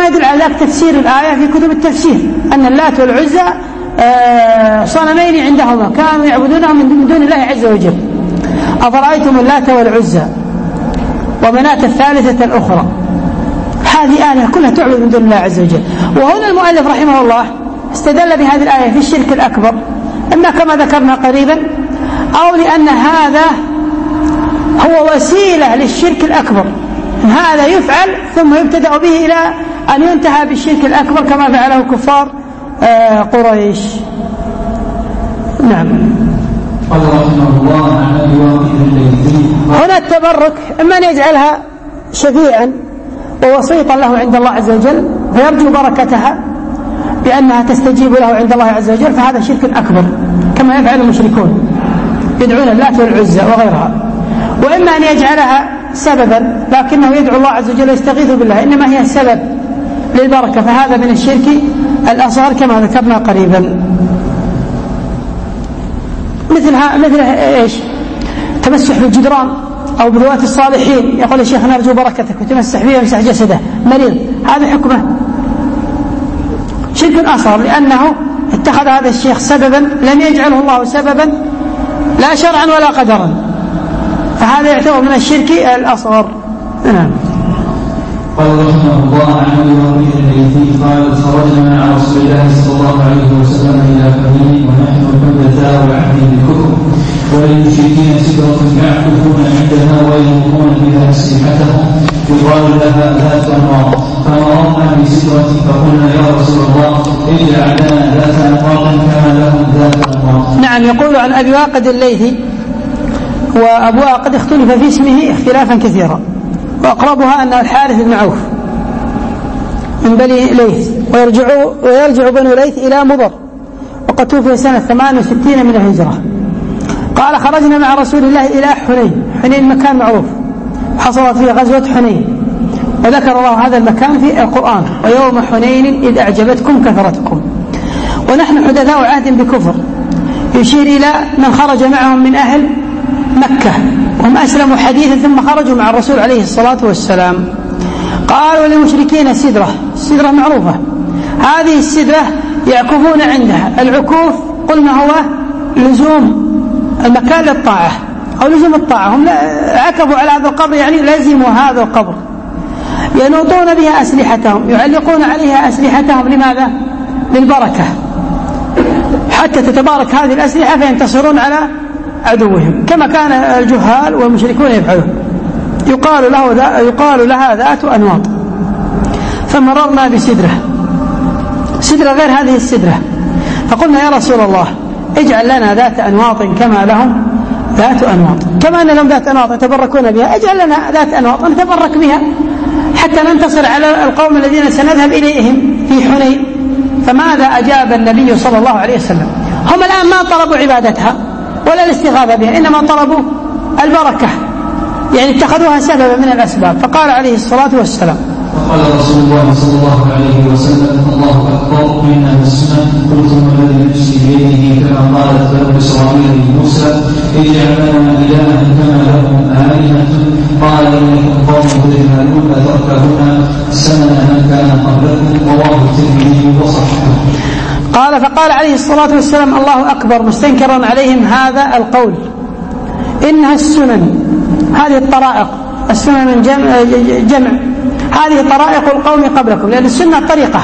يدل على ذلك تفسير الآية في كتب التفسير أن اللات والعزى صنمين عندهما كانوا يعبدونهم من دون الله عز وجل. أفرأيتم اللات والعزى ومناة الثالثة الأخرى، هذه آلهة كلها تعبد من دون الله عز وجل. وهنا المؤلف رحمه الله استدل بهذه الآية في الشرك الأكبر، إما كما ذكرنا قريبا، أو لأن هذا هو وسيلة للشرك الأكبر، هذا يفعل ثم يبتدأ به إلى أن ينتهى بالشرك الأكبر كما فعله كفار قريش. نعم. قال رحمه الله عن أبي واقد الليثي هنا التبرك إما أن يجعلها شفيعا ووسيطا له عند الله عز وجل فيرجو بركتها بأنها تستجيب له عند الله عز وجل، فهذا شرك أكبر كما يفعل المشركون يدعون اللات والعزى وغيرها. وإما أن يجعلها سببا لكنه يدعو الله عز وجل ويستغيث بالله، إنما هي السبب للبركة، فهذا من الشرك الأصغر كما ذكرنا قريبا. مثلها مثل إيش؟ تمسح بالجدران أو بذوات الصالحين، يقول الشيخ نرجو بركتك وتمسح به ويمسح جسده مريض، هذا حكمه شرك أصغر لأنه اتخذ هذا الشيخ سببا لم يجعله الله سببا لا شرعا ولا قدرا، فهذا يعتبر من الشرك الأصغر. نعم. قال رحمه الله عن ابي واقد الليثي قال خرجنا مع رسول الله صلى الله عليه وسلم الى حنين ونحن حدثاء العهد بالكفر وللمشركين سدرة يعكفون عندها ويلقون بها اسلحتهم يقال لها ذات انواط، فمررنا بسدرة فقلنا يا رسول الله اجعل لنا ذات انواط كما لهم ذات انواط. نعم. يقول عن ابي واقد الليثي، وابو واقد اختلف في اسمه اختلافا كثيرا، وأقربها أنه الحارث بن عوف من بني ليث، ويرجع, ويرجع بنو ليث إلى مضر، وقد توفي سنة ثمان وستين من الهجرة. قال خرجنا مع رسول الله إلى حنين. حنين مكان معروف حصلت فيه غزوة حنين، وذكر الله هذا المكان في القرآن، ويوم حنين إذ أعجبتكم كثرتكم. ونحن حدثاء عهد بكفر، يشير إلى من خرج معهم من أهل مكة وهم أسلموا حديثا ثم خرجوا مع الرسول عليه الصلاة والسلام. قالوا للمشركين سدرة، السدرة معروفة، هذه السدرة يعكفون عندها. العكوف قلنا هو لزوم المكان للطاعة أو لزوم الطاعة، هم عكفوا على هذا القبر يعني لزموا هذا القبر، ينوطون بها أسلحتهم، يعلقون عليها أسلحتهم. لماذا؟ للبركة، حتى تتبارك هذه الأسلحة فينتصرون على عدوهم كما كان الجهال والمشركون يفعلون. يقال له يقال لها ذات أنواط. فمررنا بسدرة، سدرة غير هذه السدرة، فقلنا يا رسول الله اجعل لنا ذات أنواط كما لهم ذات أنواط، كما أن لهم ذات أنواط يتبركون بها، اجعل لنا ذات أنواط نتبرك بها حتى ننتصر على القوم الذين سنذهب إليهم في حنين. فماذا أجاب النبي صلى الله عليه وسلم؟ هم الآن ما طلبوا عبادتها ولا الاستغاثة بها، إنما طلبوا البركة، يعني اتخذوها سببا من الأسباب. فقال عليه الصلاة والسلام قال رسول الله صلى الله عليه وسلم الله أكبر إنها السنة قلتم الذي نفسي بيده كما قالت بنو إسرائيل لموسى اجعل لنا إلها كما لهم آلهة قال إنكم قوم تجهلون تركبون سنن من كان قبلكم رواه الترمذي وصححه. قال فقال عليه الصلاة والسلام الله أكبر مستنكرا عليهم هذا القول، إنها السنن، هذه الطرائق، السنن من جمع, جمع هذه طرائق القوم قبلكم، لأن السنة طريقة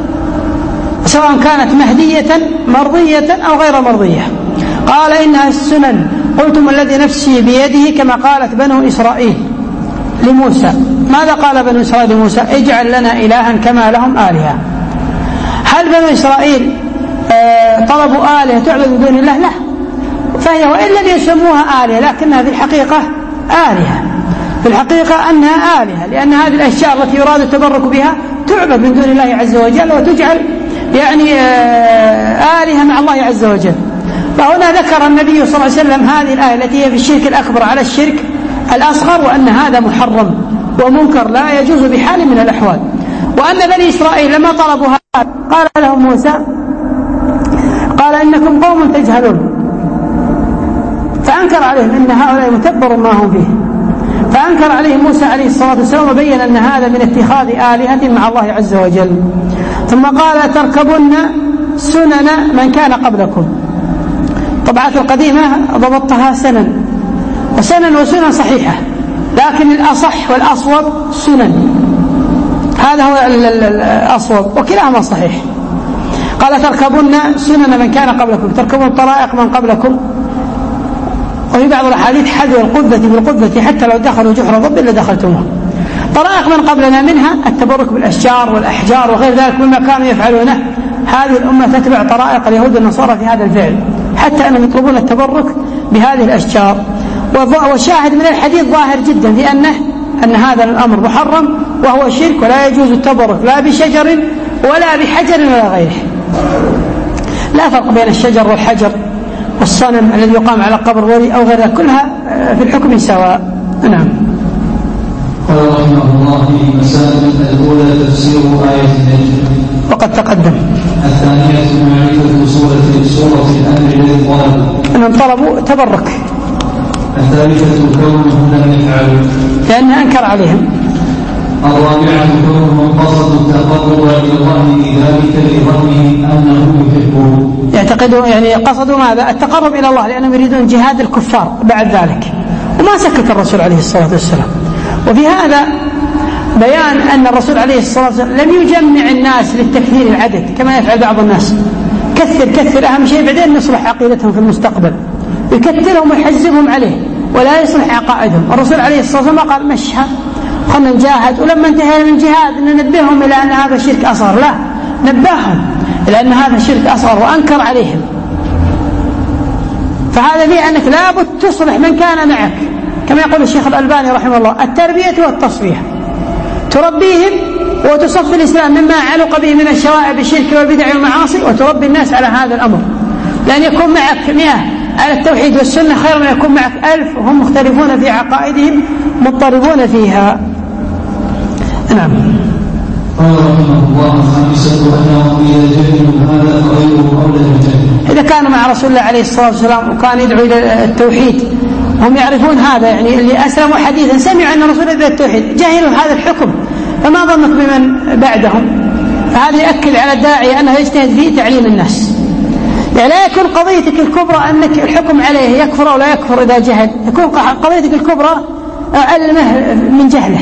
سواء كانت مهدية مرضية أو غير مرضية. قال إنها السنن قلتم الذي نفسي بيده كما قالت بنو إسرائيل لموسى. ماذا قال بنو إسرائيل لموسى؟ اجعل لنا إلها كما لهم آلهة. هل بنو إسرائيل آه طلبوا آلهة تعبد من دون الله؟ لا، فهي وإن لم يسموها آلهة لكنها في الحقيقة آلهة، في الحقيقة أنها آلهة، لأن هذه الأشياء التي يراد التبرك بها تعبد من دون الله عز وجل وتجعل يعني آه آلهة مع الله عز وجل. فهنا ذكر النبي صلى الله عليه وسلم هذه الآية التي هي في الشرك الأكبر على الشرك الأصغر، وأن هذا محرم ومنكر لا يجوز بحال من الأحوال. وأن بني إسرائيل لما طلبوا هذا قال لهم موسى قال إنكم قوم تجهلون، فأنكر عليهم إن هؤلاء متبر ما هم فيه. فأنكر عليه موسى عليه الصلاة والسلام وبين أن هذا من اتخاذ آلهة مع الله عز وجل. ثم قال تركبن سنن من كان قبلكم. طبعات القديمة ضبطتها سنن، وسنن وسنن صحيحة، لكن الأصح والأصوب سنن، هذا هو الأصوب، وكلاهما صحيح. قال تركبن سنن من كان قبلكم، تركبون طرائق من قبلكم. وفي بعض الأحاديث حذو القبة بالقبة حتى لو دخلوا جحر ضب لدخلتموه. طرائق من قبلنا منها التبرك بالأشجار والأحجار وغير ذلك مما كانوا يفعلونه. هذه الأمة تتبع طرائق اليهود والنصارى في هذا الفعل، حتى أنهم يطلبون التبرك بهذه الأشجار. وشاهد من الحديث ظاهر جدا في أنه أن هذا الأمر محرم وهو شرك، ولا يجوز التبرك لا بشجر ولا بحجر ولا غيره. لا فرق بين الشجر والحجر والصنم الذي يقام على قبر ولي أو غيرها، كلها في الحكم سواء. نعم. قال رحمه الله في مسائل الأولى تفسير آية النجم وقد تقدم. الثانية معرفة سورة سورة الأمر الذي طلبوا أنهم طلبوا تبرك. الثالثة كونهم لم يفعلوا لأنه أنكر عليهم. الرابعة كونهم قصدوا التقرب إلى الله بذلك لظنهم أنه يحبه، يعتقدوا يعني قصدوا ماذا؟ التقرب إلى الله، لأنهم يريدون جهاد الكفار بعد ذلك، وما سكت الرسول عليه الصلاة والسلام. وفي هذا بيان أن الرسول عليه الصلاة والسلام لم يجمع الناس للتكثير العدد كما يفعل بعض الناس. كثر كثر أهم شيء بعدين نصلح عقيدتهم في المستقبل، يكثرهم ويحزبهم عليه ولا يصلح عقائدهم. الرسول عليه الصلاة والسلام قال مشها خلنا نجاهد، ولما انتهينا من الجهاد ننبههم إلى أن هذا شرك أصغر، لا نبههم إلى أن هذا شرك أصغر وأنكر عليهم. فهذا فيه أنك لابد تصلح من كان معك، كما يقول الشيخ الألباني رحمه الله التربية والتصفية، تربيهم وتصف الإسلام مما علق به من الشوائب الشرك والبدع والمعاصي، وتربي الناس على هذا الأمر. لأن يكون معك مئة على التوحيد والسنة خير من يكون معك ألف وهم مختلفون في عقائدهم مضطربون فيها. نعم. قال رحمه الله الخامسة أنهم إذا جهلوا هذا فغيره أولى بالجهل. إذا كانوا مع رسول الله عليه الصلاة والسلام وكان يدعو إلى التوحيد هم يعرفون هذا، يعني اللي أسلموا حديثا سمعوا أن الرسول يدعو إلى التوحيد جاهلوا هذا الحكم، فما ظنك بمن بعدهم؟ فهذا يؤكد على الداعي أنه يجتهد في تعليم الناس. يعني لا يكون قضيتك الكبرى أنك الحكم عليه يكفر أو لا يكفر إذا جهل، يكون قضيتك الكبرى علمه من جهله.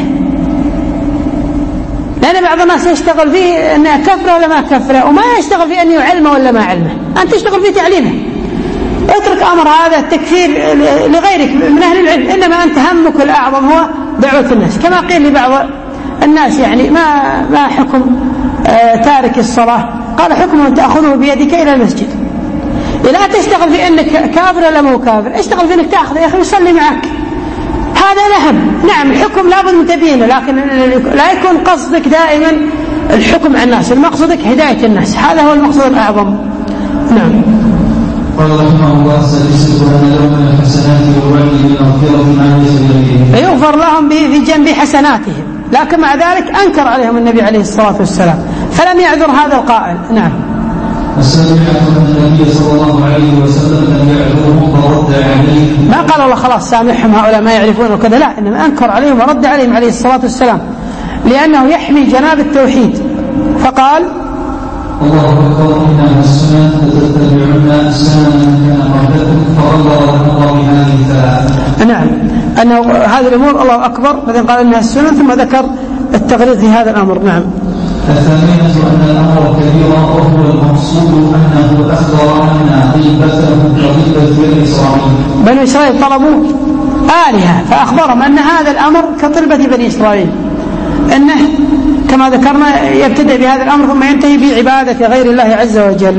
لأن بعض الناس يشتغل فيه أنه كفره ولا ما كفره، وما يشتغل فيه أنه يعلمه ولا ما علمه. أنت تشتغل في تعليمه، اترك أمر هذا التكفير لغيرك من أهل العلم، إنما أنت همك الأعظم هو دعوة الناس. كما قيل لبعض الناس يعني ما ما حكم آه تارك الصلاة؟ قال حكمه تأخذه بيدك إلى المسجد. لا تشتغل في أنك كافر ولا مو كافر، اشتغل في أنك تأخذ يا أخي وصلي معك، هذا لهم. نعم الحكم لابد متبينه، لكن لا يكون قصدك دائما الحكم على الناس، المقصدك هداية الناس، هذا هو المقصود الأعظم. نعم. قال رحمه الله السادسة أن لهم الحسنات والوعد بالمغفرة ما ليس بغيره، فيغفر لهم بجنب حسناتهم، لكن مع ذلك أنكر عليهم النبي عليه الصلاة والسلام فلم يعذر هذا القائل. نعم. السابعة أن النبي صلى الله عليه وسلم لم يعذرهم ورد عليهم، ما قال الله خلاص سامحهم هؤلاء ما يعرفون وكذا، لا، إنما أنكر عليهم ورد عليهم عليه الصلاة والسلام لأنه يحمي جناب التوحيد. فقال الله أكبر إنها السنة لتتبعن سنن من كان قبلكم فغلظ الأمر بهذه الثلاثة. نعم، أنه هذه الأمور الله أكبر، بعدين قال إنها السنة ثم ذكر التغليظ في هذا الأمر. نعم. الثامنة أن الأمر كبيرا وهو المقصود أنه أخبر أن طيبتهم كطيبة بني إسرائيل. بني إسرائيل طلبوا آلهة فأخبرهم أن هذا الأمر كطلبة بني إسرائيل، أنه كما ذكرنا يبتدأ بهذا الأمر ثم ينتهي بعبادة غير الله عز وجل.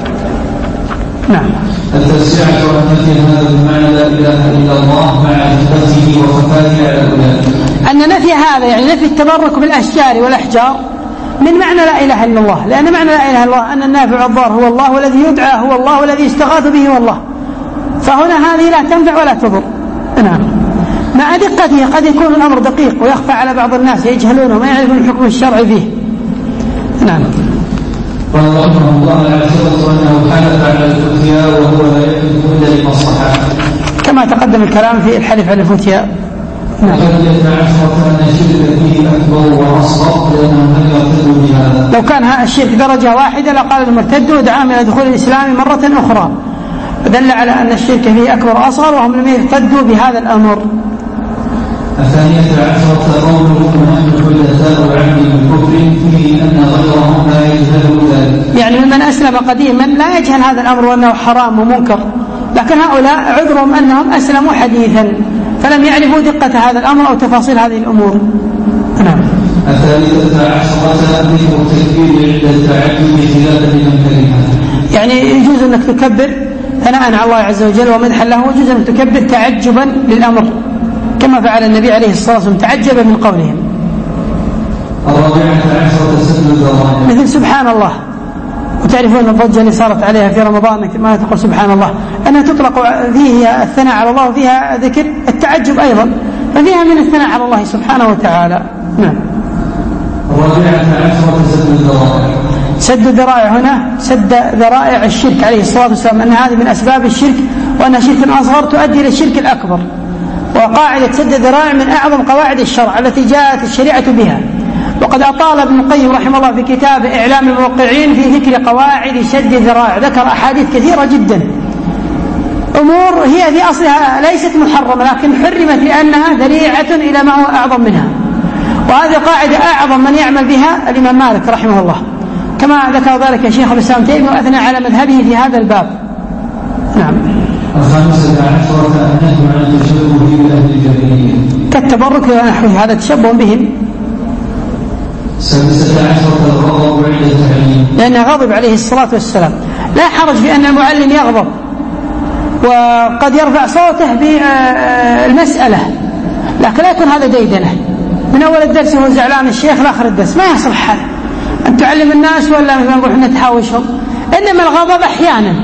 نعم. التاسعة أن نفي هذا المعنى لا إله إلا الله مع إثباته وخفائه على أولئك. أن نفي هذا يعني نفي التبرك بالأشجار والأحجار من معنى لا إله إلا الله، لأن معنى لا إله إلا الله أن النافع والضار هو الله، والذي يدعى هو الله، والذي يستغاث به هو الله. فهنا هذه لا تنفع ولا تضر. نعم. مع دقته قد يكون الأمر دقيق ويخفى على بعض الناس يجهلونه وما يعرفون الحكم الشرعي فيه. نعم. قال رحمه الله العاشرة أنه حلف على الفتيا وهو لا يحلف إلا لمصلحة، كما تقدم الكلام في الحلف على الفتيا. الثالثة عشرة أن الشرك فيه أكبر وأصغر لأنهم لم يرتدوا بهذا. لو كان الشرك درجة واحدة لقال المرتد ودعاهم إلى دخول الإسلام مرة أخرى، فدل على أن الشرك فيه أكبر وأصغر وهم لم يرتدوا بهذا الأمر. الثانية عشرة قوله نحن حدثاء عهد بالكفر فيه أن غيرهم لا يجهل ذلك، يعني ممن أسلم قديما لا يجهل هذا الأمر وأنه حرام ومنكر، لكن هؤلاء عذرهم أنهم أسلموا حديثا فلم يعرفوا دقة هذا الأمر أو تفاصيل هذه الأمور. نعم. الثالثة عشرة ذكر التكبير عند التعجب خلافا لمن كرهه، يعني يجوز أنك تكبر ثناء على الله عز وجل ومدحا له، ويجوز أنك تكبر تعجبا للأمر كما فعل النبي عليه الصلاة والسلام تعجب من قولهم. الرابعة عشرة سد الذرائع، مثل سبحان الله، وتعرفون الضجة اللي صارت عليها في رمضان ما تقول سبحان الله أنها تطلق فيها الثناء على الله وفيها ذكر التعجب أيضا، ففيها من الثناء على الله سبحانه وتعالى. نعم. الرابعة عشرة سد الذرائع، سد الذرائع هنا سد ذرائع الشرك عليه الصلاة والسلام، أن هذه من أسباب الشرك وأنها شرك أصغر تؤدي إلى الشرك الأكبر، وقاعدة سد الذرائع من أعظم قواعد الشرع التي جاءت الشريعة بها. وقد أطال ابن القيم رحمه الله في كتاب إعلام الموقعين في ذكر قواعد سد الذرائع، ذكر أحاديث كثيرة جدا، أمور هي في أصلها ليست محرمة لكن حرمت لأنها ذريعة إلى ما هو أعظم منها، وهذه قاعدة أعظم من يعمل بها الإمام مالك رحمه الله، كما ذكر ذلك شيخ الإسلام تيمية وأثنى على مذهبه في هذا الباب. نعم. الخامسة عشرة النهي عن التشبه بأهل الجاهلية كالتبرك ونحوه، هذا تشبه بهم. السادسة عشرة الغضب عند التعليم، لأنه غضب عليه الصلاة والسلام. لا حرج في أن المعلم يغضب وقد يرفع صوته بالمسألة، لكن لا يكون هذا ديدنه من أول الدرس وهو زعلان الشيخ لآخر الدرس، ما يصلح هذا أن تعلم الناس ولا مثلا نقول احنا نتحاوشهم. إنما الغضب أحيانا.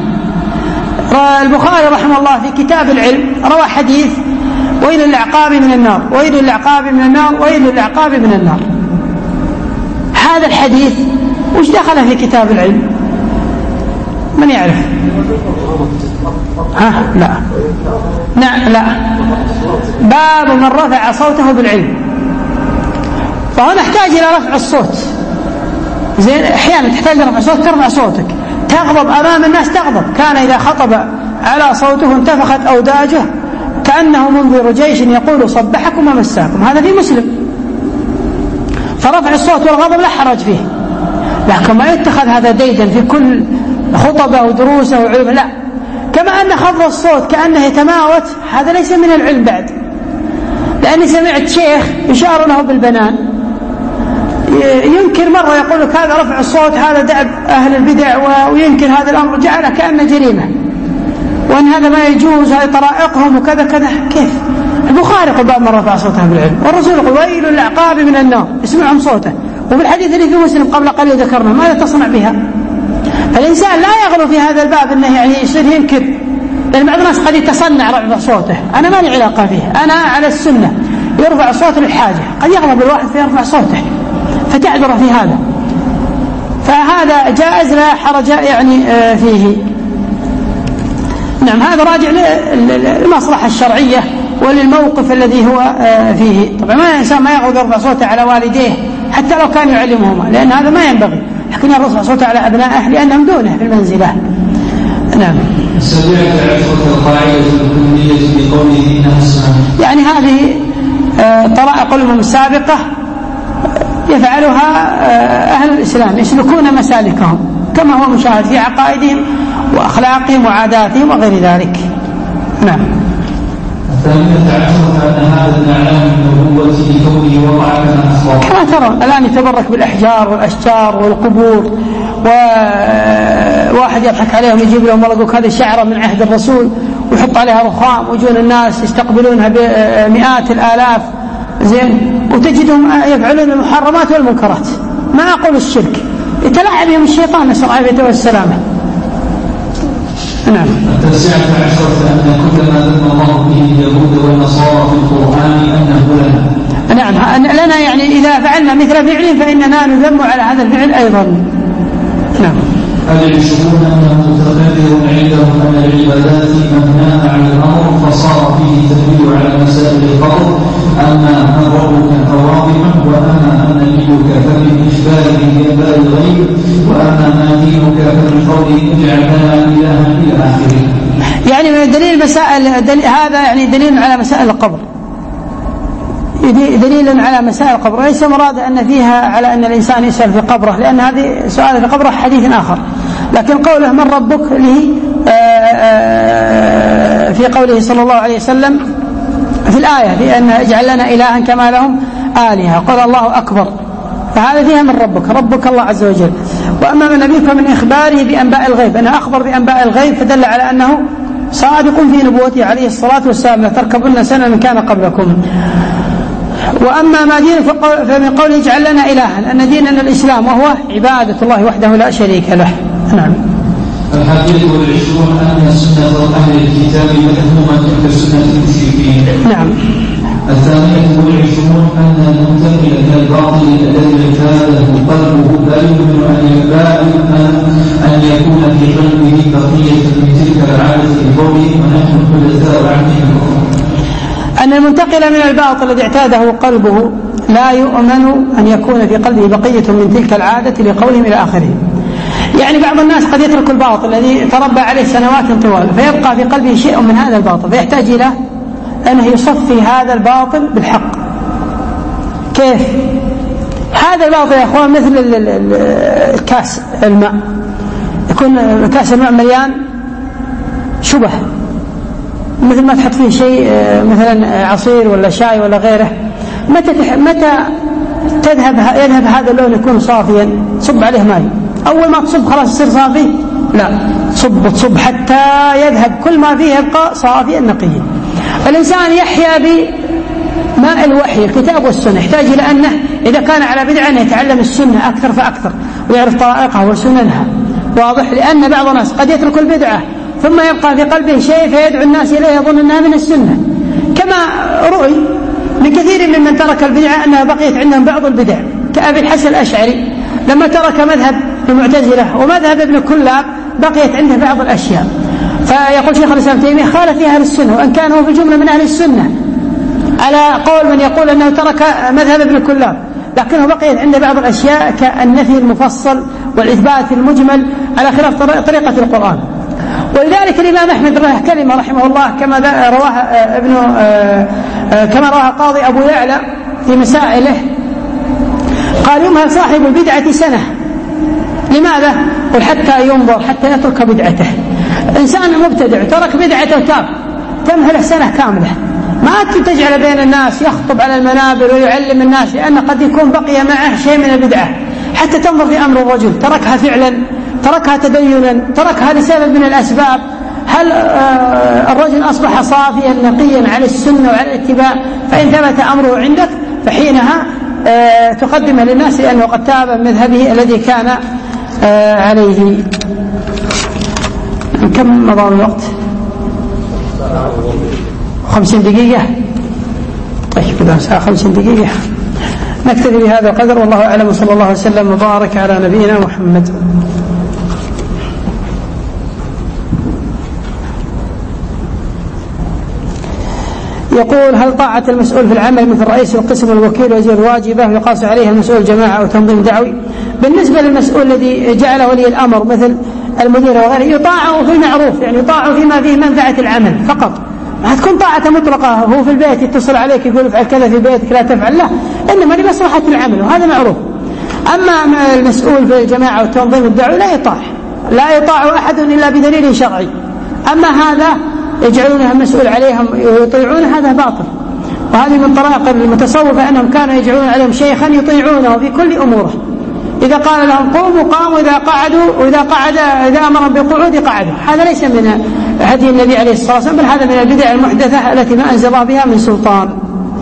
البخاري رحمه الله في كتاب العلم روى حديث ويل للعقاب من النار، ويل للعقاب من النار، ويل للعقاب من النار. هذا الحديث وش دخله في كتاب العلم؟ من يعرف؟ ها لا لا لا باب من رفع صوته بالعلم، فهو نحتاج إلى رفع الصوت. زين أحيانا تحتاج إلى رفع صوت، ترفع صوتك، تغضب أمام الناس تغضب. كان إذا خطب على صوته انتفخت أوداجه كأنه منذر جيش يقول صبحكم ومساكم، هذا في مسلم. فرفع الصوت والغضب لا حرج فيه، لكن ما يتخذ هذا ديدا في كل خطبه ودروسه وعلم، لا. كما أن خفض الصوت كأنه يتماوت، هذا ليس من العلم بعد، لأني سمعت شيخ يشار له بالبنان ينكر مرة يقول لك هذا رفع الصوت هذا دعب أهل البدع، وينكر هذا الأمر جعله كأنه جريمة وأن هذا ما يجوز، هذه طرائقهم وكذا كذا. كيف؟ البخاري يقول باب من رفع صوته بالعلم، والرسول يقول ويل للعقاب من النار، اسمعهم صوته. وفي الحديث اللي في مسلم قبل قليل ذكرنا ماذا تصنع بها؟ فالإنسان لا يغلو في هذا الباب أنه يعني يصير ينكر، لأن بعض الناس قد يتصنع رفع صوته، أنا ما لي علاقة فيه، أنا على السنة يرفع صوته للحاجة. قد يغضب الواحد فيرفع صوته فتعذر في هذا، فهذا جائز لا حرج يعني فيه. نعم. هذا راجع للمصلحة الشرعية وللموقف الذي هو فيه. طبعا ما الإنسان ما يغضب يرفع صوته على والديه حتى لو كان يعلمهما، لأن هذا ما ينبغي، لكن يرفع صوته على أبنائه لأنهم دونه في المنزلة. نعم. السابعة عشرة القاعدة الكلية بقوله إنها السنة، يعني هذه طرائق الأمم السابقة يفعلها أهل الإسلام، يسلكون مسالكهم كما هو مشاهد في عقائدهم وأخلاقهم وعاداتهم وغير ذلك. نعم. الثامنة عشرة أن هذا الإعلام النبوة لكونه وقع كما أخبر، كما ترى الآن يتبرك بالأحجار والأشجار والقبور، وواحد يضحك عليهم يجيب لهم ولقوك هذه شعرة من عهد الرسول ويحط عليها رخام ويجون الناس يستقبلونها بمئات الآلاف. زين. وتجدهم يفعلون المحرمات والمنكرات، ما أقول الشرك، يتلاعب بهم الشيطان نسأل الله العافية والسلامة. نعم. التاسعة عشرة أن كل ما ذم الله به اليهود والنصارى في القرآن أنه لنا. نعم لنا، يعني إذا فعلنا مثل فعلهم فإننا نذم على هذا الفعل أيضا. نعم. هل يشعرون أنهم متقررون عندهم أن العبادات مبناء على الأمر فصار فيه تدليل على مسائل الفضل أما من ربك فواضح، وأما من نبيك فمن إخباره بأنباء الغيب، وأما ما دينك فمن قوله اجعل لنا إلها إلى آخره. يعني من الدليل مسائل دليل هذا يعني دليل على مسائل القبر، دليل على مسائل القبر، ليس مراد أن فيها على أن الإنسان يسأل في قبره، لأن هذه سؤال في قبره حديث آخر. لكن قوله من ربك له في قوله صلى الله عليه وسلم في الآية بأن اجعل لنا إلها كما لهم آلهة، قال الله أكبر، فهذا فيها من ربك، ربك الله عز وجل. وأما من نبيك من إخباره بأنباء الغيب، أنه أخبر بأنباء الغيب فدل على أنه صادق في نبوته عليه الصلاة والسلام، لتركبن سنة من كان قبلكم. وأما ما دين فمن قوله اجعل لنا إلها، لأن ديننا الإسلام وهو عبادة الله وحده لا شريك له. نعم. الحادية والعشرون أن سنة أهل الكتاب مفهومة كسنة المشركين. نعم. الثانية والعشرون أن المنتقل من الباطل الذي اعتاده قلبه لا يمكن أن يكون في قلبه بقية من تلك العادة لقوله ونحن حدثاء عنه. أن المنتقل من الباطل الذي اعتاده قلبه لا يؤمن أن يكون في قلبه بقية من تلك العادة لقولهم إلى آخره. يعني بعض الناس قد يترك الباطل الذي تربى عليه سنوات طوال فيبقى في قلبه شيء من هذا الباطل، فيحتاج إلى أنه يصفي هذا الباطل بالحق. كيف؟ هذا الباطل يا أخوان مثل الكاس الماء، يكون كاس الماء مليان شبه، مثل ما تحط فيه شيء مثلا عصير ولا شاي ولا غيره، متى متى تذهب يذهب هذا اللون يكون صافيا؟ صب عليه ماء، أول ما تصب خلاص يصير صافي؟ لا، تصب تصب حتى يذهب كل ما فيه يبقى صافيا نقيا. الإنسان يحيا بماء الوحي الكتاب والسنة، يحتاج إلى أنه إذا كان على بدعة أنه يتعلم السنة أكثر فأكثر ويعرف طرائقها وسننها، واضح؟ لأن بعض الناس قد يترك البدعة ثم يبقى في قلبه شيء فيدعو الناس إليه يظن أنها من السنة، كما رؤي لكثير ممن ترك البدعة أنها بقيت عندهم بعض البدع، كأبي الحسن الأشعري لما ترك مذهب المعتزلة ومذهب ابن كلاب بقيت عنده بعض الأشياء، فيقول شيخ الإسلام ابن تيمية خالف فيها أهل السنة، وأن كان هو في الجملة من أهل السنة على قول من يقول أنه ترك مذهب ابن كلاب، لكنه بقيت عنده بعض الأشياء كالنفي المفصل والإثبات المجمل على خلاف طريقة القرآن. ولذلك الإمام أحمد له كلمة رحمه الله كما رواها ابن كما رواها قاضي أبو يعلى في مسائله، قال يمهل صاحب البدعة سنة. لماذا؟ قل حتى ينظر حتى يترك بدعته. إنسان مبتدع ترك بدعته وتاب، تمهله سنة كاملة، ما تجعل بين الناس يخطب على المنابر ويعلم الناس، لأن قد يكون بقي معه شيء من البدعة، حتى تنظر في أمر الرجل تركها فعلا، تركها تدينا، تركها لسبب من الأسباب، هل الرجل أصبح صافيا نقيا على السنة وعلى الاتباع؟ فإن ثبت أمره عندك فحينها تقدمه للناس لأنه قد تاب من مذهبه الذي كان عليه. كم مضى الوقت؟ خمسين دقيقة. طيب كذا ساعة خمسين دقيقة، نكتفي بهذا القدر، والله أعلم، وصلى الله وسلم وبارك على نبينا محمد. يقول هل طاعة المسؤول في العمل مثل رئيس القسم والوكيل والوزير واجبة ويقاس عليها المسؤول جماعة أو تنظيم دعوي؟ بالنسبة للمسؤول الذي جعله ولي الأمر مثل المدير وغيره يطاع في المعروف، يعني يطاع فيما فيه منفعة العمل فقط، ما تكون طاعة مطلقة، هو في البيت يتصل عليك يقول افعل كذا في بيتك لا تفعل، لا، إنما لمصلحة العمل وهذا معروف. أما المسؤول في الجماعة والتنظيم الدعوي لا يطاع، لا يطاع أحد إلا بدليل شرعي. أما هذا يجعلونه مسؤول عليهم ويطيعون، هذا باطل، وهذه من طرائق المتصوفة أنهم كانوا يجعلون عليهم شيخا يطيعونه في كل أموره، إذا قال لهم قوموا قاموا، إذا قعدوا، وإذا قعد إذا أمرهم بالقعود قعدوا. هذا ليس من هدي النبي عليه الصلاة والسلام، بل هذا من البدع المحدثة التي ما أنزل الله بها من سلطان.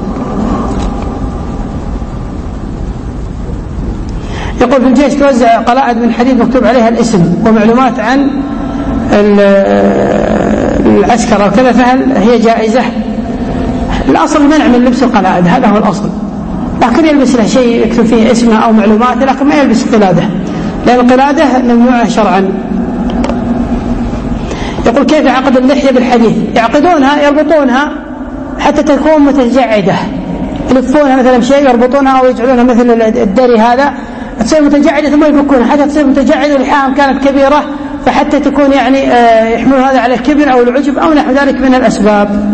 يقول في الجيش توزع قلائد من حديد مكتوب عليها الاسم ومعلومات عن العسكر أو كذا، فهل هي جائزة؟ الأصل منع من لبس القلائد، هذا هو الأصل، لكن يلبس له شيء يكتب فيه اسمه أو معلومات، لكن ما يلبس قلادة، لأن القلادة ممنوعة شرعا. يقول كيف عقد اللحية بالحديث؟ يعقدونها يربطونها حتى تكون متجعدة، يلفونها مثلا بشيء يربطونها أو يجعلونها مثل الدري هذا تصير متجعدة ثم يفكونها حتى تصير متجعدة ولحاهم كانت كبيرة فحتى تكون يعني يحملون هذا على الكبر أو العجب أو نحو ذلك من الأسباب.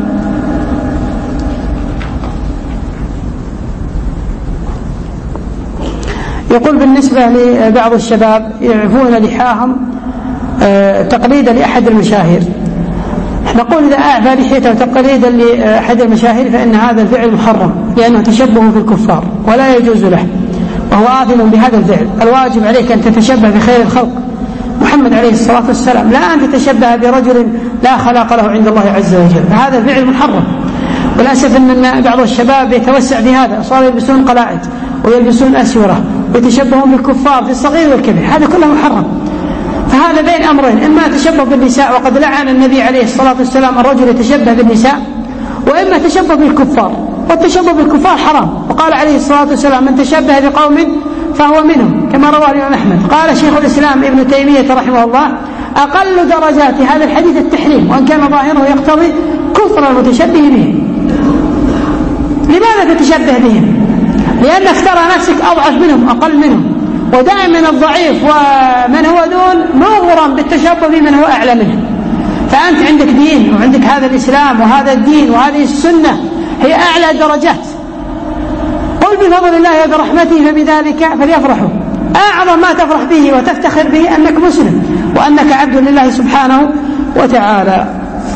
يقول بالنسبة لبعض الشباب يعفون لحاهم تقليدا لأحد المشاهير، نقول إذا أعفى لحيته تقليدا لأحد المشاهير فإن هذا الفعل محرم لأنه تشبه بالكفار ولا يجوز له وهو آثم بهذا الفعل. الواجب عليك أن تتشبه بخير الخلق محمد عليه الصلاة والسلام لا أن تتشبه برجل لا خلاق له عند الله عز وجل، فهذا الفعل محرم. والأسف أن بعض الشباب يتوسع بهذا، صاروا يلبسون قلائد ويلبسون أسورة ويتشبهون بالكفار في الصغير والكبير، هذا كله محرم. فهذا بين أمرين، إما تشبه بالنساء وقد لعن النبي عليه الصلاة والسلام الرجل يتشبه بالنساء، وإما تشبه بالكفار، والتشبه بالكفار حرام. وقال عليه الصلاة والسلام من تشبه بقوم فهو منهم كما رواه الإمام أحمد. قال شيخ الإسلام ابن تيمية رحمه الله أقل درجات هذا الحديث التحريم وأن كان ظاهره يقتضي كفر المتشبه بهم. لماذا تتشبه بهم؟ لأنك ترى نفسك أضعف منهم أقل منهم، ودائما الضعيف ومن هو دون مغرم بالتشبه بمن هو أعلى منه. فأنت عندك دين وعندك هذا الإسلام وهذا الدين وهذه السنة هي أعلى درجات. قل بفضل الله وبرحمته فبذلك فليفرحوا. أعظم ما تفرح به وتفتخر به أنك مسلم وأنك عبد لله سبحانه وتعالى.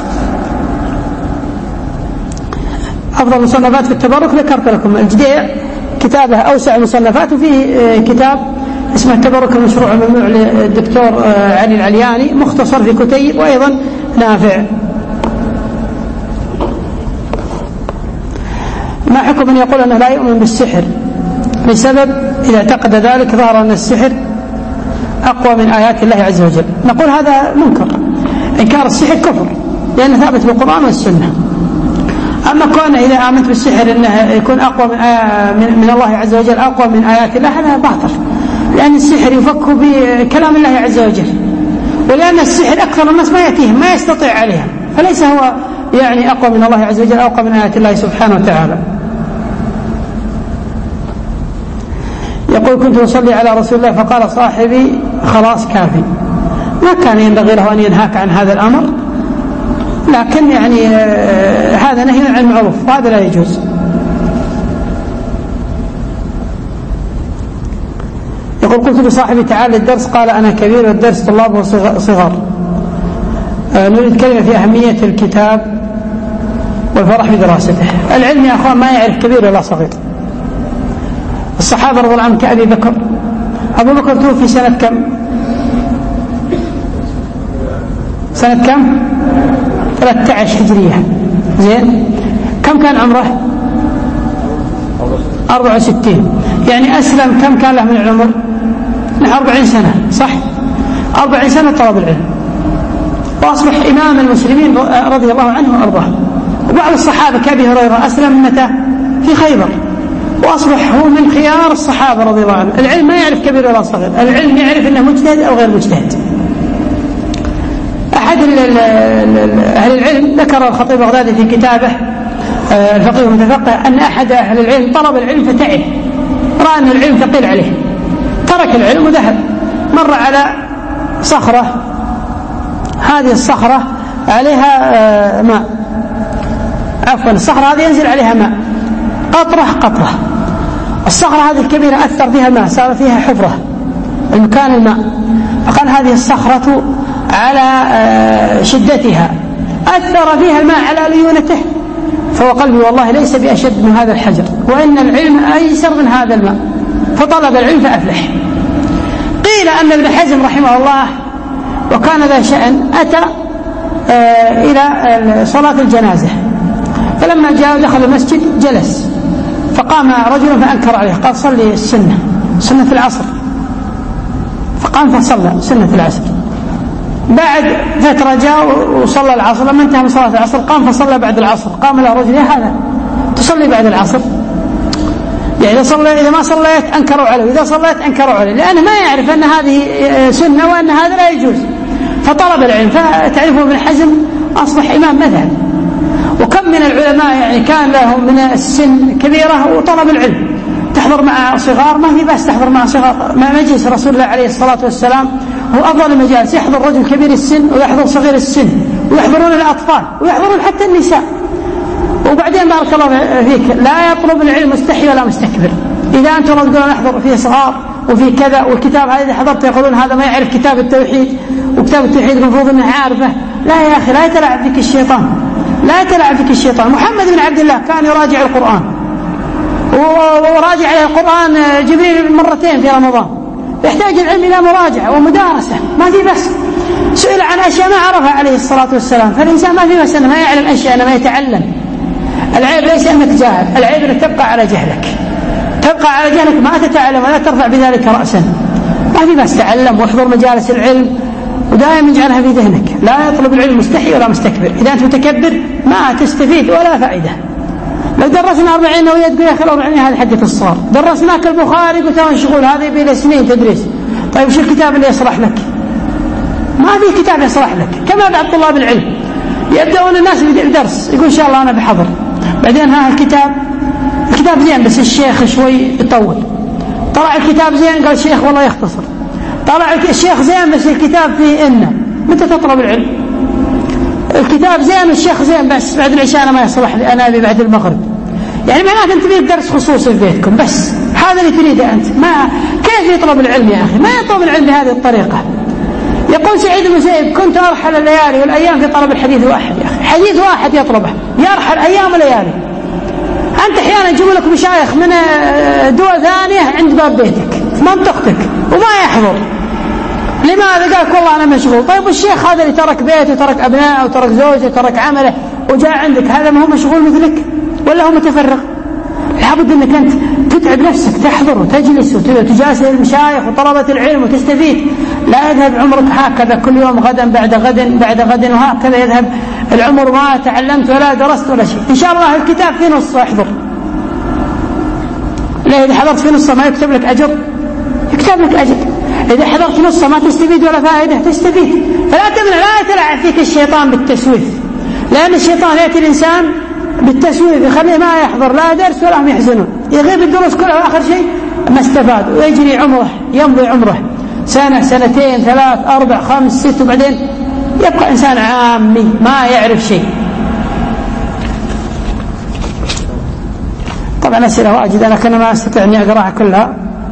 أفضل مصنفات في التبرك ذكرت لكم الجديع كتابه أوسع المصنفات، وفيه كتاب اسمه التبرك المشروع الممنوع للدكتور علي العلياني مختصر في كتيب وأيضا نافع. ما حكم من يقول أنه لا يؤمن بالسحر بسبب إذا اعتقد ذلك ظهر أن السحر أقوى من آيات الله عز وجل؟ نقول هذا منكر، إنكار السحر كفر لأنه ثابت بالقرآن والسنة. أما كونه إذا آمنت بالسحر أنه يكون أقوى من, من, من الله عز وجل أقوى من آيات الله هذا باطل، لأن السحر يفك بكلام الله عز وجل، ولأن السحر أكثر الناس ما يأتيهم ما يستطيع عليها، فليس هو يعني أقوى من الله عز وجل أقوى من آيات الله سبحانه وتعالى. يقول كنت أصلي على رسول الله فقال صاحبي خلاص كافي. ما كان ينبغي له أن ينهاك عن هذا الأمر، لكن يعني آه هذا نهي عن المعروف وهذا لا يجوز. يقول قلت لصاحبي تعال الدرس قال أنا كبير والدرس طلابه صغار. آه نريد كلمة في أهمية الكتاب والفرح بدراسته. العلم يا أخوان ما يعرف كبير ولا صغير. الصحابة رضي الله عنهم كأبي بكر، أبو بكر توفي سنة كم؟ سنة كم؟ ثلاثة عشر هجرية. زين، كم كان عمره؟ أربعة وستين. يعني أسلم كم كان له من العمر؟ نحو أربعين سنة، صح؟ أربعين سنة طلب العلم وأصبح إمام المسلمين رضي الله عنه وأرضاه. وبعض الصحابة كأبي هريرة أسلم متى؟ في خيبر، وأصبح هو من خيار الصحابة رضي الله عنهم. العلم ما يعرف كبير ولا صغير، العلم يعرف أنه مجتهد أو غير مجتهد. أحد أهل العلم ذكر الخطيب البغدادي في كتابه الفقيه المتفقه أن أحد أهل العلم طلب العلم فتعب، رأى أن العلم ثقيل عليه ترك العلم وذهب. مر على صخرة، هذه الصخرة عليها ماء، عفوا الصخرة هذه ينزل عليها ماء قطرة قطرة. الصخرة هذه الكبيرة أثر فيها الماء، صار فيها حفرة المكان الماء، فقال هذه الصخرة على شدتها أثر فيها الماء على ليونته، فهو قلبي والله ليس بأشد من هذا الحجر، وإن العلم أيسر من هذا الماء، فطلب العلم فأفلح. قيل أن ابن حزم رحمه الله وكان ذا شأن أتى إلى صلاة الجنازة، فلما جاء دخل المسجد جلس، فقام رجل فأنكر عليه قال صلي السنة سنة العصر، فقام فصلى سنة العصر. بعد فترة جاء وصلى العصر، لما انتهى من صلاة العصر قام فصلى بعد العصر. قام له رجل يا هذا تصلي بعد العصر؟ يعني إذا, صلي إذا ما صليت أنكروا عليه، إذا صليت أنكروا عليه، لأنه ما يعرف أن هذه سنة وأن هذا لا يجوز، فطلب العلم. فتعرفوا ابن حزم أصبح إمام مذهب، وكم من العلماء يعني كان له من السن كبيرة وطلب العلم، تحضر مع صغار ما في بس تحضر مع صغار. مع مجلس رسول الله عليه الصلاة والسلام هو أفضل المجالس، يحضر رجل كبير السن ويحضر صغير السن ويحضرون الأطفال ويحضرون حتى النساء. وبعدين بارك الله فيك لا يطلب العلم مستحي ولا مستكبر. إذا أنتم تقولون نحضر فيه صغار وفي كذا والكتاب هذا حضرت يقولون هذا ما يعرف كتاب التوحيد وكتاب التوحيد المفروض أنه عارفه، لا يا أخي لا يتلاعب فيك الشيطان، لا يتلاعب فيك الشيطان. محمد بن عبد الله كان يراجع القرآن وراجع عليه القرآن جبريل مرتين في رمضان، يحتاج العلم إلى مراجعة ومدارسة ما في بس. سئل عن أشياء ما عرفها عليه الصلاة والسلام، فالإنسان ما في بس أنه ما يعلم أشياء أنه ما يتعلم. العيب ليس أنك جاهل، العيب أنك تبقى على جهلك، تبقى على جهلك ما تتعلم ولا ترفع بذلك رأسا. ما في بس تعلم واحضر مجالس العلم ودائما اجعلها في ذهنك، لا يطلب العلم مستحي ولا مستكبر. إذا أنت متكبر ما تستفيد ولا فائدة. لو درسنا أربعين نووية تقول يا أخي الأربعين هذه حقة الصغار، درسناك البخاري قلت له شغول هذا يبي له سنين تدريس. طيب شو الكتاب اللي يصلح لك؟ ما في كتاب يصلح لك. كما بعد طلاب العلم يبدأون الناس بالدرس يقول إن شاء الله أنا بحضر، بعدين ها الكتاب الكتاب زين بس الشيخ شوي يطول، طلع الكتاب زين قال الشيخ والله يختصر، طلع الشيخ زين بس الكتاب فيه إنه. متى تطلب العلم؟ الكتاب زين والشيخ زين بس بعد العشاء أنا ما يصلح لي، أنا أبي بعد المغرب. يعني معناته أنت تريد درس خصوصي في بيتكم بس، هذا اللي تريده أنت. ما كيف يطلب العلم يا أخي؟ ما يطلب العلم بهذه الطريقة. يقول سعيد بن المسيب كنت أرحل الليالي والأيام في طلب الحديث واحد. يا أخي حديث واحد يطلبه يرحل أيام وليالي. أنت أحيانا يجيبوا لك مشايخ من دول ثانية عند باب بيتك في منطقتك وما يحضر. لماذا؟ قال والله أنا مشغول. طيب الشيخ هذا اللي ترك بيته وترك أبنائه وترك زوجته وترك عمله وجاء عندك، هذا ما هو مشغول مثلك ولا هو متفرغ؟ لابد أنك أنت تتعب نفسك، تحضر وتجلس وتجالس المشايخ وطلبة العلم وتستفيد. لا يذهب عمرك هكذا كل يوم غدا بعد غد بعد غد وهكذا يذهب العمر ما تعلمت ولا درست ولا شيء. إن شاء الله الكتاب في نصه احضر. لا إذا حضرت في نصه ما يكتب لك أجر؟ يكتب لك أجر. إذا حضرت نصه ما تستفيد ولا فائدة؟ تستفيد. فلا تمنع، لا يتلعب فيك الشيطان بالتسويف، لأن الشيطان يأتي الإنسان بالتسويف يخليه ما يحضر لا درس ولا هم يحزنون، يغيب الدروس كلها وآخر شيء ما استفاد ويجري عمره، يمضي عمره سنة سنتين ثلاث أربع خمس ست وبعدين يبقى إنسان عامي ما يعرف شيء. طبعا أسئلة واجد أنا كنا ما أستطيع أن أقرأها كلها.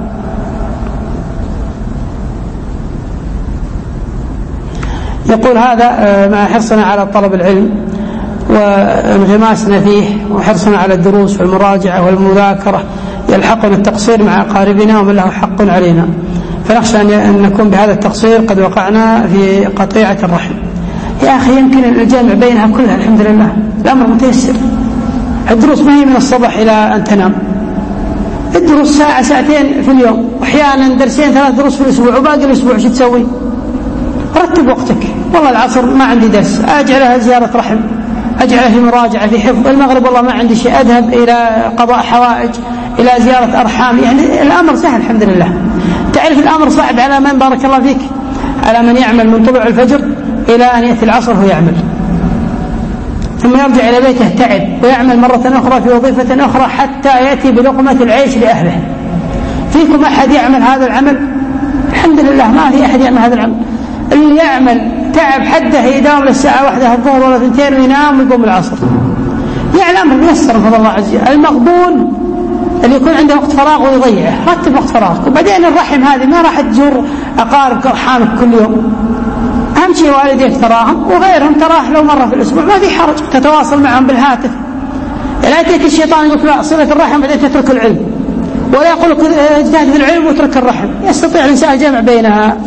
يقول هذا مع حرصنا على طلب العلم وانغماسنا فيه وحرصنا على الدروس والمراجعة والمذاكرة يلحقنا التقصير مع أقاربنا ومن له حق علينا، فنخشى أن نكون بهذا التقصير قد وقعنا في قطيعة الرحم. يا أخي يمكن الجمع بينها كلها الحمد لله، الأمر متيسر. الدروس ما هي من الصباح إلى أن تنام، الدروس ساعة ساعتين في اليوم، وأحيانا درسين ثلاث دروس في الأسبوع، وباقي الأسبوع شو تسوي؟ رتب وقتك. والله العصر ما عندي درس أجعلها زيارة رحم، أجعلها في مراجعة في حفظ. المغرب والله ما عندي شيء أذهب إلى قضاء حوائج إلى زيارة أرحام. يعني الأمر سهل الحمد لله. تعرف الأمر صعب على من بارك الله فيك، على من يعمل من طلوع الفجر إلى أن يأتي العصر هو يعمل، ثم يرجع إلى بيته تعب ويعمل مرة أخرى في وظيفة أخرى حتى يأتي بلقمة العيش لأهله. فيكم أحد يعمل هذا العمل؟ الحمد لله ما في أحد يعمل هذا العمل. اللي يعمل تعب حده يداوم للساعة واحدة الظهر ولا ثنتين وينام ويقوم العصر. يعني الأمر ميسر بفضل الله عز وجل. المقبول اللي يكون عنده وقت فراغ ويضيعه، رتب وقت فراغك. وبعدين الرحم هذه ما راح تزور أقاربك وأرحامك كل يوم، أهم شيء والديك تراهم وغيرهم تراه لو مرة في الأسبوع ما في حرج، تتواصل معهم بالهاتف. لا يأتيك الشيطان يقول لا صلة الرحم بعدين تترك العلم، ولا يقول لك اجتهد في العلم وترك الرحم. يستطيع الإنسان الجمع بينها.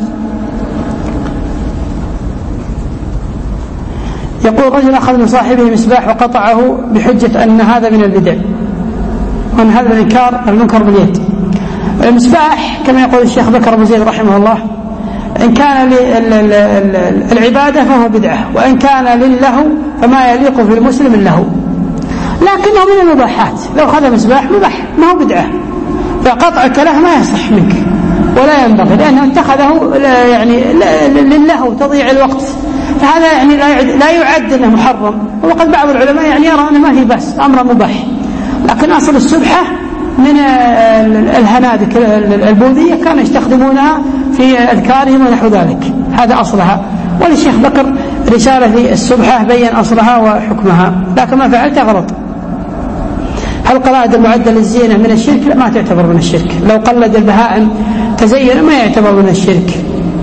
يقول رجل أخذ من صاحبه مصباح وقطعه بحجة أن هذا من البدع وأن هذا من إنكار المنكر باليد. المصباح كما يقول الشيخ بكر أبو زيد رحمه الله إن كان للعبادة فهو بدعة، وإن كان لله فما يليق في المسلم له، لكنه من المباحات. لو أخذ مصباح مباح ما هو بدعة، فقطعك له ما يصح منك ولا ينبغي، لأنه اتخذه يعني لله تضيع الوقت فهذا يعني لا يعد, لا يعد أنه محرم. وقد بعض العلماء يعني يرى أنه ما في بس أمر مباح، لكن أصل السبحة من الهنادك البوذية كانوا يستخدمونها في أذكارهم ونحو ذلك، هذا أصلها. وللشيخ بكر رسالة في السبحة بين أصلها وحكمها، لكن ما فعلته غلط. هل قلائد المعدة للزينة من الشرك؟ لا، ما تعتبر من الشرك. لو قلد البهائم تزين ما يعتبر من الشرك.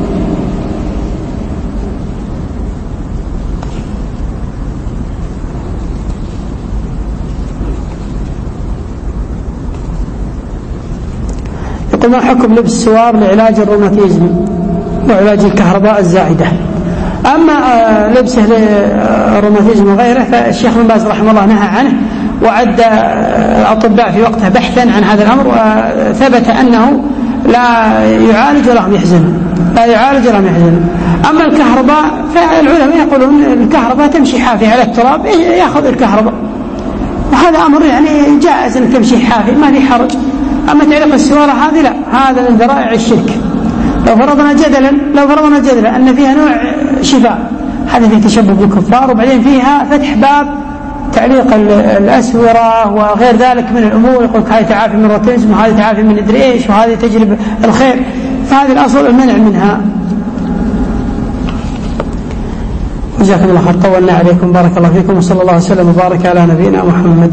يقول ما حكم لبس السوار لعلاج الروماتيزم وعلاج الكهرباء الزائدة؟ أما لبسه للروماتيزم وغيره فالشيخ بن باز رحمه الله نهى عنه، وعد الأطباء في وقته بحثا عن هذا الأمر، وثبت أنه لا يعالج ولا يحزن، لا يعالج ولا يحزن. أما الكهرباء فالعلماء يقولون الكهرباء تمشي حافي على التراب، يأخذ الكهرباء، وهذا أمر يعني جائز أن تمشي حافي ما في حرج. أما تعليق السوارة هذه لا، هذا من ذرائع الشرك. لو فرضنا جدلا لو فرضنا جدلا أن فيها نوع شفاء، هذا فيه تشبه بالكفار، وبعدين فيها فتح باب تعليق الأسورة وغير ذلك من الأمور، يقول هذه تعافي من الروماتيزم وهذه تعافي من ادري ايش وهذه تجلب الخير، فهذه الأصل المنع منها. جزاكم الله خير، طولنا عليكم، بارك الله فيكم، وصلى الله وسلم وبارك على نبينا محمد.